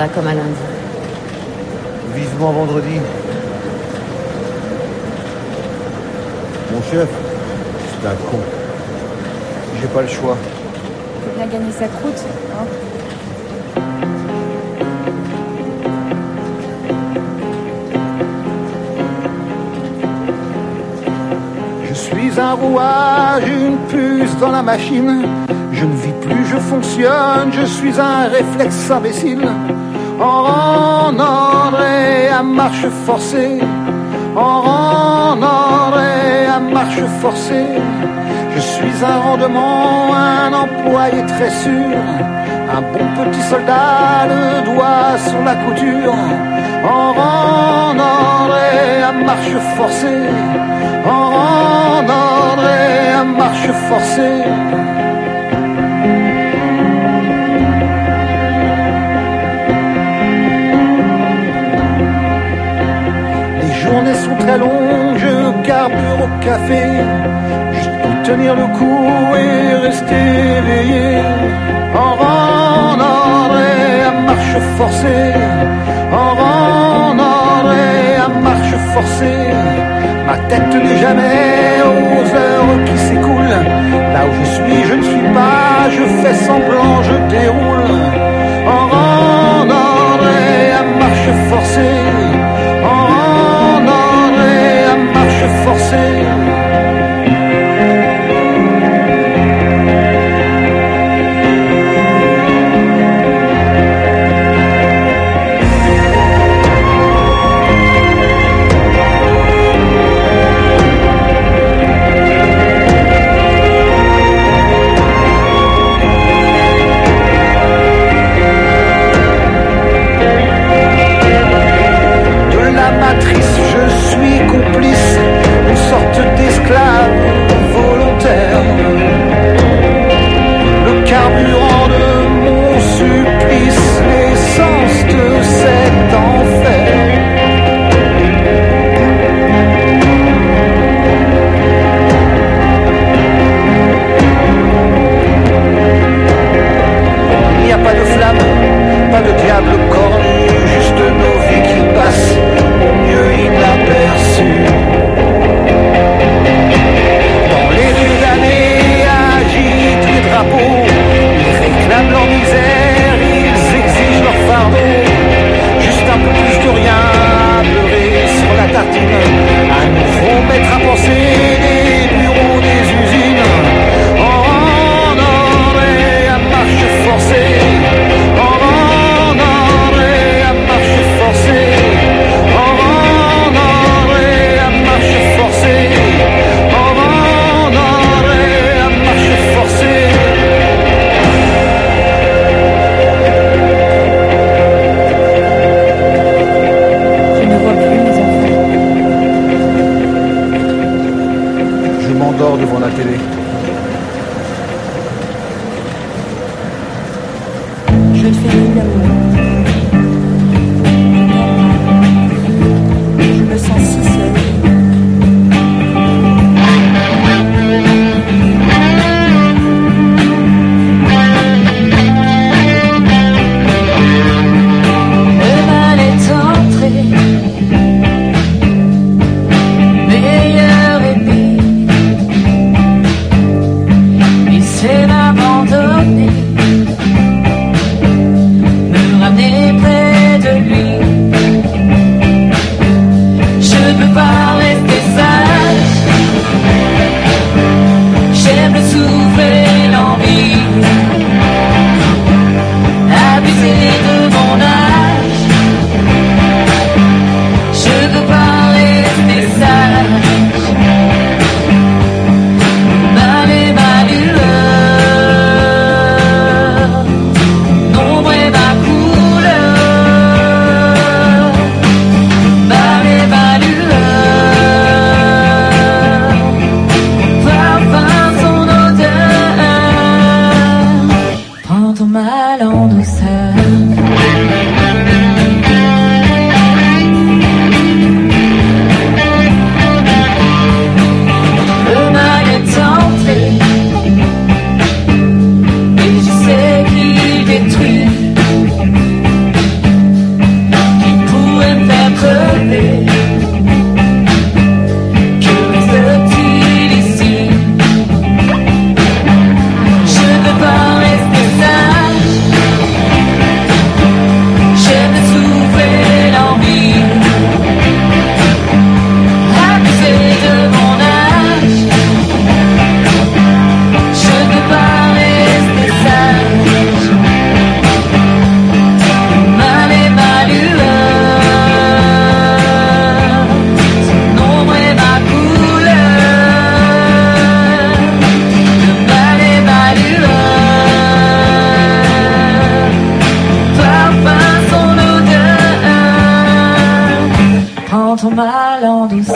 reviendra comme un lundi. Vivement vendredi. Mon chef, c'est un con. J'ai pas le choix. Faut bien gagner sa croûte, hein. Je suis un rouage, une puce dans la machine. Je ne vis plus, je fonctionne, je suis un réflexe imbécile. En André à marche forcée, en André à marche forcée. Je suis un rendement, un employé très sûr, un bon petit soldat, le doigt sur la couture. En André à marche forcée, en André à marche forcée. Les journées sont très longues, je carbure au café, juste pour tenir le coup et rester éveillé. En André à marche forcée, en André à marche forcée. Ma tête n'est jamais aux heures qui s'écoulent. Là où je suis, je ne suis pas, je fais semblant, je déroule. En André à marche forcée, en André à marche forcée. Je suis complice, une sorte d'esclave volontaire. Le carburant de mon supplice, l'essence de cet enfer. Il n'y a pas de flamme, pas de diable cornu, juste nos vies qui passent au mieux inaperçues. Dans les rues d'année agitent les drapeaux, ils réclament leur misère, ils exigent leur fardeau. Juste un peu plus de rien à beurrer sur la tartine, à nouveau mettre à penser les bureaux des usines. En André à marche forcée, en André à marche forcée, en André à marche forcée, en André à marche forcée. Je ne vois plus mes enfants. Je m'endors devant la télé. Je ne fais plus l'amour. Je me sens si seule. Le mal est entré, meilleur et pire. Il sait m'abandonner, me en douceur.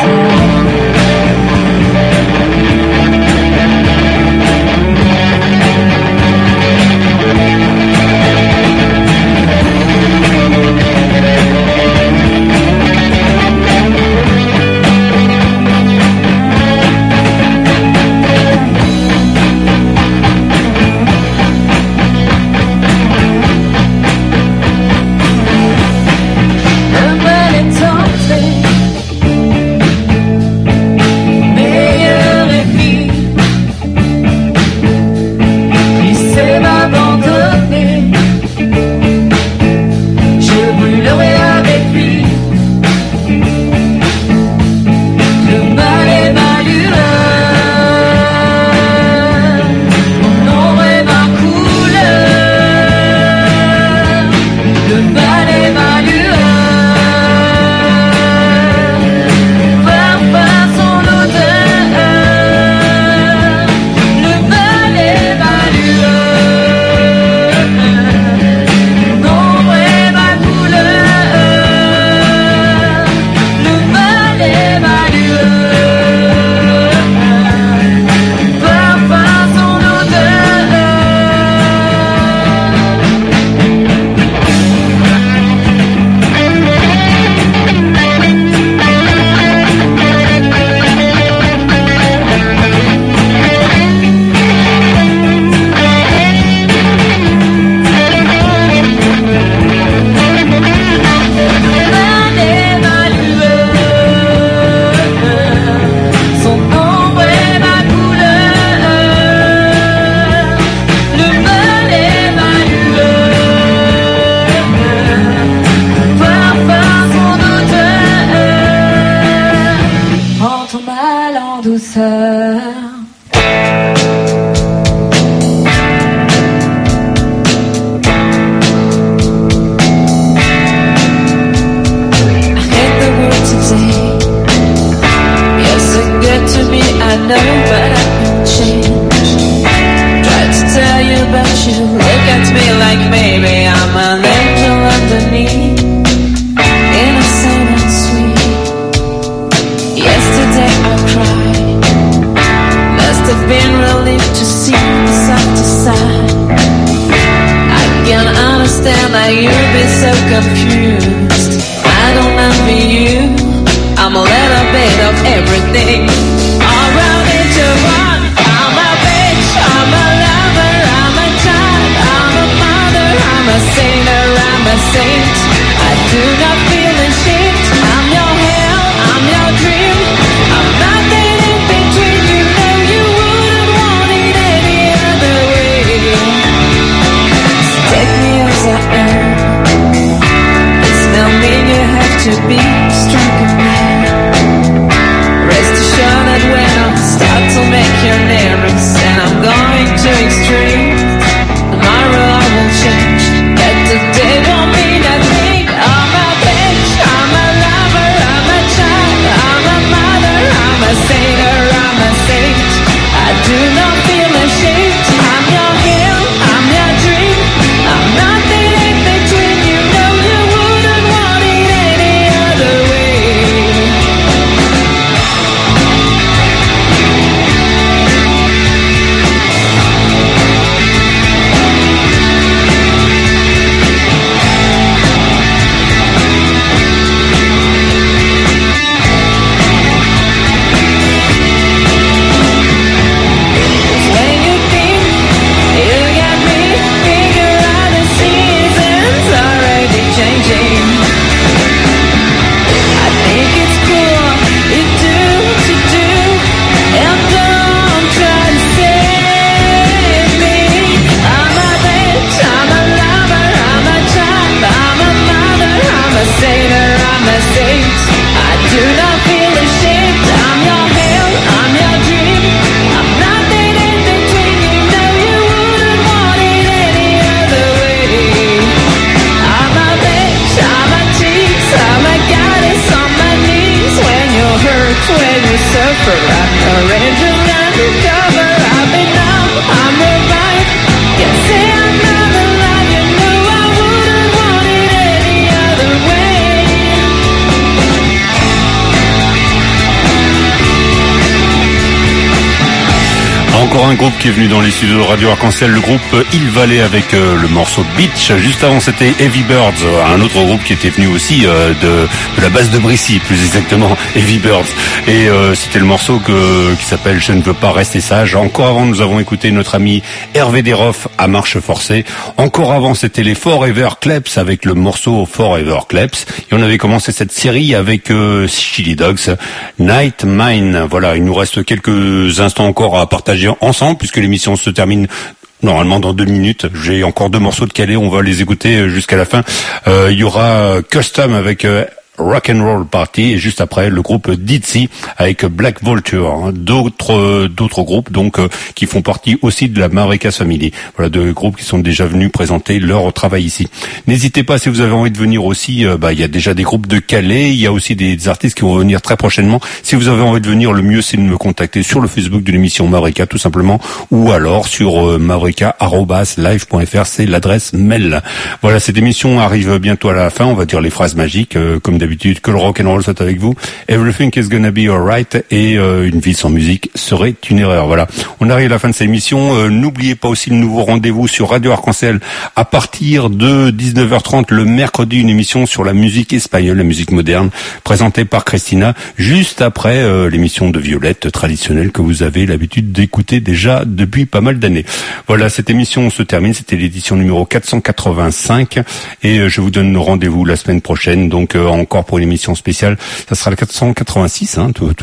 Encore un groupe qui est venu dans les studios de Radio Arc-en-Ciel, le groupe Il Valley avec le morceau Beach. Juste avant, c'était Heavy Birds, un autre groupe qui était venu aussi de la base de Brissy, plus exactement, Heavy Birds. Et c'était le morceau qui s'appelle Je ne veux pas rester sage. Encore avant, nous avons écouté notre ami Hervé Desroff à marche forcée. Encore avant, c'était les Forever Kleps avec le morceau Forever Kleps. Et on avait commencé cette série avec Chili Dogs, Night Mine. Voilà, il nous reste quelques instants encore à partager ensemble puisque l'émission se termine normalement dans 2 minutes. J'ai encore 2 morceaux de Calais, on va les écouter jusqu'à la fin. Il y aura Custom avec Rock and Roll Party et juste après le groupe Ditsy avec Black Vulture, d'autres groupes donc qui font partie aussi de la Mavrika Family. Voilà, 2 groupes qui sont déjà venus présenter leur travail ici. N'hésitez pas si vous avez envie de venir aussi, il y a déjà des groupes de Calais, il y a aussi des artistes qui vont venir très prochainement. Si vous avez envie de venir, le mieux c'est de me contacter sur le Facebook de l'émission Mavrika tout simplement, ou alors sur mavrika@live.fr, c'est l'adresse mail. Voilà, cette émission arrive bientôt à la fin, on va dire les phrases magiques comme d'habitude, que le rock and roll soit avec vous. Everything is gonna be alright et une vie sans musique serait une erreur. Voilà. On arrive à la fin de cette émission. N'oubliez pas aussi le nouveau rendez-vous sur Radio Arc-en-Ciel à partir de 19h30 le mercredi, une émission sur la musique espagnole, la musique moderne, présentée par Christina, juste après l'émission de Violette traditionnelle que vous avez l'habitude d'écouter déjà depuis pas mal d'années. Voilà, cette émission se termine. C'était l'édition numéro 485 et je vous donne rendez-vous la semaine prochaine. Donc encore pour une émission spéciale, ça sera le 486,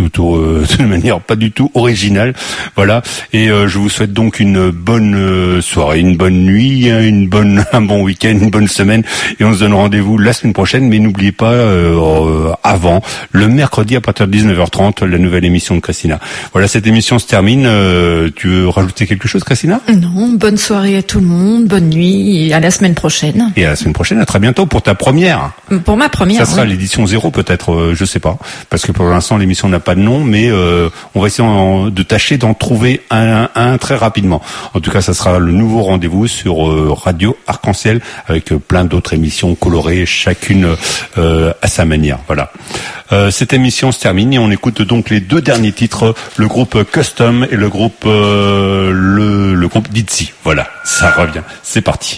de manière pas du tout originale. Voilà, et je vous souhaite donc une bonne soirée, une bonne nuit, un bon week-end, une bonne semaine, et on se donne rendez-vous la semaine prochaine. Mais n'oubliez pas, avant, le mercredi à partir de 19h30, la nouvelle émission de Christina. Voilà, cette émission se termine. Tu veux rajouter quelque chose, Christina? Non, bonne soirée à tout le monde, bonne nuit, et à la semaine prochaine. Et à la semaine prochaine, à très bientôt pour ta première. Pour ma première. Ça sera l'édition 0 peut-être, je sais pas, parce que pour l'instant l'émission n'a pas de nom, mais on va essayer de tâcher d'en trouver un très rapidement. En tout cas, ça sera le nouveau rendez-vous sur Radio Arc-en-Ciel avec plein d'autres émissions colorées, chacune à sa manière. Voilà. Cette émission se termine et on écoute donc les 2 derniers titres, le groupe Custom et le groupe le groupe Ditsy. Voilà, ça revient. C'est parti.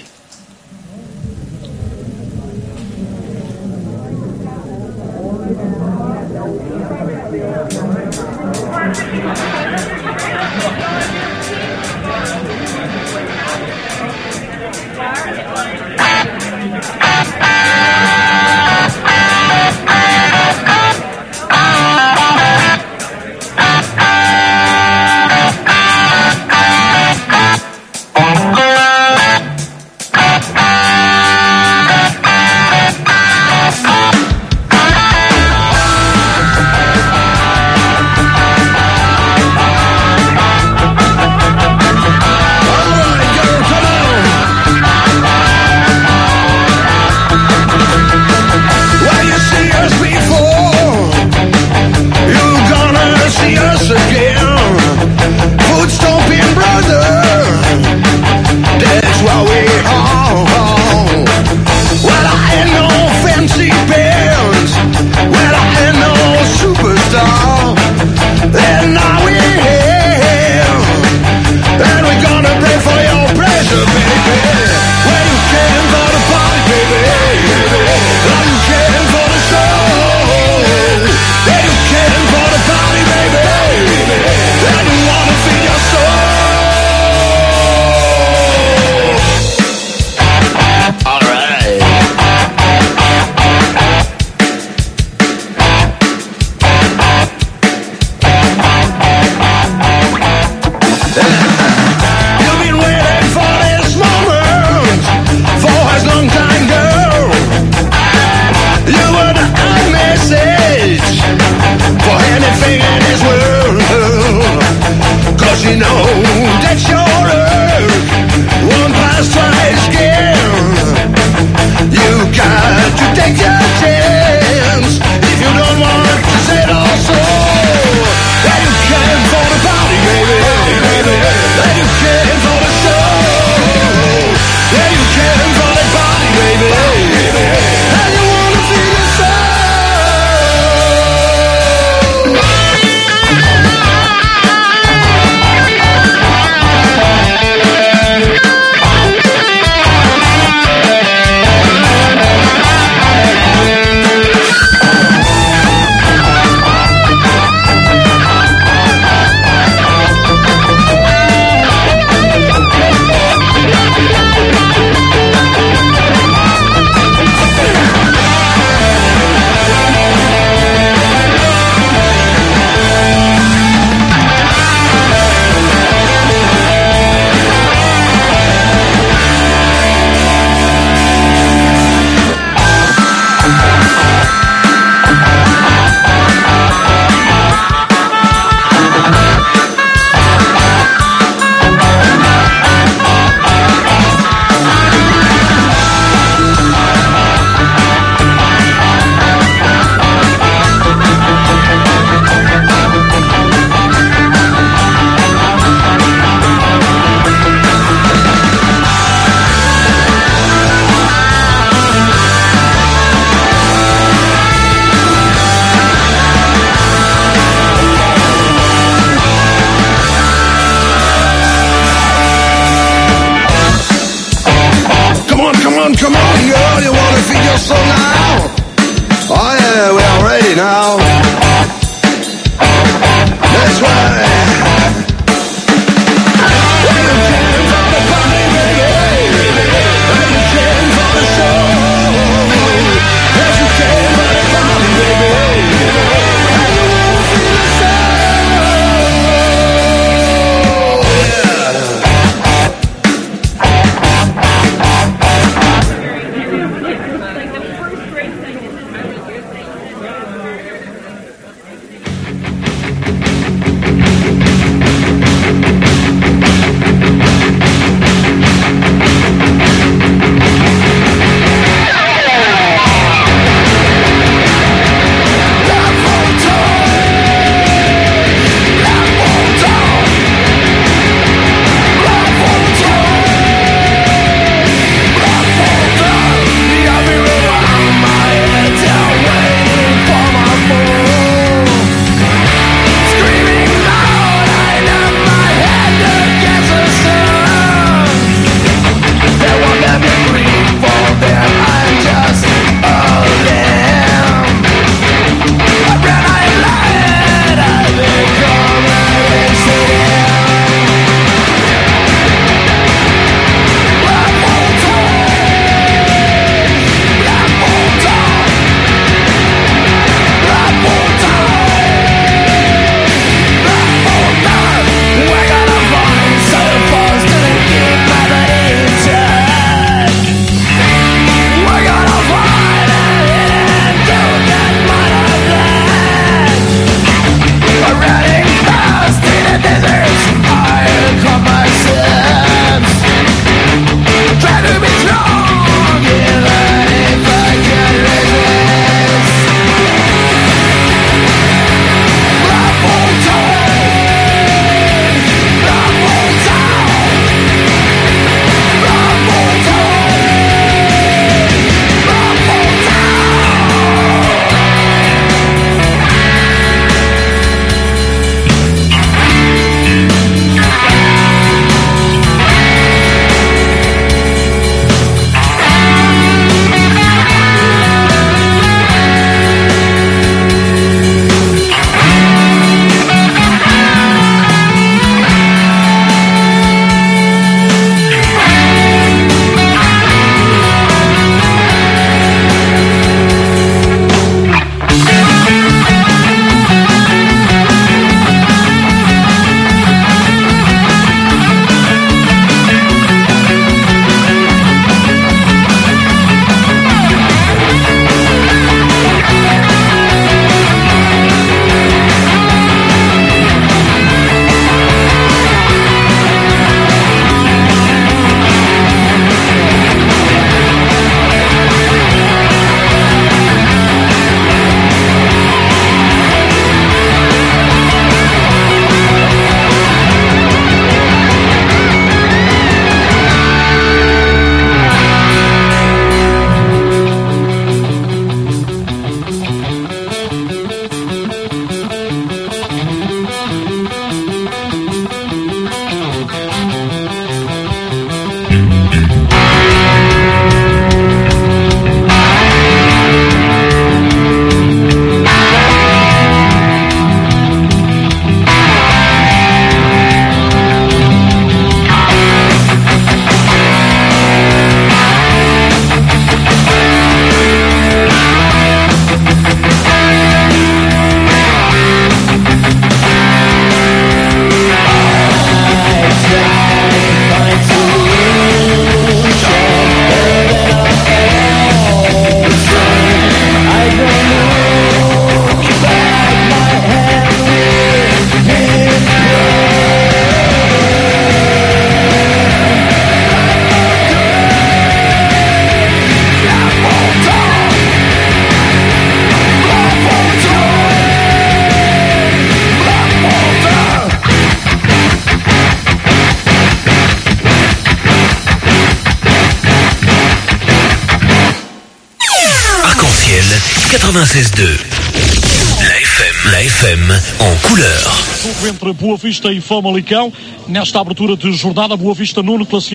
Arc-en-Ciel 96.2. La FM en couleur. Entre Boa Vista e Famalicão, nesta abertura de jornada, Boa Vista nono classificado.